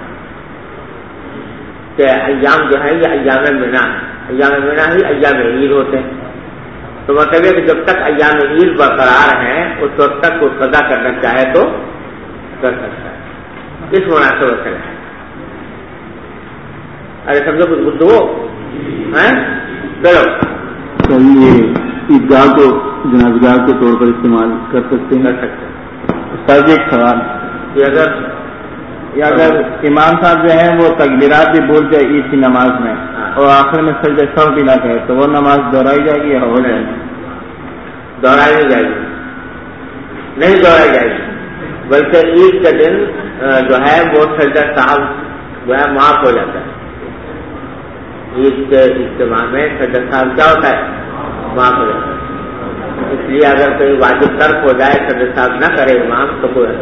کہ ایام جو ہے یہ ایام منا، ایام منا ہی ایام عید ہوتے ہیں. تو مطلب ہے کہ جب تک ایام عید برقرار ہیں اس وقت تک وہ قضا کرنا چاہے تو کر سکتا ہے. اس مناسبت سے ارے سمجھو کچھ بدھ ہو چلو. عیدگاہ کو جنازگاہ کے طور پر استعمال کر سکتے ہیں. سر ایک سوال کہ اگر امام صاحب جو ہیں وہ تکبیرات بھی بول جائے عید کی نماز میں اور آخر میں سجدہ سہو بھی نہ کہے تو وہ نماز دہرائی جائے گی یا ہو جائے گی؟ دہرائی نہیں جائے گی، نہیں دہرائی جائے گی، بلکہ عید کے دن جو ہے وہ سجدہ سہو جو ہے معاف ہو جاتا ہے. عید کے اجتماع میں سجدہ سہو کیا ہوتا ہے؟ معاف ہو جاتا ہے. اس لیے اگر کوئی واجب ترک ہو جائے سجدہ سہو نہ کرے امام تو کوئی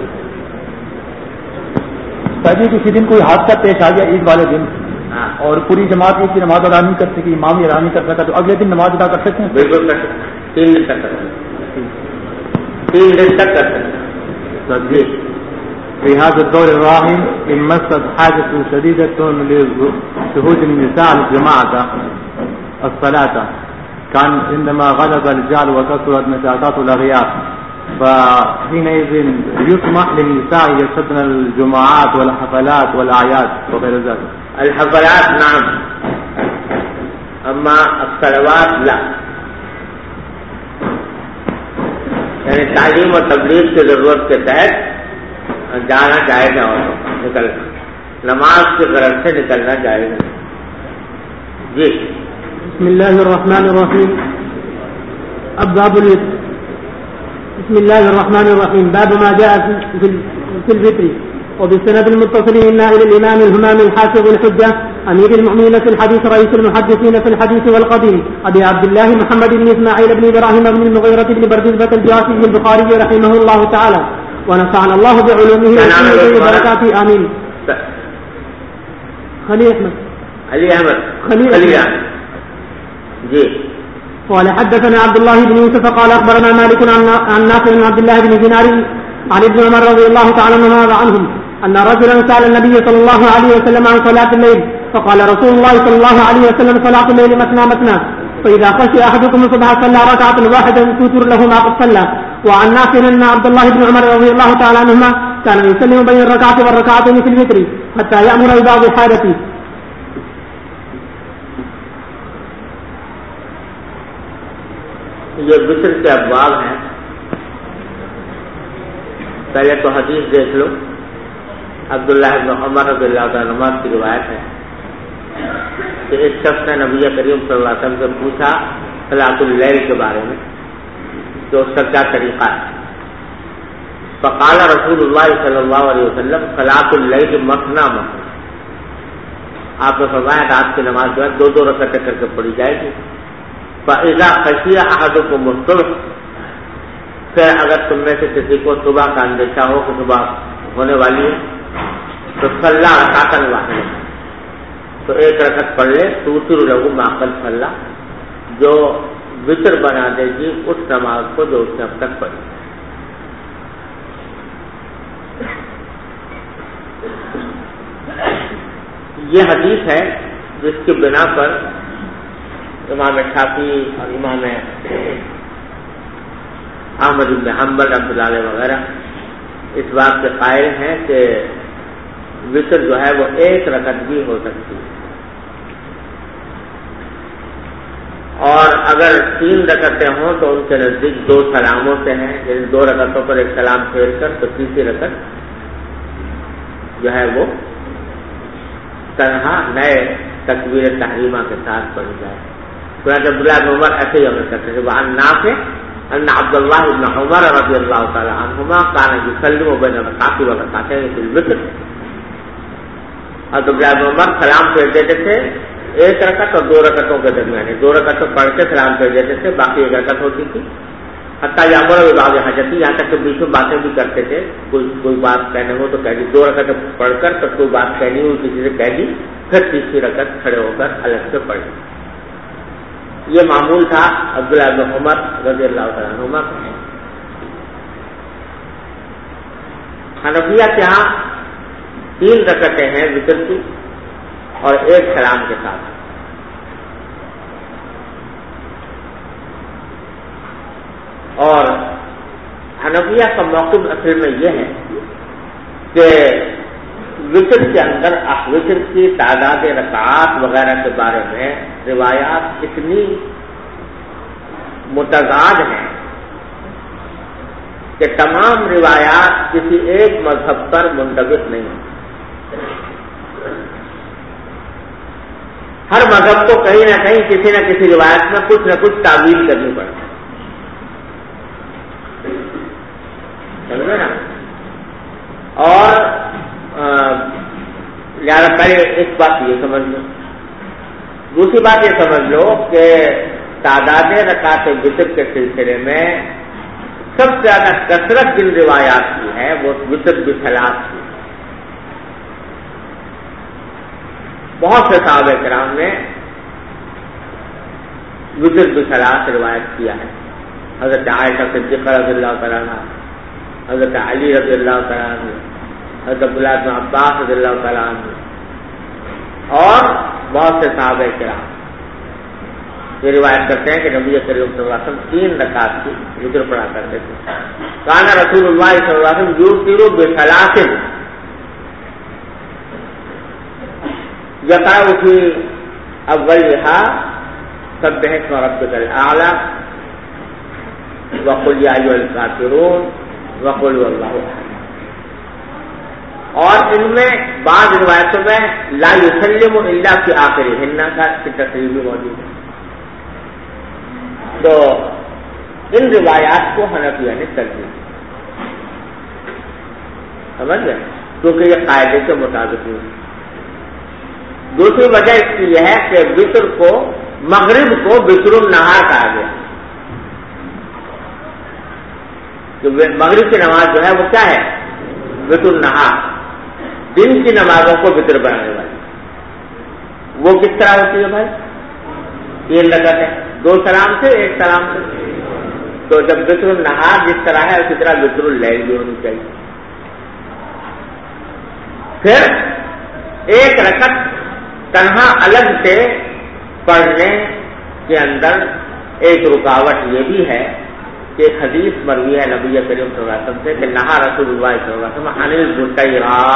جی کسی دن کوئی حادثہ پیش آ گیا عید والے دن اور پوری جماعت عید کی نماز ادا نہیں کر سکی، امام یہ ادا نہیں کر سکا، تو اگلے دن نماز ادا کر سکتے ہیں؟ بالکل کر سکتے ہیں، 3 دن تک کر سکتے ہیں، 3 دن تک کر سکتے ہیں. في هذا الدور الراهن إن مست حاجة شديدة لشهود النساء الجماعة الصلاة كان عندما غلب الرجال وكثرت نشاطات الأغيار فحينئذ يسمح للنساء يشهدن الجمعات والحفلات والأعياد وغير ذلك. الحفلات نعم، أما الصلوات لا. یعنی تعلیم و تبلیغ کی ضرورت کے تحت جانا جائز ہے اور نکلنا، نماز کی غرض سے نکلنا جائز ہے. جی بسم الله الرحمن الرحيم. بسم الله الرحمن الرحيم. باب ما جاء في الفطر. وبالسند المتصل إلى الإمام الهمام الحافظ الحجة أمير المؤمنين في الحديث رئيس المحدثين في الحديث والقديم أبي عبد الله محمد بن إسماعيل بن إبراهيم بن المغيرة بن بردزبة الجعفي البخاري رحمه الله تعالى ونفعنا الله بعلومه وبركاته آمين. خليل أحمد جی. قال حدثنا عبد الله بن يوسف قال أخبرنا مالك عن نافع بن عبد الله بن دينار عن ابن عمر رضي الله تعالى عنهم أن رجلا سأل النبي صلى الله عليه وسلم عن صلاة الليل فقال رسول الله صلى الله عليه وسلم صلاة الليل مثنى مثنى فإذا خشي أحدكم الصبح صلى ركعة واحدة توتر له ما قد صلى. وعن نافع أن عبد الله بن عمر رضي الله تعالى عنهما كان يسلم بين الركعة والركعتين في الوتر حتى يأمر ببعض حاجته. یہ وتر کے ابواب ہیں. پہلے تو حدیث دیکھ لو. عبداللہ بن عمر رضی اللہ عنہ کی روایت ہے کہ ایک شخص نے نبی کریم صلی اللہ علیہ وسلم سے پوچھا صلاۃ اللیل کے بارے میں کہ اس کا کیا طریقہ ہے. فقال رسول اللہ صلی اللہ علیہ وسلم صلاۃ اللیل مثنى مثنى. آپ نے فرمایا رات کی نماز جو ہے 2 رکعتیں کر کے پڑھی جائے گی. فإذا خشي أحدكم الصبح، پھر اگر تم میں سے کسی کو صبح کا اندیشہ ہو کہ صبح ہونے والی ہے تو صلی رکعۃ واحدۃ، تو 1 رکعت پڑھ لے. توتر له ما قد صلی، جو وتر بنا دے گی اس نماز کو جو اس نے اب تک پڑھی. یہ حدیث ہے جس کی بنا پر امام شافعی اور امام احمد بن حنبل رحمۃ اللہ علیہ وغیرہ اس بات کے قائل ہیں کہ وتر جو ہے وہ 1 رکعت بھی ہو سکتی ہے. اور اگر 3 رکعتیں ہوں تو ان کے نزدیک 2 سلاموں سے ہیں، یعنی 2 رکعتوں پر 1 سلام پھیر کر تو تیسری رکعت جو ہے وہ تنہا نئے تکبیر تحریمہ کے ساتھ پڑھی جائے. عبداللہ بن عمر ایسے ہی عمل کرتے تھے. وعن نافع ان عبداللہ بن عمر رضی اللہ تعالی عنہما كان يسلم بين الركعتين والركعتين في الوتر. عبداللہ بن عمر سلام پھیر دیتے تھے 1 رکعت اور 2 رکعتوں کے درمیان، 2 رکعتوں پڑھ کے سلام پھیر دیتے تھے، باقی 1 رکعت ہوتی تھی. حتیٰ یامر باب حاجتی، یہاں تک کہ بیچ میں باتیں بھی کرتے تھے، کوئی بات کہنے ہو تو کہہ دی، 2 رکعت پڑھ کر تب کوئی بات کہنی ہو کسی سے کہہ دی، پھر تیسری رکعت کھڑے ہو کر الگ سے پڑھی. یہ معمول تھا عبداللہ بن عمر رضی اللہ تعالیٰ عنہما کا. حنفیہ کے ہاں 3 رکعتیں ہیں وتر کی اور 1 سلام کے ساتھ. اور حنفیہ کا موقف اصل میں یہ ہے کہ وتر کے اندر وتر کی تعداد رکعات وغیرہ کے بارے میں روایات اتنی متضاد ہیں کہ تمام روایات کسی ایک مذہب پر منطبق نہیں ہیں. ہر مذہب کو کہیں نہ کہیں کسی نہ کسی روایت میں کچھ نہ کچھ تعویل کرنی پڑتی ہے. سمجھے نا؟ اور لہٰذا پہلے ایک بات یہ سمجھ لو. دوسری بات یہ سمجھ لو کہ تعداد رکعات وتر کے سلسلے میں سب سے زیادہ کثرت جن روایات کی ہے وہ وتر بثلاث کی. بہت سے صحابہ کرام نے وتر بثلاث روایت کیا ہے. حضرت عائشہ صدیقہ رضی اللہ تعالیٰ عنہ، حضرت علی رضی اللہ تعالیٰ عنہ، حضرت عبداللہ بن عباس رضی اللہ تعالیٰ عنہ اور بہت سے صحابہ کرام یہ روایت کرتے ہیں کہ نبی کریم صلی اللہ علیہ وسلم 3 رکعت کی وتر پڑھا کرتے تھے. کان رسول اللہ صلی اللہ علیہ وسلم یوتر بثلاث یقرأ فی اولها سبح اسم ربک الاعلی وقل یا ایھا الکافرون وقل هو اللہ احد. اور ان میں بعض روایتوں میں لا یسلم الا فی آخرہن کا تصریح بھی موجود ہے. تو ان روایات کو حنفیہ نے ترجیح دی. سمجھ گئے؟ کیونکہ یہ قاعدے کے مطابق نہیں. دوسری وجہ اس کی یہ ہے کہ وتر کو مغرب کو وتر النہار کہا گیا. تو مغرب کی نماز جو ہے وہ کیا ہے؟ وتر النہار، دن کی نمازوں کو وتر بنانے والی. وہ کس طرح ہوتی ہے بھائی؟ 3 رکعتیں، 2 سلام سے 1 سلام سے. تو جب وتر النہار جس طرح ہے اسی طرح وتر اللیل بھی ہونی چاہیے. پھر 1 رکعت تنہا الگ سے پڑھنے کے اندر ایک رکاوٹ یہ بھی ہے کہ حدیث مروی ہے نبی کریم صلی اللہ علیہ وسلم سے کہ نہا رسول اللہ صلی اللہ علیہ وسلم عن البطیرا.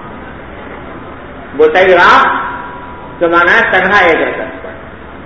بطیرا جو مانا ہے تنہا 1 رکعت پڑھ.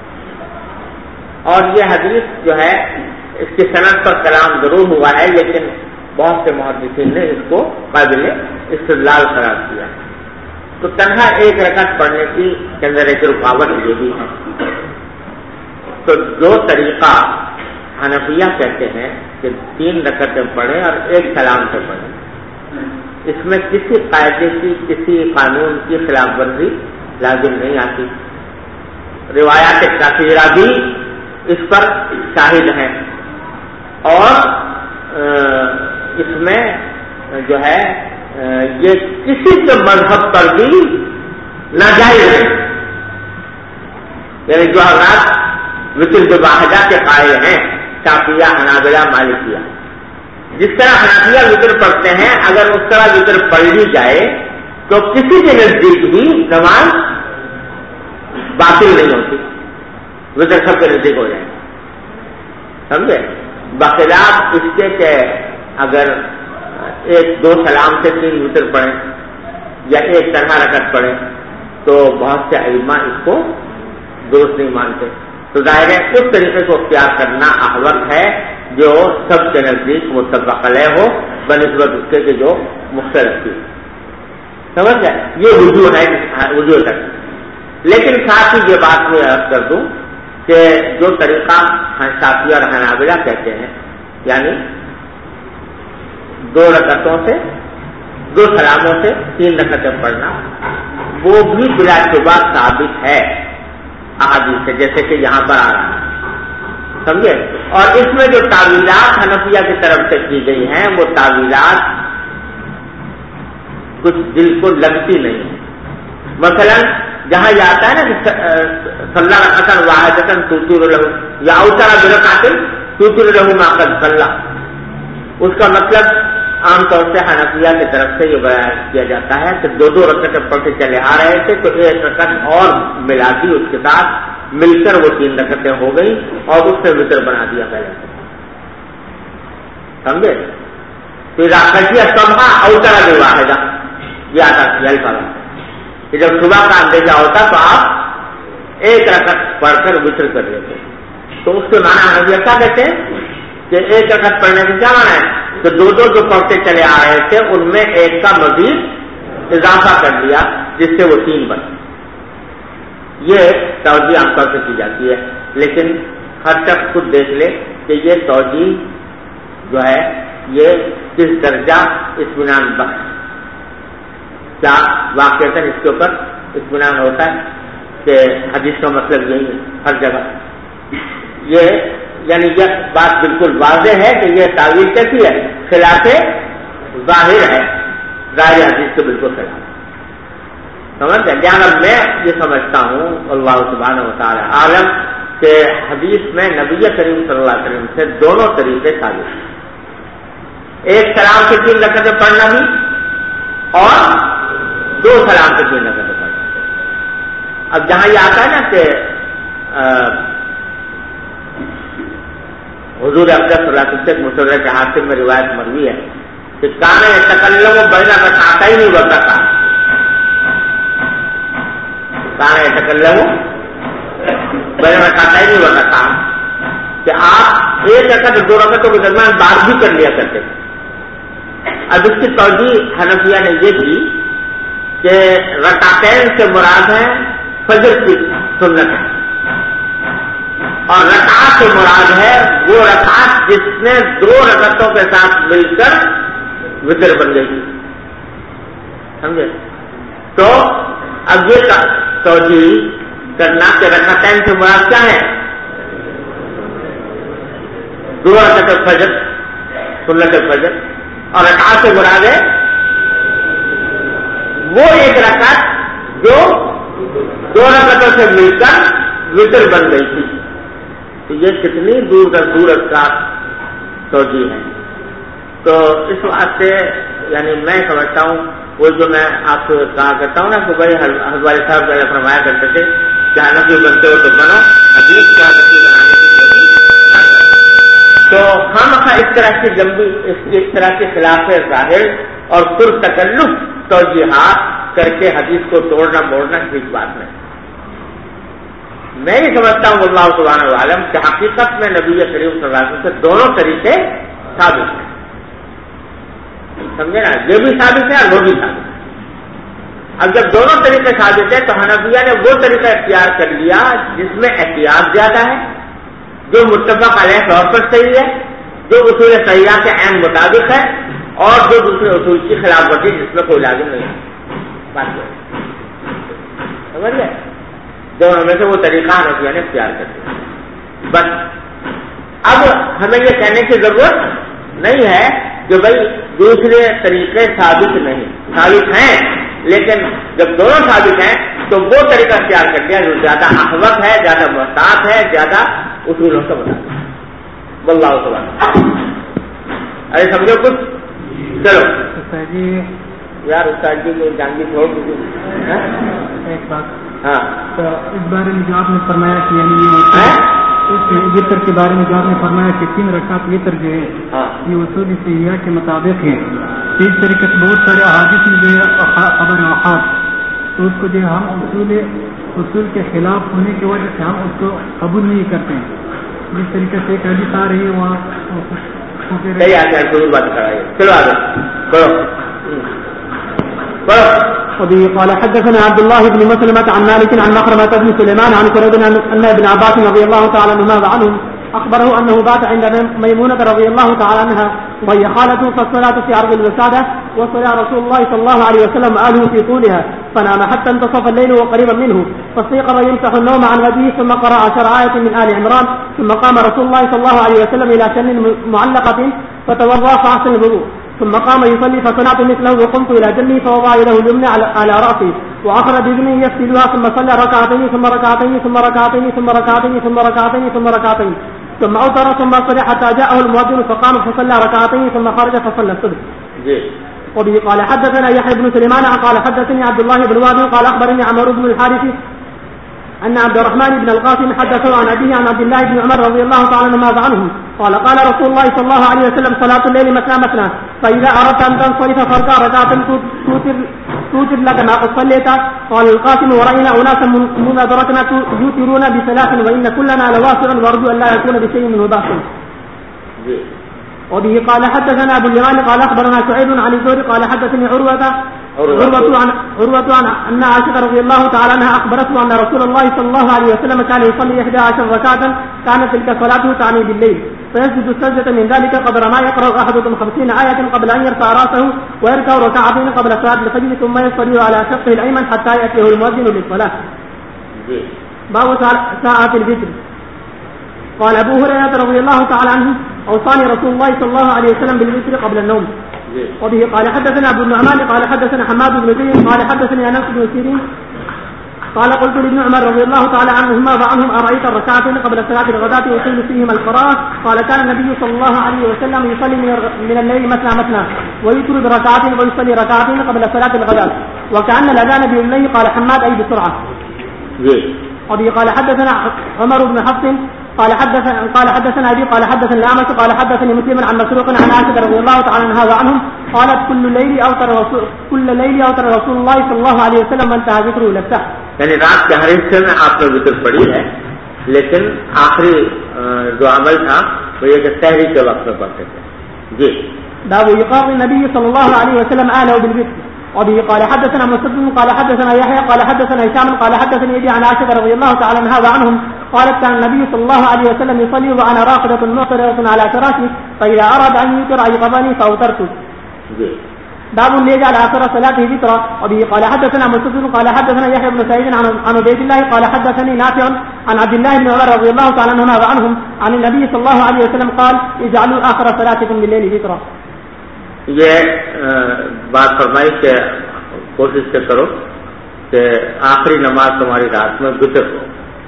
اور یہ حدیث جو ہے اس کی سند پر کلام ضرور ہوا ہے لیکن بہت سے محدثین نے اس کو قابل استدلال قرار دیا. تو تنہا 1 رکعت پڑھنے کی کے اندر ایک رکاوٹ یہ بھی ہے. تو جو طریقہ حنفیہ کہتے ہیں کہ 3 رکعتیں پڑھیں اور 1 سلام سے پڑھیں، اس میں کسی قاعدے کی کسی قانون کی خلاف ورزی لازم نہیں آتی. روایات کثیرہ بھی اس پر شاہد ہیں اور اس میں جو ہے یہ کسی کے مذہب پر بھی ناجائز ہے. یعنی جو حضرات وتر واحدہ کے قائل ہیں، شافعیہ، حنابلہ، مالکیہ، جس طرح حنفیہ وتر پڑھتے ہیں اگر اس طرح وتر پڑھ لی جائے تو کسی کے نزدیک بھی نماز باطل نہیں ہوتی. وتر سب کے نزدیک ہو جائے. سمجھے؟ بخلاف اس کے کہ اگر 1-2 سلام سے 3 وتر پڑھیں یا 1 تنہا رکعت پڑھیں تو بہت سے ائمہ اس کو درست نہیں مانتے. تو ظاہر ہے اس طریقے کو اختیار کرنا احوط ہے جو سب کے نزدیک متفق علیہ ہو بنسبت اس کے جو مختلف تھی. سمجھ گئے؟ یہ وجوہ ہے وجوہ تک. لیکن ساتھ ہی یہ بات میں عرض کر دوں کہ جو طریقہ شافعی اور حنابلہ کہتے ہیں یعنی 2 رکعتوں سے 2 سلاموں سے 3 رکعتیں پڑھنا، وہ بھی بلا شبہ ثابت ہے احادیث سے، جیسے کہ یہاں پر آ رہا ہے، سمجھے؟ اور اس میں جو تعویلات حنفیہ کی طرف سے کی گئی ہیں وہ تعویلات کچھ دل کو لگتی نہیں ہے۔ مثلا جہاں یہ آتا ہے نا کہ صلی رکعتاً واحدۃ توتر لہ یا اوتر برکعۃ توتر لہ ما قد صلی، اس کا مطلب عام طور سے حنفیہ کی طرف سے یہ بیان کیا جاتا ہے کہ دو رکعتیں پڑھتے چلے آ رہے تھے تو ایک رکعت اور ملا دی اس کے ساتھ، مل کر وہ 3 رکعتیں ہو گئی اور اس سے وتر بنا دیا پہلے، سمجھے؟ تو خشیہ صبح اوتر بواحدہ یہ آتا ہے الفاظ کہ جب صبح کا اندیشہ ہوتا تو آپ ایک رکعت پڑھ کر وتر کر لیتے، تو اس کے معنی حنفیہ کیا کہتے ہیں کہ ایک رکعت پڑھنے کا کیا معنی ہے کہ دو جو پڑھتے چلے آ رہے تھے ان میں ایک کا مزید اضافہ کر دیا جس سے وہ 3 بن۔ یہ توجہ عام طور سے کی جاتی ہے، لیکن ہر شخص خود دیکھ لے کہ یہ توجہ جو ہے یہ کس درجہ اطمینان بخش، کیا واقعتاً اس کے اوپر اطمینان ہوتا ہے کہ حدیث کا مطلب یہی ہے ہر جگہ۔ یہ یعنی یہ بات بالکل واضح ہے کہ یہ تعویل کیسی ہے، خلاف ظاہر ہے، ظاہر حدیث کے بالکل خلاف، سمجھ گئے؟ لہٰذا میں یہ سمجھتا ہوں اللہ سبحانہ و تعالی عالم کہ حدیث میں نبی کریم صلی اللہ علیہ وسلم سے دونوں طریقے ثابت ہیں، ایک سلام سے 3 رکعتیں پڑھنا بھی اور 2 سلام سے 3 رکعتیں پڑھنا۔ اب جہاں یہ آتا ہے نا کہ حضور اقدس صلی اللہ علیہ وسلم سے مستدرک حاکم میں روایت مروی ہے کہ کان یتکلم بین رکعتین وقتا، کان یتکلم بین رکعتین وقتا کہ آپ 1 رکعت 2 رکعتوں کے درمیان بات بھی کر لیا کرتے تھے۔ اب اس کی توجیہ حنفیہ نے یہ کی کہ رکعتین سے مراد ہے فجر کی سنت ہے، اور رکعت سے مراد ہے وہ رکعت جس نے 2 رکعتوں کے ساتھ مل کر وتر بن گئی، سمجھے؟ تو اب یہ توجیہ کرنا کہ رکعتین سے مراد کیا ہے، 2 رکعت فجر سنت فجر، اور رکعت سے مراد ہے وہ 1 رکعت جو 2 رکعتوں سے مل کر وتر بن گئی تھی۔ تو یہ کتنی دور کا توجیہ ہے۔ تو اس واسطے یعنی میں سمجھتا ہوں وہ جو میں آپ سے کہا کرتا ہوں نا کہ بھائی حضرت صاحب پہلے فرمایا کرتے تھے کہ حنفی بنتے ہو تو بنو، حدیث کا حنفی بنانے کی کوشش نہ کرو۔ تو ہم اس طرح کے خلاف ظاہر اور پرتکلف توجیحات کر کے حدیث کو توڑنا موڑنا ٹھیک بات نہیں۔ میں یہ سمجھتا ہوں اللہ سبحانہ و عالم کہ حقیقت میں نبی کریم صلی اللہ علیہ وسلم سے دونوں طریقے ثابت ہیں، سمجھے نا؟ یہ بھی ثابت ہے اور وہ بھی ثابت ہے۔ اب جب دونوں طریقے ثابت ہیں تو حنفیہ نے وہ طریقہ اختیار کر لیا جس میں احتیاط زیادہ ہے، جو متفق علیہ طور پر صحیح ہے، جو اصول صحیحہ کے عین مطابق ہے، اور جو دوسرے اصول کی خلاف ورزی جس میں کوئی لازم نہیں ہے۔ بات سمجھ گئے؟ دونوں میں سے وہ طریقہ حنفیہ نے اختیار کر دیا۔ بس اب ہمیں یہ کہنے کی ضرورت نہیں ہے کہ بھائی دوسرے طریقے ثابت نہیں، ثابت ہیں، لیکن جب دونوں ثابت ہیں تو وہ طریقہ اختیار کر دیا جو زیادہ احوط ہے، زیادہ محتاط ہے، زیادہ اصولوں سے مطابق۔ واللہ سبحانہ۔ ارے سمجھو کچھ، چلو یار استاد جی کو جانگی چھوڑ دیجیے۔ ایک بات، ہاں، تو اس بارے میں جو آپ نے فرمایا کہ یعنی اس وطر کے بارے میں جو آپ نے فرمایا کہ 3 رکعت وطر جو ہے یہ اصول صحیحہ کے مطابق ہے، اس طریقے سے بہت سارے احادیث میں جو ہے خبر احاد، تو اس کو جو ہم اصول کے خلاف ہونے کی وجہ سے ہم اس کو قبول نہیں کرتے ہیں۔ جس طریقے سے ایک حدیث آ رہی ہے وہاں بات کرائیے، چلو آگے کرو۔ وبه قال حدثنا عبد الله بن مسلمة عن مالك عن مخرمة بن سليمان عن كريب أن ابن عباس رضي الله تعالى عنهما أخبره أنه بات عند ميمونة رضي الله تعالى عنها وهي خالته فالصلاة في عرض الوسادة وصلى رسول الله صلى الله عليه وسلم آله في طولها فنام حتى انتصف الليل وقريبا منه فاستيقظ يمسح النوم عن وجهه ثم قرأ 10 آية من آل عمران ثم قام رسول الله صلى الله عليه وسلم إلى شن معلقة فتوضأ فأحسن الوضوء ثم قام يصلي فصنعت مثله وقمت إلى جنبي فوضع له اليمنى على رأسي وأخرج بيمينه يغسلها ثم صلى ركعتين ثم ركعتين ثم ركعتين ثم ركعتين ثم ركعتين ثم ركعتين ثم أوتر ثم صلى حتى جاءه المؤذن فقام فصلى ركعتين ثم خرج فصلى الصبح. وبه قال حدثنا يحيى بن سليمان قال حدثني عبد الله بن وهب قال أخبرني عمرو بن الحارث أن عبد الرحمن بن القاسم حدثه عن أبيه عن عبد الله بن عمر رضي الله تعالى عنه قال قال رسول الله صلى الله عليه وسلم صلاة الليل مثنى مثنى فإذا أردت أن تنصرف فاركع ركعة توتر لك ما قد صليت. قال القاسم ورأينا أناسا منذ أدركنا يوترون بثلاث وإن كلنا لواسع وأرجو أن لا يكون بشيء منه باس. وبه قال حدثنا أبو اليمان قال أخبرنا سعيد عن الزهري قال حدثني عروة عن أن عائشة رضي الله تعالى عنها أخبرته أن رسول الله صلى الله عليه وسلم كان يصلي 11 ركعة كانت تلك صلاته تعني بالليل فيسجد السجدة من ذلك قدر ما يقرأ أحدكم 50 آية قبل أن يرفع رأسه ويركع ركعتين قبل صلاة الفجر ثم يصلي على شقه الأيمن حتى يأتيه المؤذن للصلاة. باب ساعة الفجر. قال أبو هريرة رضي الله تعالى عنه أوصاني رسول الله صلى الله عليه وسلم بالوتر قبل النوم. وبه قال حدثنا أبو النعمان قال حدثنا حماد بن زيد قال حدثني أنس بن سيرين قال قلت لابن عمر رضي الله تعالى عنهما وعنهم أرأيت الركعتين قبل صلاة الغداة يطيل فيهما القراءة؟ قال كان النبي صلى الله عليه وسلم يصلي من الليل مثنى ويوتر بركعات ويصلي ركعتين قبل صلاة الغداة وكأن الأذان بالليل. قال حماد أي بسرعة. وبه قال حدثنا عمر بن حفص قال حدثنا أبي قال حدثني الأعمش قال حدثني مسلم عن مسروق عن عائشة رضي الله تعالى عنها وعنهم قالت كل ليل أوتر رسول الله صلى الله عليه وسلم وانتهى ذكره إلى السحر. یعنی رات کے ہر حصے میں آپ نے وتر پڑھی ہے لیکن آخری جو عمل تھا وہ یہ کہ سحری کے وقت میں پڑھتے تھے. جی. باب إيقاظ النبي صلى الله عليه وسلم أهله بالوتر. وبه قال حدثنا مسدد قال حدثنا يحيى قال حدثنا هشام قال حدثني أبي عن عائشة رضي الله تعالى عنها وعنهم قالت كان النبي صلى الله عليه وسلم يصلي وأنا راقدة معترضة على فراشي فإذا أراد أن يوتر أيقظني فأوترت. باب يجعل آخر صلاته وترا. وبه قال حدثنا مسدد قال حدثنا يحيى بن سعيد عن عبيد الله قال حدثني نافع عن عبد الله بن عمر رضي الله تعالى عنهما وعنهم عن النبي صلى الله عليه وسلم قال اجعلوا آخر صلاتكم بالليل وترا. یہ بات فرمائی کہ کوشش سے کرو کہ آخری نماز تمہاری رات میں وتر ہو.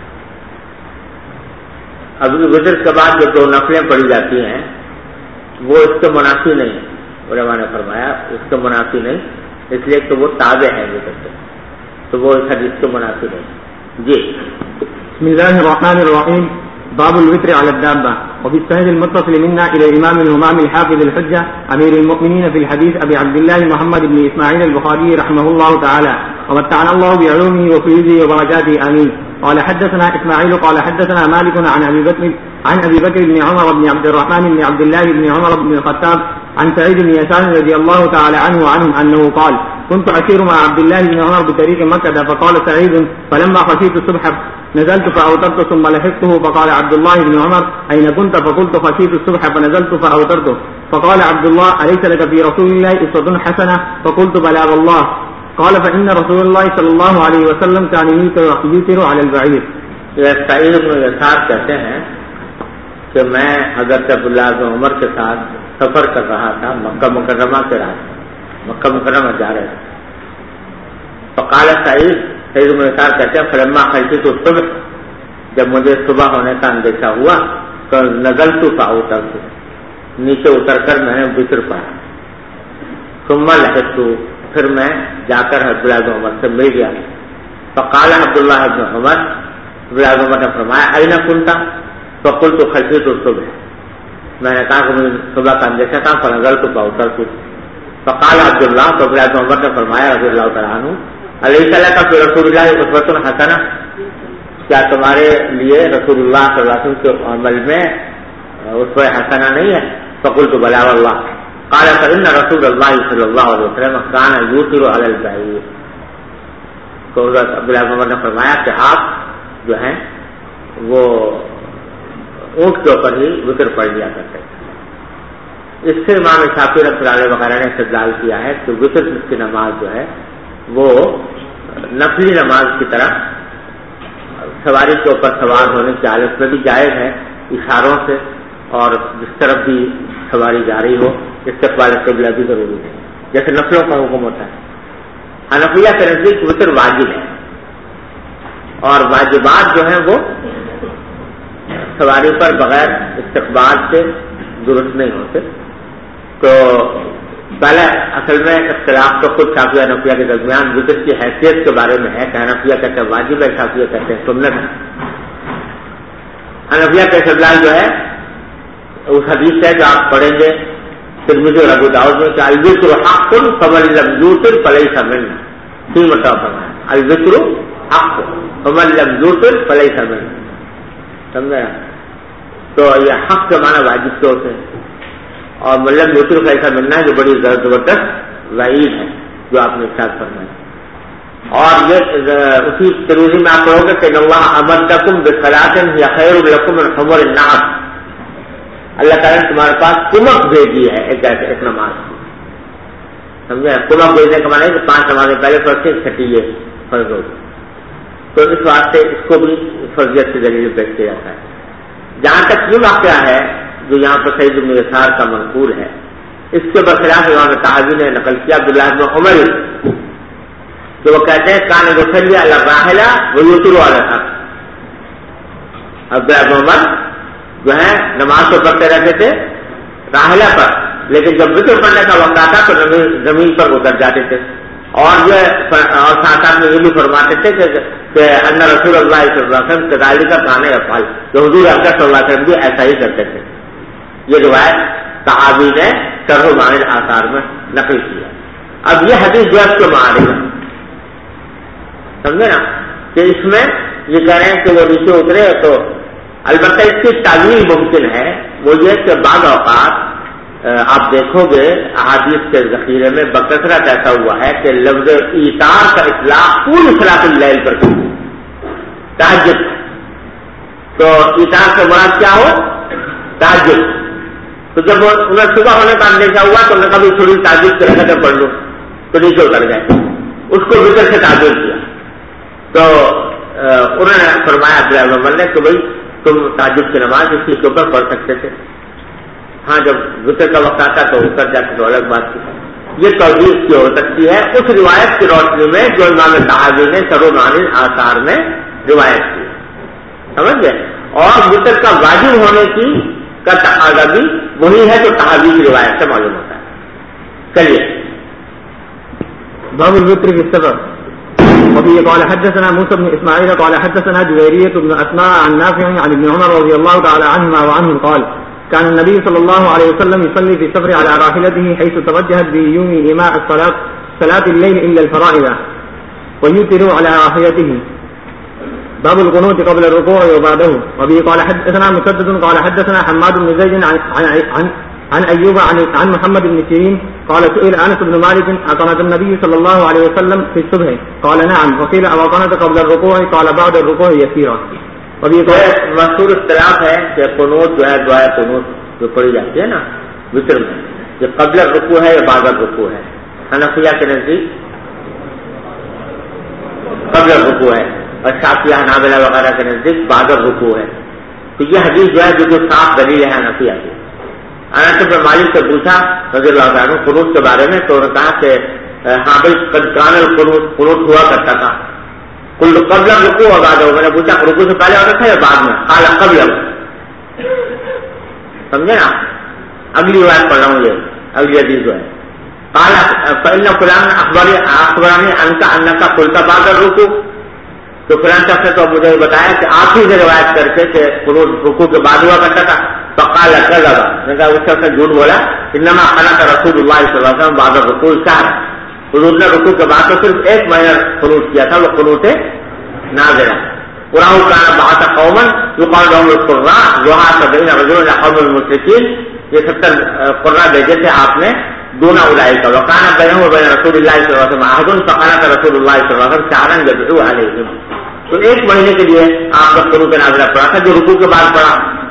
ابھی وتر کے بعد جو 2 نفلیں پڑھی جاتی ہیں وہ اس کے منافی نہیں. علماء نے فرمایا اس کے منافی نہیں اس لیے کہ وہ تابع ہے وتر سے تو وہ اس حدیث کے منافی نہیں. جی. بسم الله الرحمن الرحيم. باب الوتر على الدابة. وفي السند المتصل منا إلى الإمام الهمام الحافظ الحجة أمير المؤمنين في الحديث أبي عبد الله محمد بن إسماعيل البخاري رحمه الله تعالى ومتعنا الله بعلومه وفيوزه وبركاته آمين. قال حدثنا إسماعيل قال حدثنا مالك عن أبي بكر بن عمر بن عبد الرحمن بن عبد الله بن عمر بن الخطاب عن سعيد بن يسار رضي الله تعالى عنه وعنهم أنه قال كنت أسير مع عبد الله بن عمر بطريق مكة فقال سعيد فلما خشيت الصبح نزلت فأوترت ثم لحقته فقال عبد الله بن عمر أين كنت؟ فقلت خشيت الصبح فنزلت فأوترت. فقال عبد الله أليس لك في رسول الله أسوة حسنة؟ فقلت بلى والله. قال فإن رسول الله صلى الله عليه وسلم كان يوتر على البعير. سعید بن یسار کہتے ہیں کہ میں حضرت عبداللہ بن عمر کے ساتھ سفر کر رہا تھا مکہ مکرمہ کے راستے مکہ مکرمہ جا رہے تھے. فقال سعید بن یسار کہتے ہیں فلما خشیت الصبح جب مجھے صبح ہونے کا اندیشہ ہوا تو نزلت فاوترت نیچے اتر کر میں نے وتر پڑھا. ثم لحقت پھر میں جا کر عبداللہ بن عمر سے مل گیا. فقال عبداللہ بن عمر عبداللہ بن عمر نے فرمایا أين كنت؟ فقلت خشيت الصبح میں نے کہا کہ مجھے صبح کا اندیشہ تھا فنزلت فاوترت. فقال عبداللہ تو عبداللہ بن عمر نے فرمایا رضی اللہ تعالیٰ عنہ أليس لك في رسول الله أسوة حسنة؟ کیا تمہارے لیے رسول اللہ صلی اللہ علیہ وسلم کے عمل میں اسوہ حسنہ نہیں ہے؟ فقلت بلى والله. قال فإن رسول الله صلی اللہ علیہ وسلم كان يوتر على البعير. تو عبداللہ بن عمر نے فرمایا کہ آپ جو ہیں وہ اونٹ کے اوپر ہی وطر پڑھ لیا کرتے تھے. اس سے امام شافعی رحمۃ اللہ علیہ وغیرہ نے استدلال کیا ہے کہ وطر کی نماز جو ہے وہ نفلی نماز کی طرح سواری کے اوپر سوار ہونے کی حالت میں بھی جائز ہے اشاروں سے، اور جس طرف بھی سواری جا رہی ہو استقبال قبلہ بھی ضروری ہے جیسے نفلوں کا حکم ہوتا ہے. حنفیہ کے نزدیک وطر واجب ہے، اور واجبات جو ہیں وہ سواری پر بغیر استقبال سے درست نہیں ہوتے. تو پہلے اصل میں اختلاف تو خود شافعی حنفیہ کے درمیان وطر کی حیثیت کے بارے میں ہے کہ حنفیہ کہتے ہیں واجب ہے، شافعی کہتے ہیں سنت ہے. حنفیہ کا استدلال جو ہے اس حدیث ہے جو آپ پڑھیں گے ترمذی اور ابو داؤد میں کہ الوطر حق فمن لم یوتر فلیس منا، 3 مرتبہ فرمایا الوطر حق فمن لم یوتر فلیس منا. سمجھا؟ تو یہ حق کے معنی واجب کے ہوتے ہیں، اور ملم یوتر کا ایسا ملنا ہے جو بڑی زبردست وعید ہے جو آپ نے ارشاد فرمایا. اور یہ اسی ترمذی میں آپ پڑھو گے کہ اللہ امدکم بصلاۃ ہی خیر لکم من حمر النعم، اللہ تعالیٰ نے تمہارے پاس کمک بھیجی ہے ایک نماز کی. سمجھے؟ کمک بھیجنے کا معنی ہے کہ 5 نمازیں پہلے پڑھتے چھٹی یہ فرض ہوگی. تو اس واسطے اس کو بھی فرضیت سے دلیل پیش کیا جاتا ہے. جہاں تک یہ واقعہ ہے جو یہاں پر سعید بن یسار کا منقول ہے، اس کے برخلاف امام طحاوی نے نقل کیا عبداللہ بن عمر کہ وہ کہتے ہیں کان یصلی علی الراحلہ ویوتر علی الحق. عبداللہ بن عمر جو ہے نماز تو پڑھتے رہتے تھے راحلہ پر، لیکن جب وطر پڑھنے کا وقت آتا تو زمین پر اتر جاتے تھے. اور جو اور ساتھ میں یہ بھی فرماتے تھے کہ ان رسول اللہ صلی اللہ علیہ وسلم کذالک کان یفعل، کہ حضور اکرم صلی اللہ علیہ وسلم بھی ایسا ہی کرتے تھے. یہ روایت صحابی نے شرح معانی الاثار میں نقل کیا. اب یہ حدیث جو ہے اس کے معارف ہے، سمجھے نا، کہ اس میں یہ کہہ رہے ہیں کہ وہ نیچے اترے. تو البتہ اس کی تعویل ممکن ہے، وہ یہ کہ بعض اوقات آپ دیکھو گے احادیث کے ذخیرے میں بکثرت ایسا ہوا ہے کہ لفظ ایثار کا اطلاق پوری صلاۃ اللیل پر کیا، تہجد. تو ایثار سے مراد کیا ہو؟ تہجد. تو جب انہیں صبح ہونے کا اندیشہ ہوا تو انہوں نے کبھی تھوڑی تہجد کی رکعتیں پڑھ لو تو نیچے اتر گئے، اس کو وطر سے تعبیر کیا. تو انہوں نے فرمایا عبداللہ بن عمر نے کہ بھائی تم تہجد کی نماز اسی کے اوپر پڑھ سکتے تھے، ہاں جب وطر کا وقت آتا تو اتر جاتے تو الگ بات تھی. یہ توجیہ کی ہو سکتی ہے اس روایت کی روشنی میں جو امام طحاوی نے شرح معانی الاثار میں روایت کی، سمجھ گئے. اور وطر کا واجب ہونے کی کا تقاضا بھی وہی ہے جو طحاوی کی روایت سے معلوم ہوتا ہے. چلیے باب الوتر في السفر. وفي قال حدثنا موسى بن اسماعيل قال حدثنا جويرية بن اسماء عن نافع عن ابن عمر رضي الله تعالى عنهما وعنهم قال كان النبي صلى الله عليه وسلم يصلي في السفر على راحلته حيث توجهت بيوم إيماء صلاة الليل إلا الفرائض ويوتر على راحلته. باب القنوت قبل الركوع وبعده. وبه قال حدثنا مسدد قال حدثنا حماد بن زيد عن أيوب عن محمد بن سيرين قال سئل أنس بن مالك أقنت النبي صلى الله عليه وسلم في الصبح قال نعم وقيل أقنت قبل الركوع قال بعد الركوع يسيرا. مشہور اختلاف ہے کہ قنوت جو ہے دعائے قنوت جو پڑھی جاتی ہے نا وطر میں، یہ قبل الرکوع ہے یا بعد الرکوع ہے. حنفیہ کے نزدیک قبل الرکوع ہے اور شافعیہ حنابلہ وغیرہ کے نزدیک بعد الرکوع ہے. تو یہ حدیث جو ہے جو صاف دلیل ہے حنفیہ کی. انس بن مالک سے پوچھا رضی اللہ عنہ قنوت کے بارے میں تو انہوں نے کہا کہ ہاں بھائی قد کان القنوت ہوا کرتا تھا. کل قبل رکوع اور بعد. میں نے پوچھا رکوع سے پہلے ہوتا تھا یا بعد میں؟ قال قبل. سمجھے نا، اگلی بات پڑھ رہا ہوں، یہ اگلی حدیث جو ہے قال فإن فلان اخبرني انك قلت بعد الركوع. تو فلان شخص نے تو مجھے بتایا کہ آپ ہی سے روایت کر کے کہ قنوت رکوع کے بعد ہوا کرتا تھا. فقال كذب. میں نے کہا اس شخص نے جھوٹ بولا. انما قنت رسول اللہ صلی اللہ علیہ وسلم بعد الركوع شهر. حضور نے رکوع کے بعد تو صرف 1 مہینہ قنوت کیا تھا، وہ قنوت نازلہ. قرآن كان بعث قوما يقال لهم القراء يحاسب بين رجل قوم المشركين. یہ 70 قراء بھیجے تھے آپ نے دون اولئک وكان بينه وبين رسول الله صلی اللہ علیہ وسلم عهد فقنت رسول الله صلی اللہ علیہ وسلم شهرا يدعو عليهم. تو 1 مہینے کے لیے آپ نے قنوت نازلہ پڑھا تھا جو رکوع کے بعد پڑھا.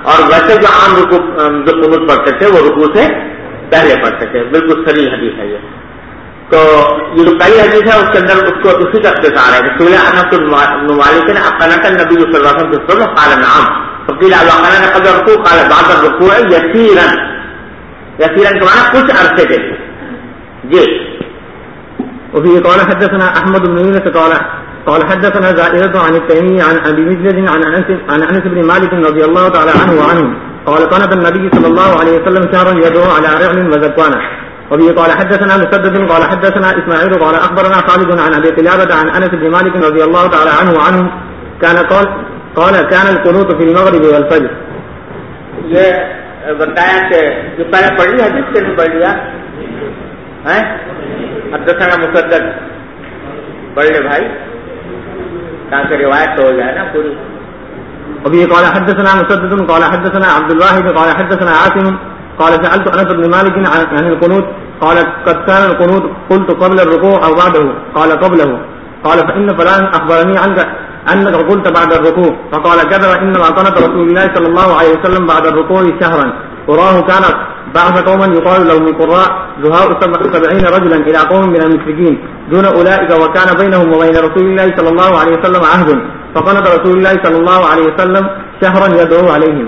اور ویسے جو عام رکوع جو قنوت پڑھتے تھے وہ رکوع سے پہلے پڑھتے تھے. بالکل صحیح حدیث ہے یہ. تو یہ جو پہلی حدیث ہے اس کے اندر اس کو اسی کا اختصار ہے کہ سئل انس بن مالک اقنت النبي صلی اللہ علیہ وسلم في الصبح قال نعم فقيل اقنت قبل الركوع قال بعد الركوع يسيرا. يسيرا کے معنی کچھ عرصے کے لیے. جی. وفي قال حدثنا احمد بن يونس قال حدثنا زائدة عن التيمي عن ابي مجلد عن انس بن مالك رضي الله تعالى عنه وعنه قال قنت النبي صلى الله عليه وسلم شهرا يدعو على رعل وزكوانه. وبه قال حدثنا مسدد قال حدثنا اسماعيل قال اخبرنا خالد عن ابي قلابة عن انس بن مالك رضي الله تعالى عنه وعنه قال كان القنوت في المغرب والفجر. یہ بتایا کہ جو پہلے پڑھ لیا حدیث سے نہیں پڑھ لیا ہے. حدثنا مسدد پڑھ لے بھائی تاکہ روایت تو ہو جائے نا پوری. وبه قال حدثنا مسدد قال حدثنا عبد الواحد قال حدثنا عاصم قال سألت أنس بن مالك عن القنوت قال قد كان القنوت قلت قبل الركوع أو بعده قال قبله قال فإن فلان أخبرني عنك أنك قلت بعد الركوع فقال كذب إنما قنت رسول الله صلى الله عليه وسلم بعد الركوع شهرا وراه كان بعث قوما يقال لهم القراء زهاء 70 رجلا إلى قوم من المشركين دون أولئك وكان بينهم وبين رسول الله صلى الله عليه وسلم عهد فقنت رسول الله صلى الله عليه وسلم شهرا يدعو عليهم.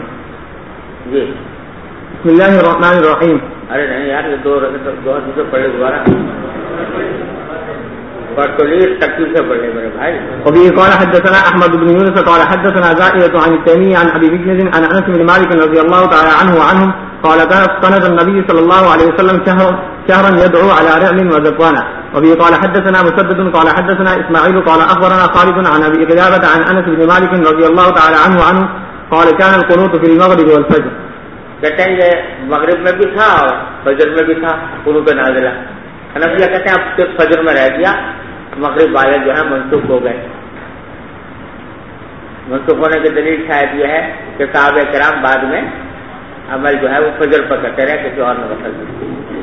بسم الله الرحمن الرحيم. ارے نہیں یار یہ دو حدیثیں پڑھے دوبارہ برطولیس ترتیب سے پڑھے میرے بھائی. وبه قال حدثنا احمد بن يونس قال حدثنا زائدة عن التيمي عن ابي مجلد عن انس بن مالك رضي الله تعالى عنه وعنهم قال قنت النبي صلى الله عليه وسلم شهرا يدعو على رعل وزكوانه. وبه قال حدثنا مسدد قال حدثنا اسماعيل قال اخبرنا خالد عن ابي قلابة عن انس بن مالك رضي الله تعالى عنه وعنه قال كان القنوت في المغرب والفجر. کہتے ہیں یہ مغرب میں بھی تھا اور فجر میں بھی تھا قنوت نازلہ. حنفیہ کہتے ہیں اب صرف فجر میں رہ گیا, مغرب والے جو ہے منسوخ ہو گئے. منسوخ ہونے کی دلیل شاید یہ ہے کہ صحابہ کرام بعد میں عمل جو ہے وہ فجر پر کرتے رہے کسی اور نے وصل.